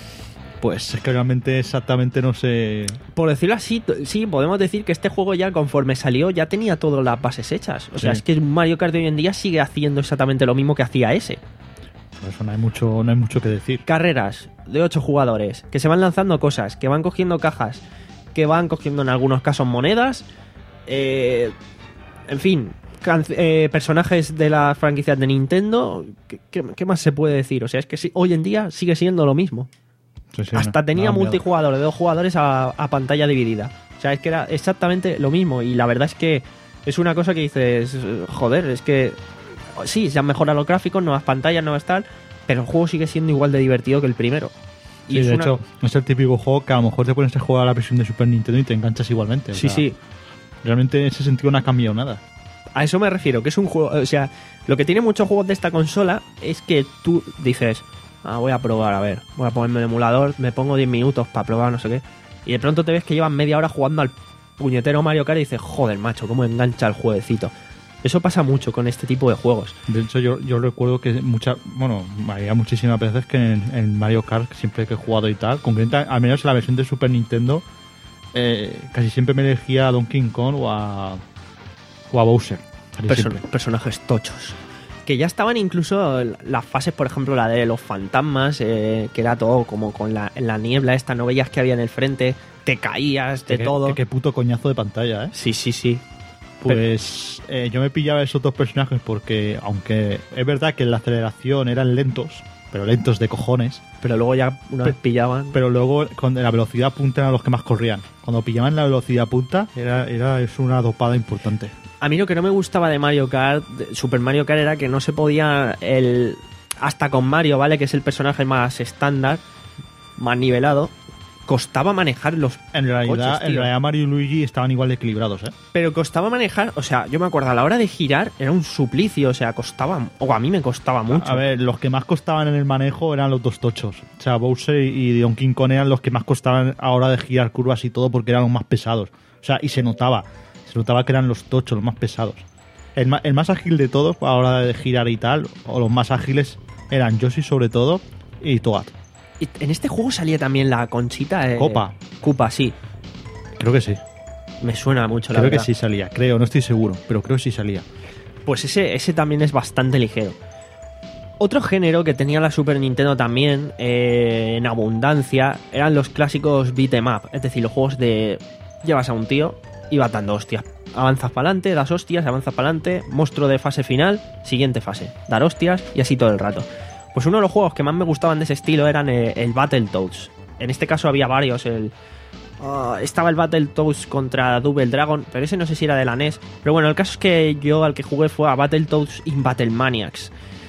pues es que realmente exactamente no sé... Por decirlo así, t- sí, podemos decir que este juego ya conforme salió ya tenía todas las bases hechas. O sea, Sí. es que Mario Kart de hoy en día sigue haciendo exactamente lo mismo que hacía ese. Por eso no hay mucho, no hay mucho que decir. Carreras de ocho jugadores, que se van lanzando cosas, que van cogiendo cajas, que van cogiendo en algunos casos monedas, eh, en fin, can- eh, personajes de las franquicias de Nintendo. ¿Qué, qué- qué más se puede decir? O sea, es que sí, hoy en día sigue siendo lo mismo. Sí, sí, Hasta no- tenía no ha cambiado. multijugador de dos jugadores a, a pantalla dividida. O sea, es que era exactamente lo mismo. Y la verdad es que es una cosa que dices, joder, es que sí, se han mejorado los gráficos, nuevas pantallas, nuevas tal, pero el juego sigue siendo igual de divertido que el primero. Y Sí, es de una- hecho, es el típico juego que a lo mejor te pones a jugar a la versión de Super Nintendo y te enganchas igualmente. o Sí, sea, sí. Realmente en ese sentido no ha cambiado nada. A eso me refiero, que es un juego, o sea, lo que tiene muchos juegos de esta consola es que tú dices, ah, voy a probar, a ver, voy a ponerme el emulador, me pongo diez minutos para probar no sé qué, y de pronto te ves que llevan media hora jugando al puñetero Mario Kart y dices, joder, macho, cómo engancha el jueguecito. Eso pasa mucho con este tipo de juegos. De hecho, yo, yo recuerdo que muchas, bueno, había muchísimas veces que en, en Mario Kart, siempre que he jugado y tal, concreta, al menos en la versión de Super Nintendo, eh, casi siempre me elegía a Donkey Kong o a, o a Bowser. Casi Perso- siempre. personajes tochos. que ya estaban incluso las fases, por ejemplo, la de los fantasmas, eh, que era todo como con la, en la niebla, esta no veías que había en el frente, te caías de Qué- todo. Qué, qué puto coñazo de pantalla, ¿eh? Sí, sí, sí. Pues eh, yo me pillaba esos dos personajes porque, aunque es verdad que en la aceleración eran lentos, pero lentos de cojones, Pero luego ya una vez pillaban... pero luego con la velocidad punta eran los que más corrían. Cuando pillaban la velocidad punta era, era es una dopada importante. A mí lo que no me gustaba de Mario Kart, de Super Mario Kart, era que no se podía el hasta con Mario, ¿vale? Que es el personaje más estándar, más nivelado, costaba manejar los En realidad, coches, en tío. realidad Mario y Luigi estaban igual de equilibrados, ¿eh? Pero costaba manejar, o sea, yo me acuerdo, a la hora de girar era un suplicio, o sea, costaba, o a mí me costaba mucho. A ver, los que más costaban en el manejo eran los dos tochos. O sea, Bowser y Donkey Kong eran los que más costaban a la hora de girar curvas y todo porque eran los más pesados. O sea, y se notaba. Se notaba que eran los tochos, los más pesados. El, ma- el más ágil de todos a la hora de girar y tal, o los más ágiles, eran Yoshi sobre todo y Toad. Y en este juego salía también la conchita. eh, Copa. Cupa, sí. Creo que sí. Me suena mucho, la Creo que verdad. sí salía. Creo, no estoy seguro, pero creo que sí salía. Pues ese, ese también es bastante ligero. Otro género que tenía la Super Nintendo también, eh, en abundancia, eran los clásicos beat 'em up. Es decir, los juegos de... Llevas a un tío y vas dando hostias. Avanzas para adelante, das hostias, avanzas para adelante, monstruo de fase final, siguiente fase. Dar hostias y así todo el rato. Pues uno de los juegos que más me gustaban de ese estilo eran el, el Battletoads. En este caso había varios. El, ah, estaba el Battletoads contra Double Dragon, pero ese no sé si era de la N E S. Pero bueno, el caso es que yo al que jugué fue a Battletoads in Battlemaniacs.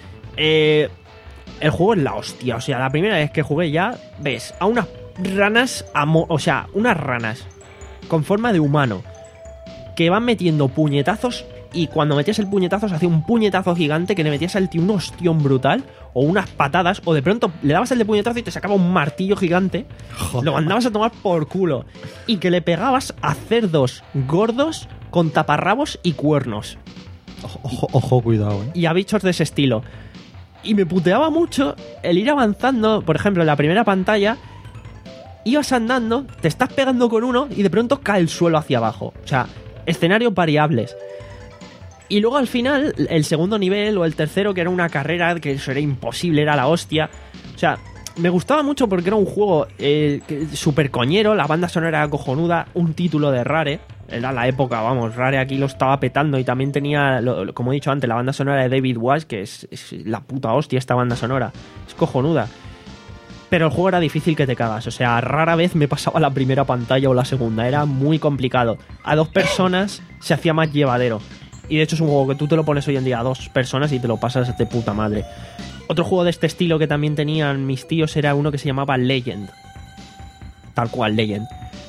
Eh, el juego es la hostia. O sea, la primera vez que jugué ya, ves a unas ranas, amo- o sea, unas ranas con forma de humano que van metiendo puñetazos. Y cuando metías el puñetazo se hacía un puñetazo gigante que le metías al tío un ostión brutal o unas patadas, o de pronto le dabas el de puñetazo y te sacaba un martillo gigante. Joder. Lo mandabas a tomar por culo. Y que le pegabas a cerdos gordos con taparrabos y cuernos. Ojo, ojo, ojo, cuidado, ¿eh? Y a bichos de ese estilo. Y me puteaba mucho el ir avanzando. Por ejemplo, en la primera pantalla ibas andando, te estás pegando con uno y de pronto cae el suelo hacia abajo. O sea, escenarios variables. Y luego al final, el segundo nivel o el tercero, que era una carrera, que eso era imposible, era la hostia. O sea, me gustaba mucho porque era un juego eh, súper coñero, la banda sonora era cojonuda, un título de Rare. Era la época, vamos, Rare aquí lo estaba petando y también tenía, lo, lo- como he dicho antes, la banda sonora de David Walsh, que es, es la puta hostia esta banda sonora. Es cojonuda. Pero el juego era difícil que te cagas. O sea, rara vez me pasaba la primera pantalla o la segunda. Era muy complicado. A dos personas se hacía más llevadero. Y de hecho es un juego que tú te lo pones hoy en día a dos personas y te lo pasas de puta madre. Otro juego de este estilo que también tenían mis tíos era uno que se llamaba Legend. Tal cual, Legend.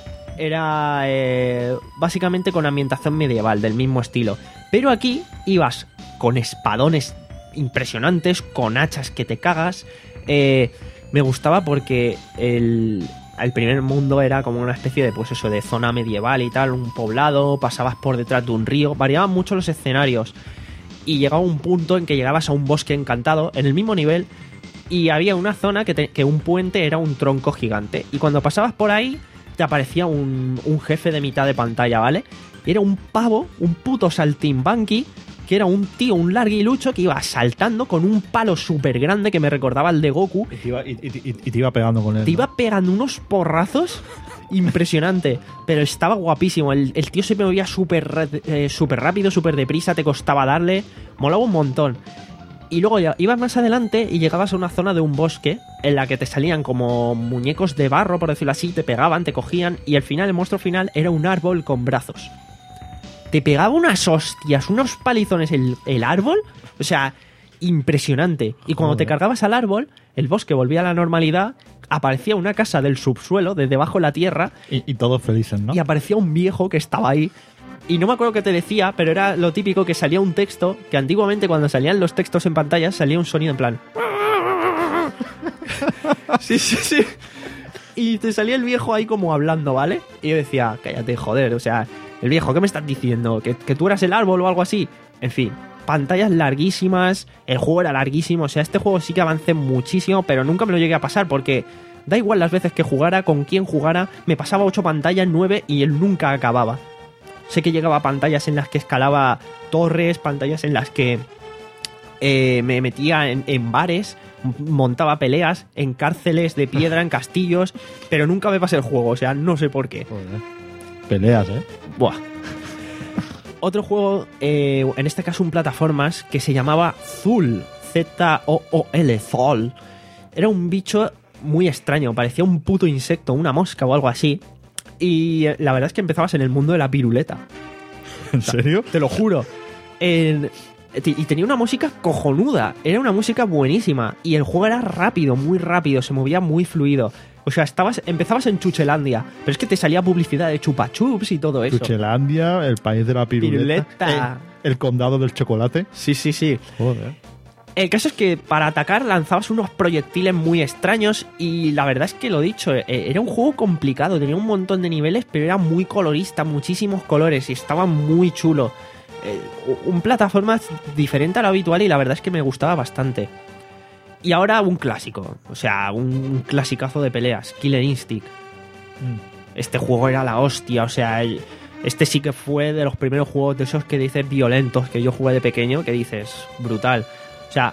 Era eh, básicamente con ambientación medieval, del mismo estilo. Pero aquí ibas con espadones impresionantes, con hachas que te cagas. Eh, me gustaba porque el, el primer mundo era como una especie de, pues eso, de zona medieval y tal, un poblado, pasabas por detrás de un río, variaban mucho los escenarios. Y llegaba un punto en que llegabas a un bosque encantado, en el mismo nivel, y había una zona que, te- que un puente era un tronco gigante. Y cuando pasabas por ahí, te aparecía un, un jefe de mitad de pantalla, ¿vale? Y era un pavo, un puto saltimbanqui, que era un tío, un larguilucho, que iba saltando con un palo súper grande que me recordaba al de Goku. Y te iba, y, y- y- y te iba pegando con él. Te ¿no? iba pegando unos porrazos impresionante, pero estaba guapísimo. El, el tío se movía súper ra- eh, súper rápido, súper deprisa, te costaba darle, molaba un montón. Y luego ya ibas más adelante y llegabas a una zona de un bosque en la que te salían como muñecos de barro, por decirlo así, te pegaban, te cogían, y al final, el monstruo final era un árbol con brazos. Te pegaba unas hostias, unos palizones el, el árbol, o sea, impresionante. Y cuando Joder. te cargabas al árbol, el bosque volvía a la normalidad, aparecía una casa del subsuelo, de debajo de la tierra, Y, y todos felices, ¿no? y aparecía un viejo que estaba ahí. Y no me acuerdo qué te decía, pero era lo típico que salía un texto, que antiguamente cuando salían los textos en pantalla salía un sonido en plan... Sí, sí, sí. Y te salía el viejo ahí como hablando, ¿vale? Y yo decía, cállate, joder, o sea, el viejo, ¿qué me estás diciendo? ¿Que, que tú eras el árbol o algo así? En fin, pantallas larguísimas, el juego era larguísimo, o sea, este juego sí que avancé muchísimo, pero nunca me lo llegué a pasar porque da igual las veces que jugara, con quién jugara, me pasaba ocho pantallas, nueve y él nunca acababa. Sé que llegaba a pantallas en las que escalaba torres, pantallas en las que eh, me metía en, en bares, montaba peleas, en cárceles de piedra, en castillos, pero nunca me pasé el juego, o sea, no sé por qué. Joder. Peleas, ¿eh? Buah. Otro juego, eh, en este caso un plataformas, que se llamaba Zool, Z O O L, Zool. Era un bicho muy extraño, parecía un puto insecto, una mosca o algo así. Y la verdad es que empezabas en el mundo de la piruleta. ¿En serio? Te lo juro. En- y tenía una música cojonuda. Era una música buenísima. Y el juego era rápido, muy rápido. Se movía muy fluido. O sea, estabas, empezabas en Chuchelandia. Pero es que te salía publicidad de Chupa Chups y todo eso. Chuchelandia, el país de la piruleta. Piruleta. El, el condado del chocolate. Sí, sí, sí. Joder. El caso es que para atacar lanzabas unos proyectiles muy extraños y la verdad es que lo dicho, eh, era un juego complicado, tenía un montón de niveles, pero era muy colorista, muchísimos colores y estaba muy chulo. Eh, un plataforma diferente a lo habitual y la verdad es que me gustaba bastante. Y ahora un clásico, o sea, un clasicazo de peleas, Killer Instinct. Este juego era la hostia, o sea, el- este sí que fue de los primeros juegos de esos que dices violentos que yo jugué de pequeño, que dices brutal. O sea,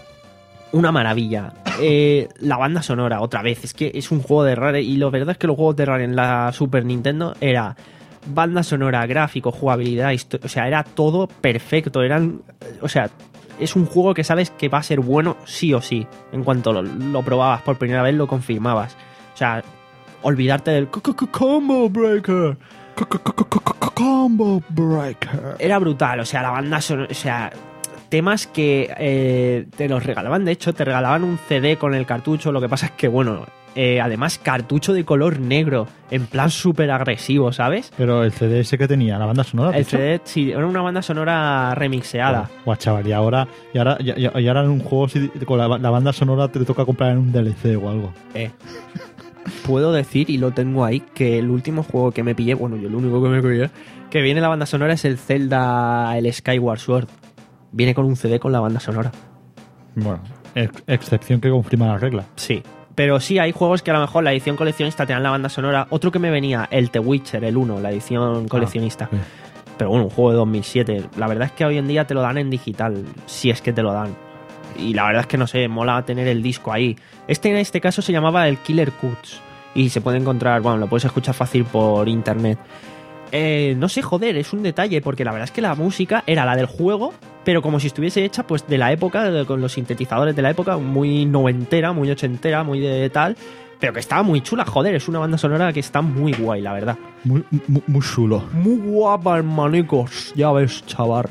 una maravilla. Eh, la banda sonora, otra vez, es que es un juego de Rare y lo verdad es que los juegos de Rare en la Super Nintendo era banda sonora, gráfico, jugabilidad, histo- o sea, era todo perfecto, eran, o sea, es un juego que sabes que va a ser bueno sí o sí. En cuanto lo, lo probabas por primera vez lo confirmabas. O sea, olvidarte del co- co- co- combo breaker. Co- co- co- co- co- Combo breaker. Era brutal, o sea, la banda sonora, o sea, temas que eh, te los regalaban, de hecho, te regalaban un C D con el cartucho, lo que pasa es que, bueno, eh, además cartucho de color negro, en plan súper agresivo, ¿sabes? Pero el C D ese que tenía, la banda sonora. El ¿has dicho? C D, sí, era una banda sonora remixeada. Guau, chaval, y ahora, y ahora, y, y- y ahora en un juego si- con la, la banda sonora te toca comprar en un D L C o algo. Eh. Puedo decir, y lo tengo ahí, que el último juego que me pillé, bueno, yo el único que me pillé, que viene la banda sonora es el Zelda, el Skyward Sword. Viene con un C D con la banda sonora. Bueno, ex- excepción que confirma la regla. Sí. Pero sí, hay juegos que a lo mejor la edición coleccionista te dan la banda sonora. Otro que me venía, el The Witcher, el uno, la edición coleccionista. sí. Pero bueno, un juego de dos mil siete. La verdad es que hoy en día te lo dan en digital, si es que te lo dan. Y la verdad es que no sé, mola tener el disco ahí. Este en este caso se llamaba el Killer Cuts. Y se puede encontrar, bueno, lo puedes escuchar fácil por internet. Eh, no sé, joder, es un detalle, porque la verdad es que la música era la del juego, pero como si estuviese hecha pues de la época, de- con los sintetizadores de la época, muy noventera, muy ochentera, muy de tal, pero que estaba muy chula, joder, es una banda sonora que está muy guay, la verdad. Muy, muy, muy chulo. Muy guapa, hermanicos, ya ves, chaval.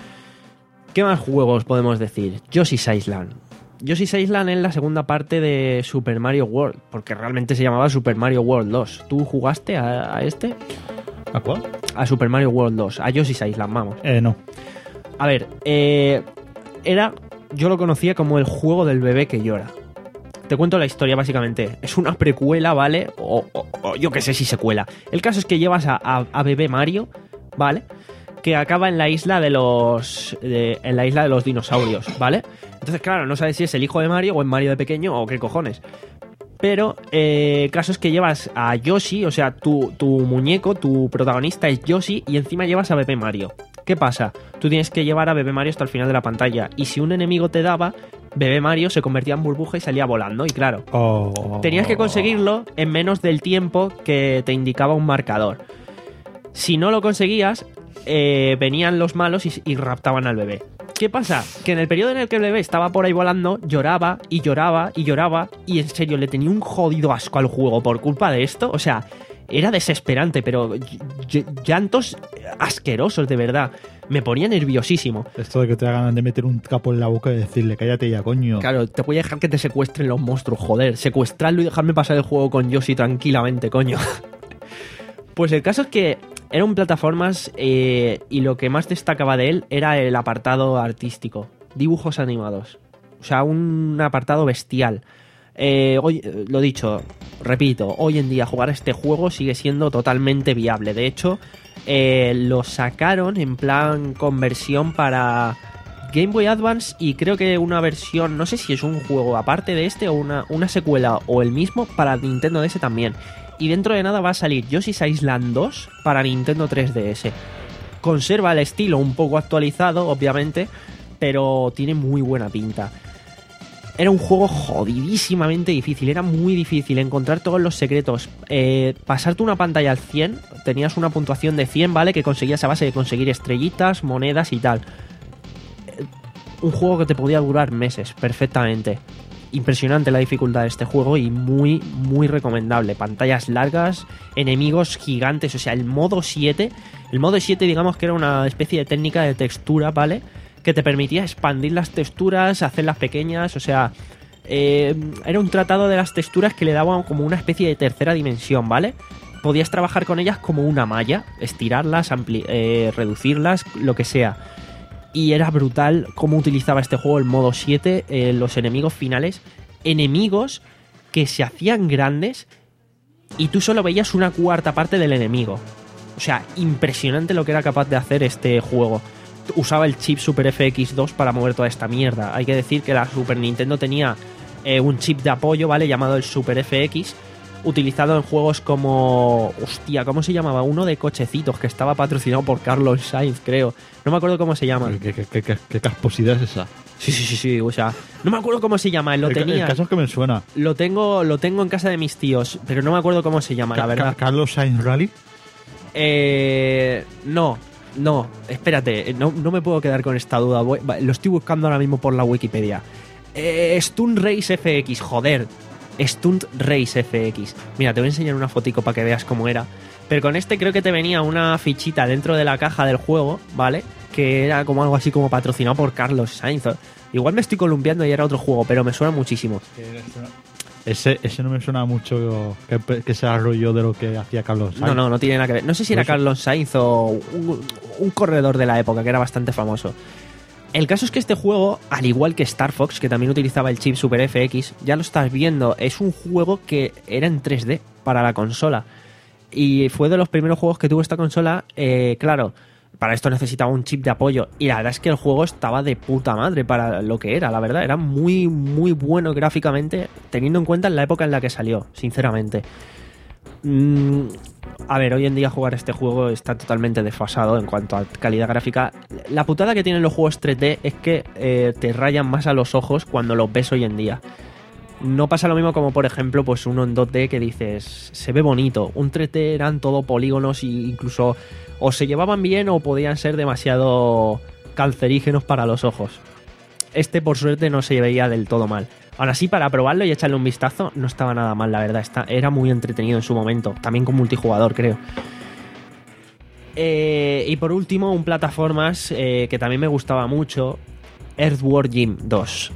¿Qué más juegos podemos decir? Yoshi's Island. Yoshi's Island es la segunda parte de Super Mario World, porque realmente se llamaba Super Mario World dos. ¿Tú jugaste a, a este? ¿A cuál? A Super Mario World dos, a Yoshi's Island, vamos. Eh, no. A ver, eh, era, yo lo conocía como el juego del bebé que llora. Te cuento la historia básicamente. Es una precuela, ¿vale? O, o- o yo qué sé si secuela. El caso es que llevas a, a, a bebé Mario, ¿vale? Que acaba en la isla de los de- en la isla de los dinosaurios, ¿vale? Entonces, claro, no sabes si es el hijo de Mario o es Mario de pequeño o qué cojones. Pero eh, el caso es que llevas a Yoshi, o sea, tu, tu muñeco, tu protagonista es Yoshi y encima llevas a Bebé Mario. ¿Qué pasa? Tú tienes que llevar a Bebé Mario hasta el final de la pantalla y si un enemigo te daba, Bebé Mario se convertía en burbuja y salía volando y claro, Oh. tenías que conseguirlo en menos del tiempo que te indicaba un marcador. Si no lo conseguías, eh, venían los malos y, y raptaban al bebé. ¿Qué pasa? Que en el periodo en el que el bebé estaba por ahí volando, lloraba y lloraba y lloraba y en serio le tenía un jodido asco al juego por culpa de esto. O sea, era desesperante, pero ll- ll- llantos asquerosos, de verdad. Me ponía nerviosísimo. Esto de que te hagan de meter un capo en la boca y decirle cállate ya, coño. Claro, te voy a dejar que te secuestren los monstruos, joder. Secuestrarlo y dejarme pasar el juego con Yoshi tranquilamente, coño. Pues el caso es que era un plataformas eh, y lo que más destacaba de él era el apartado artístico. Dibujos animados. O sea, un apartado bestial. Eh, hoy, eh, lo dicho, repito, hoy en día jugar a este juego sigue siendo totalmente viable. De hecho, eh, lo sacaron en plan conversión para Game Boy Advance y creo que una versión, no sé si es un juego aparte de este o una, una secuela o el mismo para Nintendo D S también. Y dentro de nada va a salir Yoshi's Island dos para Nintendo tres D S. Conserva el estilo un poco actualizado, obviamente, pero tiene muy buena pinta. Era un juego jodidísimamente difícil, era muy difícil encontrar todos los secretos. Eh, pasarte una pantalla al cien, tenías una puntuación de cien, ¿vale? Que conseguías a base de conseguir estrellitas, monedas y tal. Eh, un juego que te podía durar meses, perfectamente. Impresionante la dificultad de este juego y muy, muy recomendable. Pantallas largas, enemigos gigantes, o sea, el modo siete... El modo siete, digamos que era una especie de técnica de textura, ¿vale? Que te permitía expandir las texturas, hacerlas pequeñas, o sea, eh, era un tratado de las texturas que le daba como una especie de tercera dimensión, ¿vale? Podías trabajar con ellas como una malla, estirarlas, ampli- eh, reducirlas, lo que sea. Y era brutal cómo utilizaba este juego el modo siete, eh, los enemigos finales, enemigos que se hacían grandes y tú solo veías una cuarta parte del enemigo. O sea, impresionante lo que era capaz de hacer este juego. Usaba el chip Super F X dos para mover toda esta mierda. Hay que decir que la Super Nintendo tenía eh, un chip de apoyo, ¿vale? Llamado el Super F X, utilizado en juegos como... Hostia, ¿cómo se llamaba? Uno de cochecitos que estaba patrocinado por Carlos Sainz, creo. No me acuerdo cómo se llama. ¿Qué, qué, qué, qué, qué casposidad es esa? Sí, sí, sí, sí, o sea, no me acuerdo cómo se llama, lo el, tenía. El caso es que me suena. Lo tengo, lo tengo en casa de mis tíos, pero no me acuerdo cómo se llama, la verdad. ¿Carlos Sainz Rally? Eh... No... No, espérate, no, no me puedo quedar con esta duda. Voy, lo estoy buscando ahora mismo por la Wikipedia. Eh, Stunt Race F X, joder. Stunt Race F X. Mira, te voy a enseñar una fotico para que veas cómo era. Pero con este creo que te venía una fichita dentro de la caja del juego, ¿vale? Que era como algo así como patrocinado por Carlos Sainz. Igual me estoy columpiando y era otro juego, pero me suena muchísimo. Ese, ese no me suena mucho que, que sea rollo de lo que hacía Carlos Sainz. No, no, no tiene nada que ver. No sé si era Carlos Sainz o un, un corredor de la época que era bastante famoso. El caso es que este juego, al igual que Star Fox, que también utilizaba el chip Super F X, ya lo estás viendo, es un juego que era en tres D para la consola. Y fue de los primeros juegos que tuvo esta consola, eh, claro... Para esto necesitaba un chip de apoyo. Y la verdad es que el juego estaba de puta madre para lo que era, la verdad. Era muy, muy bueno gráficamente, teniendo en cuenta la época en la que salió, sinceramente. Mm, a ver, hoy en día jugar este juego está totalmente desfasado en cuanto a calidad gráfica. La putada que tienen los juegos tres D es que eh, te rayan más a los ojos cuando los ves hoy en día. No pasa lo mismo como, por ejemplo, pues uno en dos D que dices, se ve bonito. Un tres D eran todo polígonos e incluso o se llevaban bien o podían ser demasiado cancerígenos para los ojos. Este, por suerte, no se veía del todo mal. Ahora sí, para probarlo y echarle un vistazo, no estaba nada mal, la verdad. Está, era muy entretenido en su momento. También con multijugador, creo. Eh, y por último, un plataformas eh, que también me gustaba mucho, Earthworm Jim dos.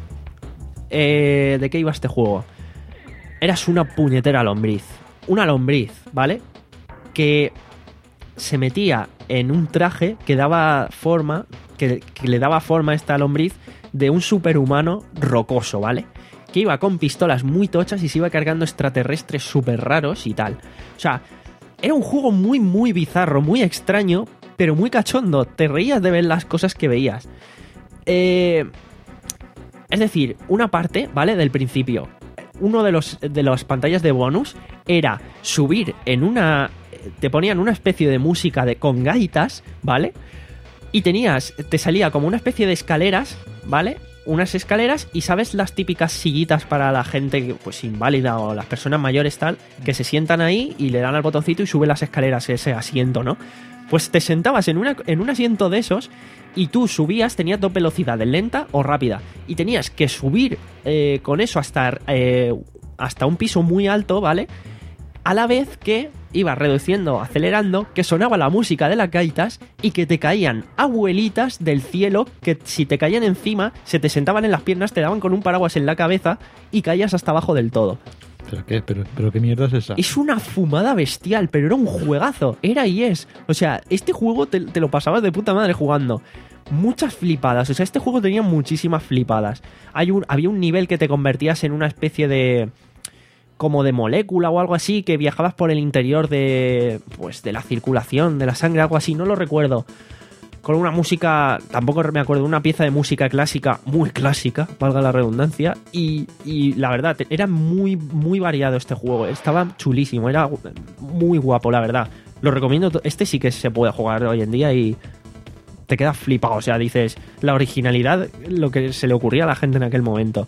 Eh, ¿De qué iba este juego? Eras una puñetera lombriz. Una lombriz, ¿vale? Que se metía en un traje que daba forma, que, que le daba forma a esta lombriz de un superhumano rocoso, ¿vale? Que iba con pistolas muy tochas y se iba cargando extraterrestres súper raros y tal. O sea, era un juego muy, muy bizarro, muy extraño, pero muy cachondo. Te reías de ver las cosas que veías. Eh... Es decir, una parte, ¿vale? Del principio, uno de los de las pantallas de bonus era subir en una... Te ponían una especie de música de, con gaitas, ¿vale? Y tenías... Te salía como una especie de escaleras, ¿vale? Unas escaleras y, ¿sabes? Las típicas sillitas para la gente pues inválida o las personas mayores tal, que se sientan ahí y le dan al botoncito y sube las escaleras ese asiento, ¿no? Pues te sentabas en, una, en un asiento de esos y tú subías, tenías dos velocidades, lenta o rápida. Y tenías que subir eh, con eso hasta, eh, hasta un piso muy alto, ¿vale? A la vez que ibas reduciendo, acelerando, que sonaba la música de las gaitas y que te caían abuelitas del cielo que si te caían encima, se te sentaban en las piernas, te daban con un paraguas en la cabeza y caías hasta abajo del todo. ¿Pero qué? ¿Pero, pero qué mierda es esa? Es una fumada bestial, pero era un juegazo. Era y es. O sea, este juego te, te lo pasabas de puta madre jugando. Muchas flipadas. O sea, este juego tenía muchísimas flipadas. Hay un, había un nivel que te convertías en una especie de... como de molécula o algo así, que viajabas por el interior de... pues de la circulación, de la sangre, algo así. No lo recuerdo. Con una música, tampoco me acuerdo, una pieza de música clásica, muy clásica, valga la redundancia, y, y la verdad, era muy, muy variado este juego, estaba chulísimo, era muy guapo, la verdad. Lo recomiendo, este sí que se puede jugar hoy en día y te quedas flipado. O sea, dices, la originalidad, lo que se le ocurría a la gente en aquel momento.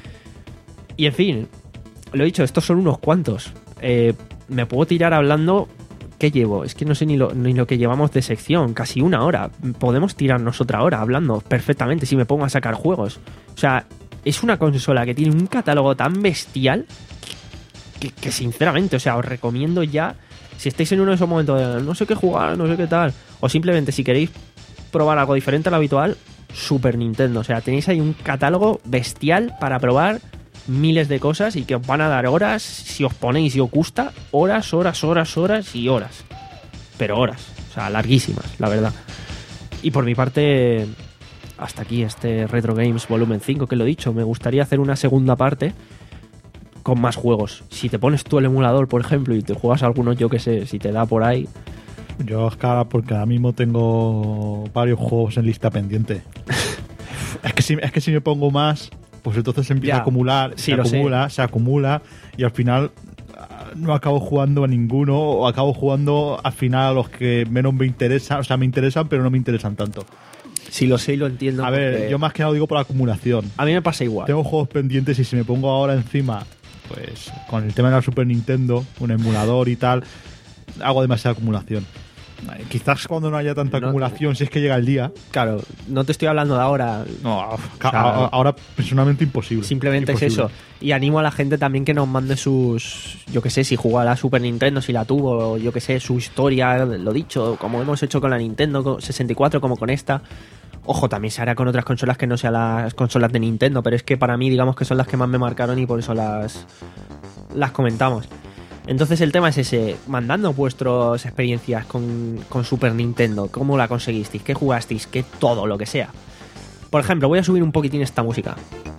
Y en fin, lo he dicho, estos son unos cuantos. Eh, me puedo tirar hablando... ¿Qué llevo? Es que no sé ni lo, ni lo que llevamos de sección. Casi una hora. Podemos tirarnos otra hora hablando perfectamente si me pongo a sacar juegos. O sea, es una consola que tiene un catálogo tan bestial que, que sinceramente, o sea, os recomiendo ya, si estáis en uno de esos momentos de no sé qué jugar, no sé qué tal, o simplemente si queréis probar algo diferente a lo habitual, Super Nintendo. O sea, tenéis ahí un catálogo bestial para probar miles de cosas y que os van a dar horas, si os ponéis y os gusta, horas, horas, horas, horas y horas. Pero horas, o sea, larguísimas, la verdad. Y por mi parte, hasta aquí este Retro Games Volumen cinco, que lo he dicho, me gustaría hacer una segunda parte con más juegos. Si te pones tú el emulador, por ejemplo, y te juegas algunos, yo que sé, si te da por ahí... Yo, Oscar, porque ahora mismo tengo varios juegos en lista pendiente. es, que si, es que si me pongo más... pues entonces empieza ya, a acumular, sí, se acumula, sé. se acumula y al final no acabo jugando a ninguno o acabo jugando al final a los que menos me interesan, o sea, me interesan pero no me interesan tanto. Sí, lo sé y lo entiendo. A ver, porque... yo más que nada lo digo por la acumulación. A mí me pasa igual. Tengo juegos pendientes y si me pongo ahora encima, pues con el tema de la Super Nintendo, un emulador y tal, hago demasiada acumulación. Quizás cuando no haya tanta no, acumulación, si es que llega el día. Claro, no te estoy hablando de ahora. No, a, o sea, a, ahora personalmente imposible. Simplemente imposible. es eso. Y animo a la gente también que nos mande sus... Yo que sé, si jugó a la Super Nintendo, si la tuvo, o yo que sé, su historia, lo dicho, como hemos hecho con la Nintendo sesenta y cuatro, como con esta. Ojo, también se hará con otras consolas que no sean las consolas de Nintendo, pero es que para mí, digamos que son las que más me marcaron y por eso las, las comentamos. Entonces el tema es ese, mandando vuestras experiencias con, con Super Nintendo, cómo la conseguisteis, qué jugasteis, qué todo, lo que sea. Por ejemplo, voy a subir un poquitín esta música.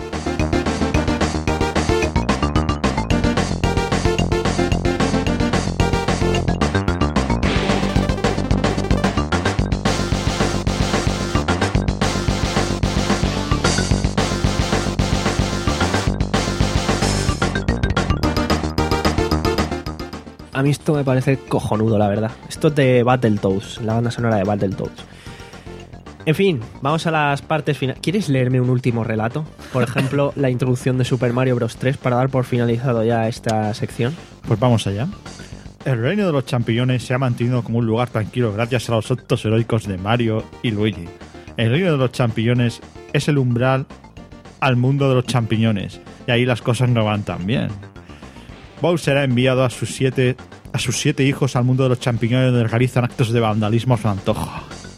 A mí esto me parece cojonudo, la verdad. Esto es de Battletoads, la banda sonora de Battletoads. En fin, vamos a las partes finales. ¿Quieres leerme un último relato? Por ejemplo, la introducción de Super Mario Bros. tres para dar por finalizado ya esta sección. Pues vamos allá. El reino de los champiñones se ha mantenido como un lugar tranquilo gracias a los actos heroicos de Mario y Luigi. El reino de los champiñones es el umbral al mundo de los champiñones, y ahí las cosas no van tan bien. Bowser ha enviado a sus siete a sus siete hijos al mundo de los champiñones donde realizan actos de vandalismo a su antojo.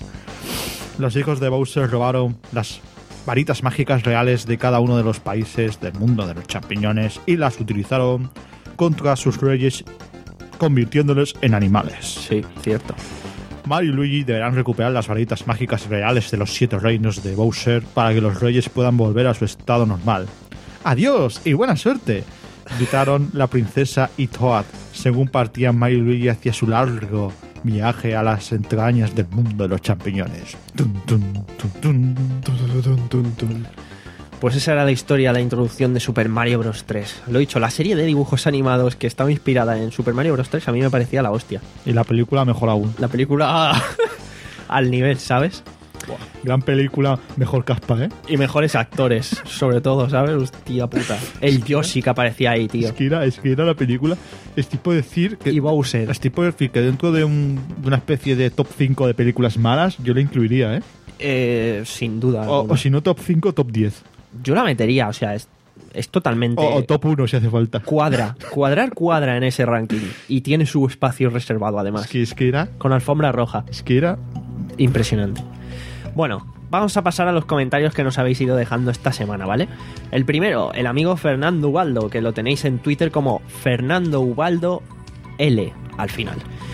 Los hijos de Bowser robaron las varitas mágicas reales de cada uno de los países del mundo de los champiñones y las utilizaron contra sus reyes, convirtiéndolos en animales. Sí, cierto. Mario y Luigi deberán recuperar las varitas mágicas reales de los siete reinos de Bowser para que los reyes puedan volver a su estado normal. ¡Adiós y buena suerte!, gritaron la princesa y Toad según partían Mario y Luigi hacia su largo viaje a las entrañas del mundo de los champiñones. Tun, tun, tun, tun, tun, tun, tun, tun. Pues esa era la historia, la introducción de Super Mario Bros. tres. Lo he dicho, la serie de dibujos animados que estaba inspirada en Super Mario Bros. tres a mí me parecía la hostia. Y la película mejor aún. La película al nivel, ¿sabes? Buah, gran película, mejor caspa, ¿eh? Y mejores actores, sobre todo, ¿sabes? Hostia puta. El Yoshi que aparecía ahí, tío. Es que era, es que era la película. Es tipo decir que... Y Bowser. Es tipo decir que dentro de, un, de una especie de top cinco de películas malas, yo la incluiría, ¿eh? Eh, sin duda. O, o si no top cinco, top diez. Yo la metería, o sea, es, es totalmente... O, o top uno si hace falta. Cuadra, cuadrar cuadra en ese ranking. Y tiene su espacio reservado, además. Es que, es que era... Con alfombra roja. Es que era... Impresionante. Bueno, vamos a pasar a los comentarios que nos habéis ido dejando esta semana, ¿vale? El primero, el amigo Fernando Ubaldo, que lo tenéis en Twitter como Fernando Ubaldo L, al final.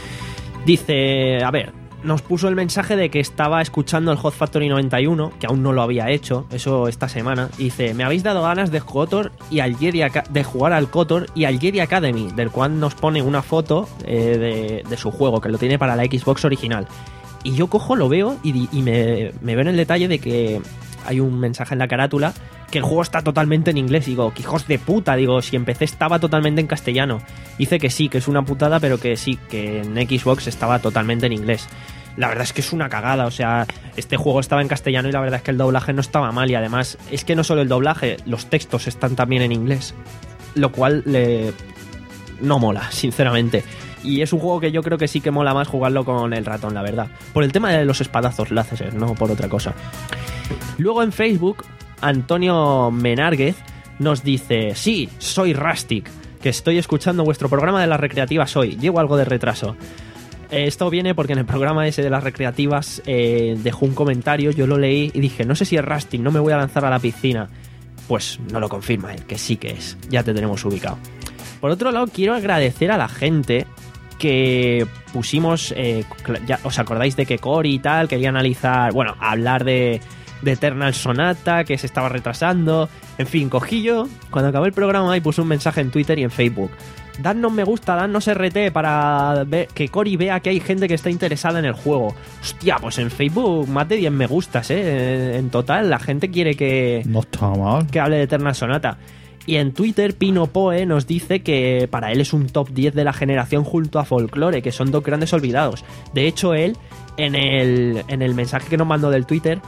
Dice, a ver, nos puso el mensaje de que estaba escuchando el Hot Factory noventa y uno, que aún no lo había hecho, eso esta semana. Dice, me habéis dado ganas de Kotor y al Jedi de jugar al Kotor y al Jedi Academy, del cual nos pone una foto eh, de, de su juego, que lo tiene para la Xbox original. Y yo cojo, lo veo y, y me, me veo en el detalle de que hay un mensaje en la carátula que el juego está totalmente en inglés. Digo, que hijos de puta, digo, si empecé estaba totalmente en castellano. Dice que sí, que es una putada, pero que sí, que en Xbox estaba totalmente en inglés. la verdad es que es una cagada. O sea, este juego estaba en castellano y la verdad es que el doblaje no estaba mal. Y además, es que no solo el doblaje, los textos están también en inglés. Lo cual le... no mola, sinceramente. Y es un juego que yo creo que sí que mola más jugarlo con el ratón, la verdad. Por el tema de los espadazos láser, no por otra cosa. Luego en Facebook, Antonio Menárguez nos dice: sí, soy Rustic, que estoy escuchando vuestro programa de las recreativas hoy. Llevo algo de retraso. Eh, esto viene porque en el programa ese de las recreativas eh, dejó un comentario, yo lo leí y dije, no sé si es Rustic, no me voy a lanzar a la piscina. Pues no lo confirma él, que sí que es. Ya te tenemos ubicado. Por otro lado, quiero agradecer a la gente que pusimos, eh, ya os acordáis de que Cory y tal quería analizar, bueno, hablar de, de Eternal Sonata, que se estaba retrasando, en fin, cogí yo, cuando acabó el programa y puse un mensaje en Twitter y en Facebook: dadnos me gusta, dadnos R T para ver, que Cory vea que hay gente que está interesada en el juego. Hostia, pues en Facebook más de diez me gustas, eh, en total, la gente quiere que, no está mal, que hable de Eternal Sonata. Y en Twitter, Pino Poe nos dice que para él es un top diez de la generación junto a Folklore, que son dos grandes olvidados. De hecho, él, en el, en el mensaje que nos mandó del Twitter,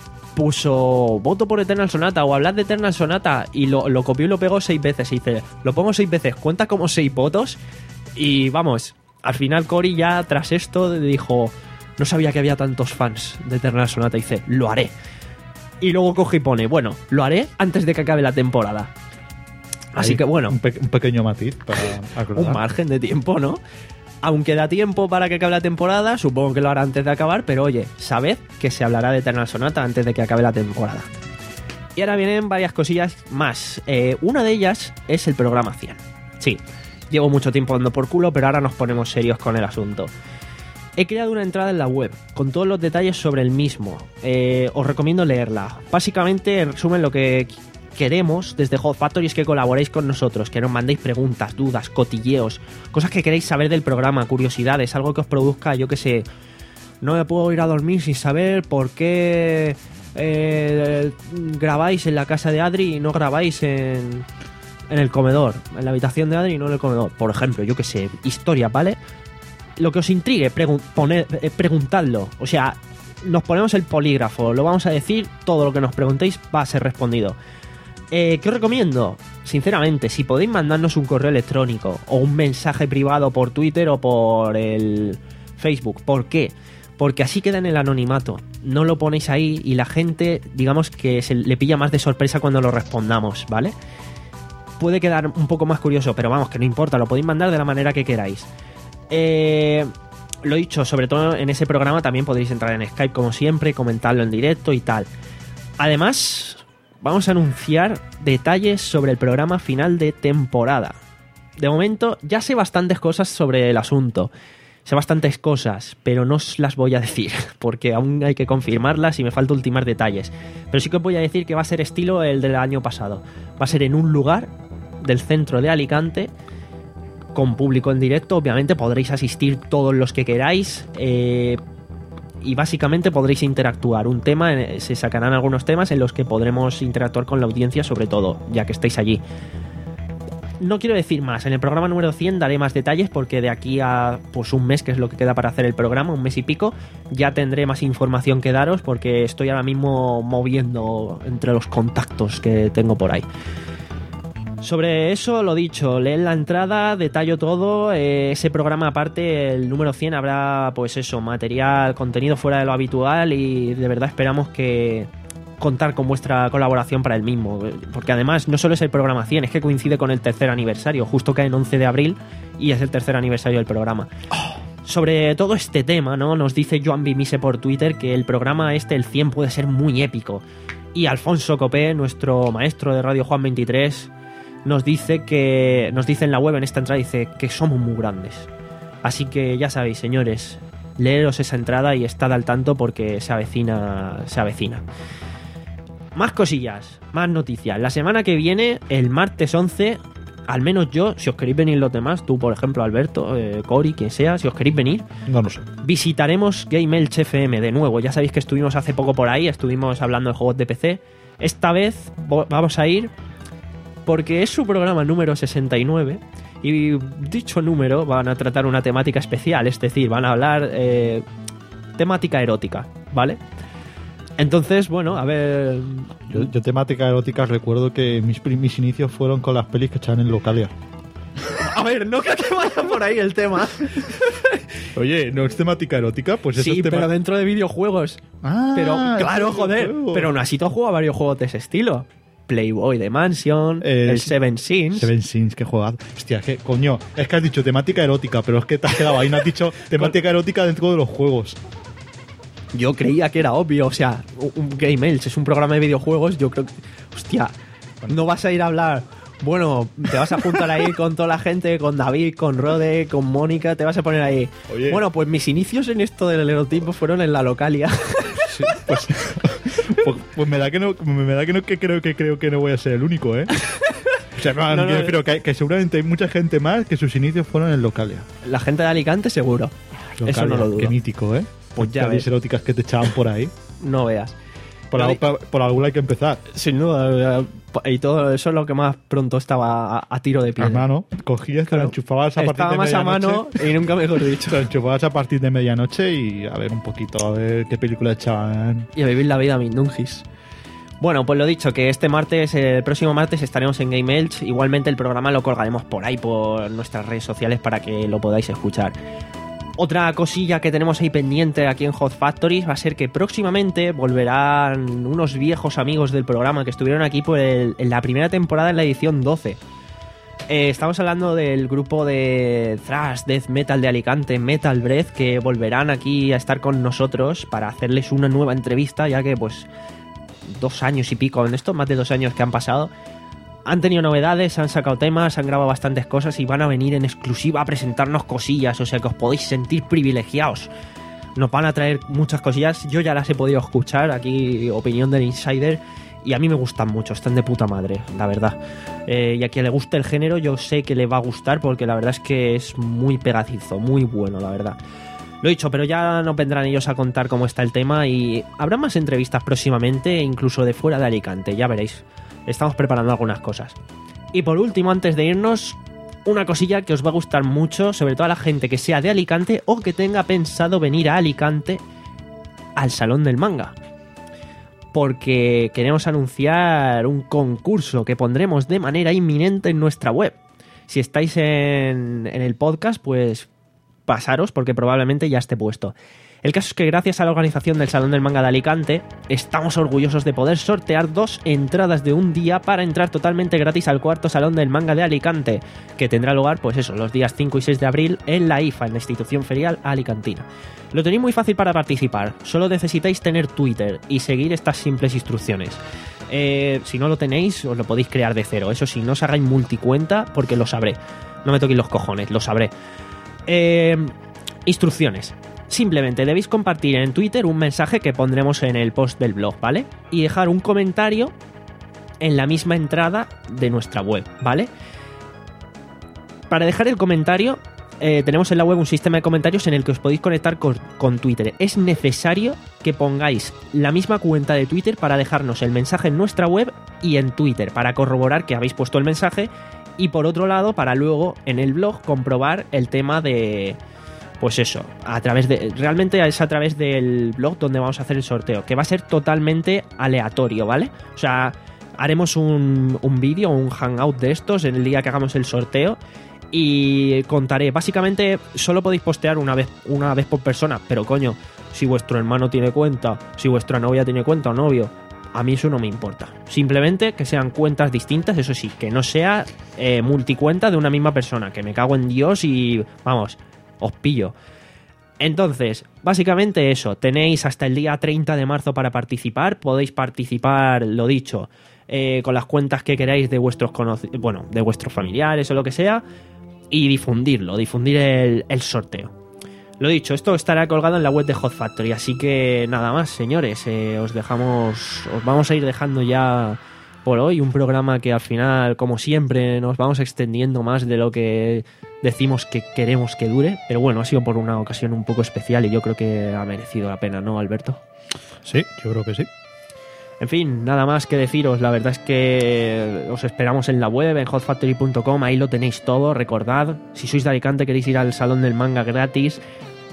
puso voto por Eternal Sonata o hablad de Eternal Sonata, y lo, lo copió y lo pegó seis veces. Y dice, lo pongo seis veces, cuenta como seis votos. Y vamos, al final Cory ya tras esto dijo, no sabía que había tantos fans de Eternal Sonata. Y dice, lo haré. Y luego coge y pone, bueno, lo haré antes de que acabe la temporada. Así que bueno, un, pe un pequeño matiz para acordar. Un margen de tiempo, ¿no? Aunque da tiempo para que acabe la temporada, supongo que lo hará antes de acabar, pero oye, sabed que se hablará de Eternal Sonata antes de que acabe la temporada. Y ahora vienen varias cosillas más. Eh, una de ellas es el programa cien. Sí, llevo mucho tiempo dando por culo, pero ahora nos ponemos serios con el asunto. He creado una entrada en la web con todos los detalles sobre el mismo. Eh, os recomiendo leerla. Básicamente, en resumen, lo que queremos desde Hot Factory es que colaboréis con nosotros, que nos mandéis preguntas, dudas, cotilleos, cosas que queréis saber del programa, curiosidades, algo que os produzca, yo que sé, no me puedo ir a dormir sin saber por qué eh, grabáis en la casa de Adri y no grabáis en, en el comedor, en la habitación de Adri y no en el comedor, por ejemplo, yo que sé, historia, ¿vale? Lo que os intrigue, pregun poner, eh, preguntadlo, o sea, nos ponemos el polígrafo, lo vamos a decir, todo lo que nos preguntéis va a ser respondido. Eh, ¿Qué os recomiendo? Sinceramente, si podéis mandarnos un correo electrónico o un mensaje privado por Twitter o por el Facebook. ¿Por qué? Porque así queda en el anonimato. No lo ponéis ahí y la gente, digamos que se le pilla más de sorpresa cuando lo respondamos, ¿vale? Puede quedar un poco más curioso, pero vamos, que no importa, lo podéis mandar de la manera que queráis. Eh, lo dicho, sobre todo en ese programa también podréis entrar en Skype como siempre, comentarlo en directo y tal. Además, vamos a anunciar detalles sobre el programa final de temporada. De momento ya sé bastantes cosas sobre el asunto. Sé bastantes cosas, pero no os las voy a decir, porque aún hay que confirmarlas y me falta ultimar detalles. Pero sí que os voy a decir que va a ser estilo el del año pasado. Va a ser en un lugar del centro de Alicante, con público en directo. Obviamente podréis asistir todos los que queráis, eh... y básicamente podréis interactuar. Un tema, se sacarán algunos temas en los que podremos interactuar con la audiencia, sobre todo, ya que estáis allí. No quiero decir más, en el programa número cien daré más detalles porque de aquí a pues un mes, que es lo que queda para hacer el programa, un mes y pico, ya tendré más información que daros porque estoy ahora mismo moviendo entre los contactos que tengo por ahí. Sobre eso, lo dicho, leed la entrada, detallo todo. Eh, ese programa aparte, el número cien, habrá pues eso, material, contenido fuera de lo habitual y de verdad esperamos que contar con vuestra colaboración para el mismo, porque además no solo es el programa cien, es que coincide con el tercer aniversario, justo cae en once de abril y es el tercer aniversario del programa. Oh. Sobre todo este tema, ¿no? Nos dice Joan Bimise por Twitter que el programa este, el cien, puede ser muy épico, y Alfonso Copé, nuestro maestro de Radio Juan veintitrés, nos dice que nos dice en la web, en esta entrada, dice que somos muy grandes. Así que ya sabéis, señores, leeros esa entrada y estad al tanto porque se avecina, se avecina. Más cosillas, más noticias. La semana que viene, el martes once, al menos yo, si os queréis venir los demás, tú por ejemplo, Alberto, eh, Cory, quien sea, si os queréis venir, no lo sé, visitaremos Game Elch F M de nuevo. Ya sabéis que estuvimos hace poco por ahí, estuvimos hablando de juegos de P C. Esta vez vamos a ir porque es su programa número sesenta y nueve y dicho número van a tratar una temática especial, es decir, van a hablar eh, temática erótica, ¿vale? Entonces, bueno, a ver... Yo, yo temática erótica recuerdo que mis, mis inicios fueron con las pelis que echaban en Localia. A ver, no creo que vaya por ahí el tema. Oye, ¿no es temática erótica? Pues eso Sí, es tema... pero dentro de videojuegos. Ah, Pero, claro, joder. videojuego. Pero aún así tú has jugado varios juegos de ese estilo. Playboy de Mansion, Eh, el sí. Seven Sins. Seven Sins, qué jugado. Hostia, que coño, es que has dicho temática erótica, pero es que te has quedado ahí, no has dicho temática erótica dentro de los juegos. Yo creía que era obvio, o sea, un un Game Elch es un programa de videojuegos, yo creo que... Hostia, no vas a ir a hablar... Bueno, te vas a juntar ahí con toda la gente, con David, con Rode, con Mónica, te vas a poner ahí... Oye. Bueno, pues mis inicios en esto del erotismo fueron en la Localia. Sí, pues, pues, pues me da que no, me da que no que creo que creo que no voy a ser el único, ¿eh? O sea, no, No, no, no, refiero que, que seguramente hay mucha gente más que sus inicios fueron en Localia. La gente de Alicante seguro. Localia, Eso no lo dudo. Qué mítico, ¿eh? Pues ya Pelis ves. eróticas que te echaban por ahí. No veas. Por, No, algo, por, por alguna hay que empezar. Sin duda, eh, y todo eso es lo que más pronto estaba a, a tiro de piedra. Hermano, cogías, te Claro. la enchufabas a partir Estaba de más a medianoche. mano y nunca mejor dicho. Te la enchufabas a partir de medianoche y a ver un poquito, a ver qué película echaban. Y a vivir la vida Mindungis. Bueno, pues lo dicho, que este martes, el próximo martes estaremos en Game Elch. Igualmente el programa lo colgaremos por ahí, por nuestras redes sociales, para que lo podáis escuchar. Otra cosilla que tenemos ahí pendiente aquí en Hot Factory va a ser que próximamente volverán unos viejos amigos del programa que estuvieron aquí por el- en la primera temporada, en la edición doce. Eh, estamos hablando del grupo de thrash, death metal de Alicante, Metal Breath, que volverán aquí a estar con nosotros para hacerles una nueva entrevista, ya que pues dos años y pico en esto, más de dos años que han pasado, han tenido novedades, han sacado temas, han grabado bastantes cosas y van a venir en exclusiva a presentarnos cosillas, o sea que os podéis sentir privilegiados. Nos van a traer muchas cosillas, yo ya las he podido escuchar, aquí opinión del insider, y a mí me gustan mucho, están de puta madre, la verdad. Eh, y a quien le guste el género yo sé que le va a gustar porque la verdad es que es muy pegadizo, muy bueno, la verdad. Lo he dicho, pero ya nos vendrán ellos a contar cómo está el tema y habrá más entrevistas próximamente, incluso de fuera de Alicante, ya veréis. Estamos preparando algunas cosas. Y por último, antes de irnos, una cosilla que os va a gustar mucho, sobre todo a la gente que sea de Alicante o que tenga pensado venir a Alicante al Salón del Manga. Porque queremos anunciar un concurso que pondremos de manera inminente en nuestra web. Si estáis en, en el podcast, pues pasaros porque probablemente ya esté puesto. El caso es que gracias a la organización del Salón del Manga de Alicante estamos orgullosos de poder sortear dos entradas de un día para entrar totalmente gratis al cuarto Salón del Manga de Alicante, que tendrá lugar, pues eso, los días cinco y seis de abril en la I F A, en la Institución Ferial Alicantina. Lo tenéis muy fácil para participar, solo necesitáis tener Twitter y seguir estas simples instrucciones. Eh, si no lo tenéis, os lo podéis crear de cero. Eso sí, no os hagáis multicuenta porque lo sabré. No me toquéis los cojones, lo sabré. Eh, instrucciones. Simplemente debéis compartir en Twitter un mensaje que pondremos en el post del blog, ¿vale? Y dejar un comentario en la misma entrada de nuestra web, ¿vale? Para dejar el comentario, eh, tenemos en la web un sistema de comentarios en el que os podéis conectar con, con Twitter. Es necesario que pongáis la misma cuenta de Twitter para dejarnos el mensaje en nuestra web y en Twitter, para corroborar que habéis puesto el mensaje, y por otro lado, para luego en el blog comprobar el tema de... Pues eso, a través de. Realmente es a través del blog donde vamos a hacer el sorteo, que va a ser totalmente aleatorio, ¿vale? O sea, haremos un, un vídeo, un hangout de estos en el día que hagamos el sorteo y contaré. Básicamente, solo podéis postear una vez, una vez por persona, pero coño, si vuestro hermano tiene cuenta, si vuestra novia tiene cuenta o novio, a mí eso no me importa. Simplemente que sean cuentas distintas, eso sí, que no sea eh, multicuenta de una misma persona, que me cago en Dios y vamos. Os pillo. Entonces, básicamente eso. Tenéis hasta el día treinta de marzo para participar. Podéis participar, lo dicho, eh, con las cuentas que queráis de vuestros conoc- bueno, de vuestros familiares o lo que sea, y difundirlo, difundir el, el sorteo. Lo dicho, esto estará colgado en la web de Hot Factory. Así que nada más, señores. Eh, os dejamos. Os vamos a ir dejando ya por hoy un programa que al final, como siempre, nos vamos extendiendo más de lo que decimos que queremos que dure, pero bueno, ha sido por una ocasión un poco especial y yo creo que ha merecido la pena, ¿no, Alberto? Sí, yo creo que sí. En fin, nada más que deciros, la verdad es que os esperamos en la web, en hot factory punto com, ahí lo tenéis todo, recordad, si sois de Alicante, queréis ir al Salón del Manga gratis,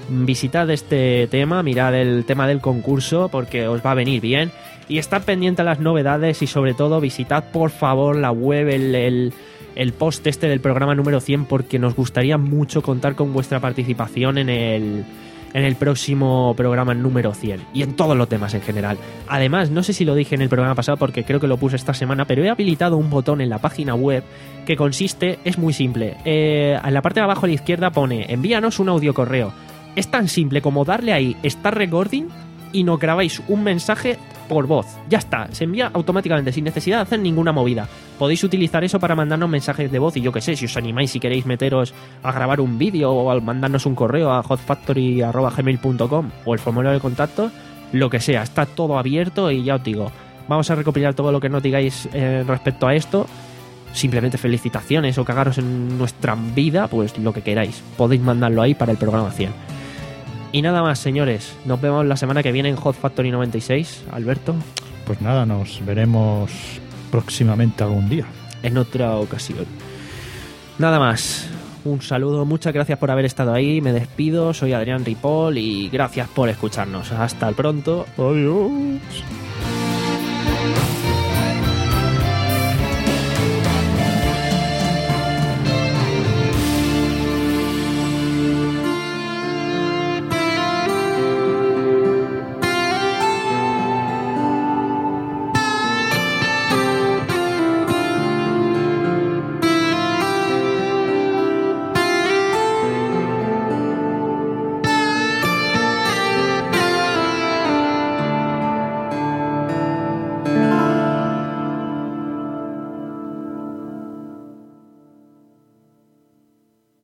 visitad este tema, mirad el tema del concurso porque os va a venir bien. Y estad pendiente a las novedades y sobre todo visitad por favor la web, el, el, el post este del programa número cien porque nos gustaría mucho contar con vuestra participación en el, en el próximo programa número cien y en todos los temas en general. Además, no sé si lo dije en el programa pasado porque creo que lo puse esta semana, pero he habilitado un botón en la página web que consiste, es muy simple, eh, en la parte de abajo a la izquierda pone envíanos un audio correo. Es tan simple como darle ahí Start Recording y nos grabáis un mensaje por voz. Ya está, se envía automáticamente sin necesidad de hacer ninguna movida. Podéis utilizar eso para mandarnos mensajes de voz y yo que sé, si os animáis, si queréis meteros a grabar un vídeo o a mandarnos un correo a hotfactory arroba gmail punto com o el formulario de contacto, lo que sea, está todo abierto y ya os digo, vamos a recopilar todo lo que nos digáis eh, respecto a esto. Simplemente felicitaciones o cagaros en nuestra vida, pues lo que queráis. Podéis mandarlo ahí para el programa cien. Y nada más, señores. Nos vemos la semana que viene en Hot Factory noventa y seis. Alberto. Pues nada, nos veremos próximamente algún día. En otra ocasión. Nada más. Un saludo, muchas gracias por haber estado ahí. Me despido, soy Adrián Ripoll y gracias por escucharnos. Hasta el pronto. Adiós.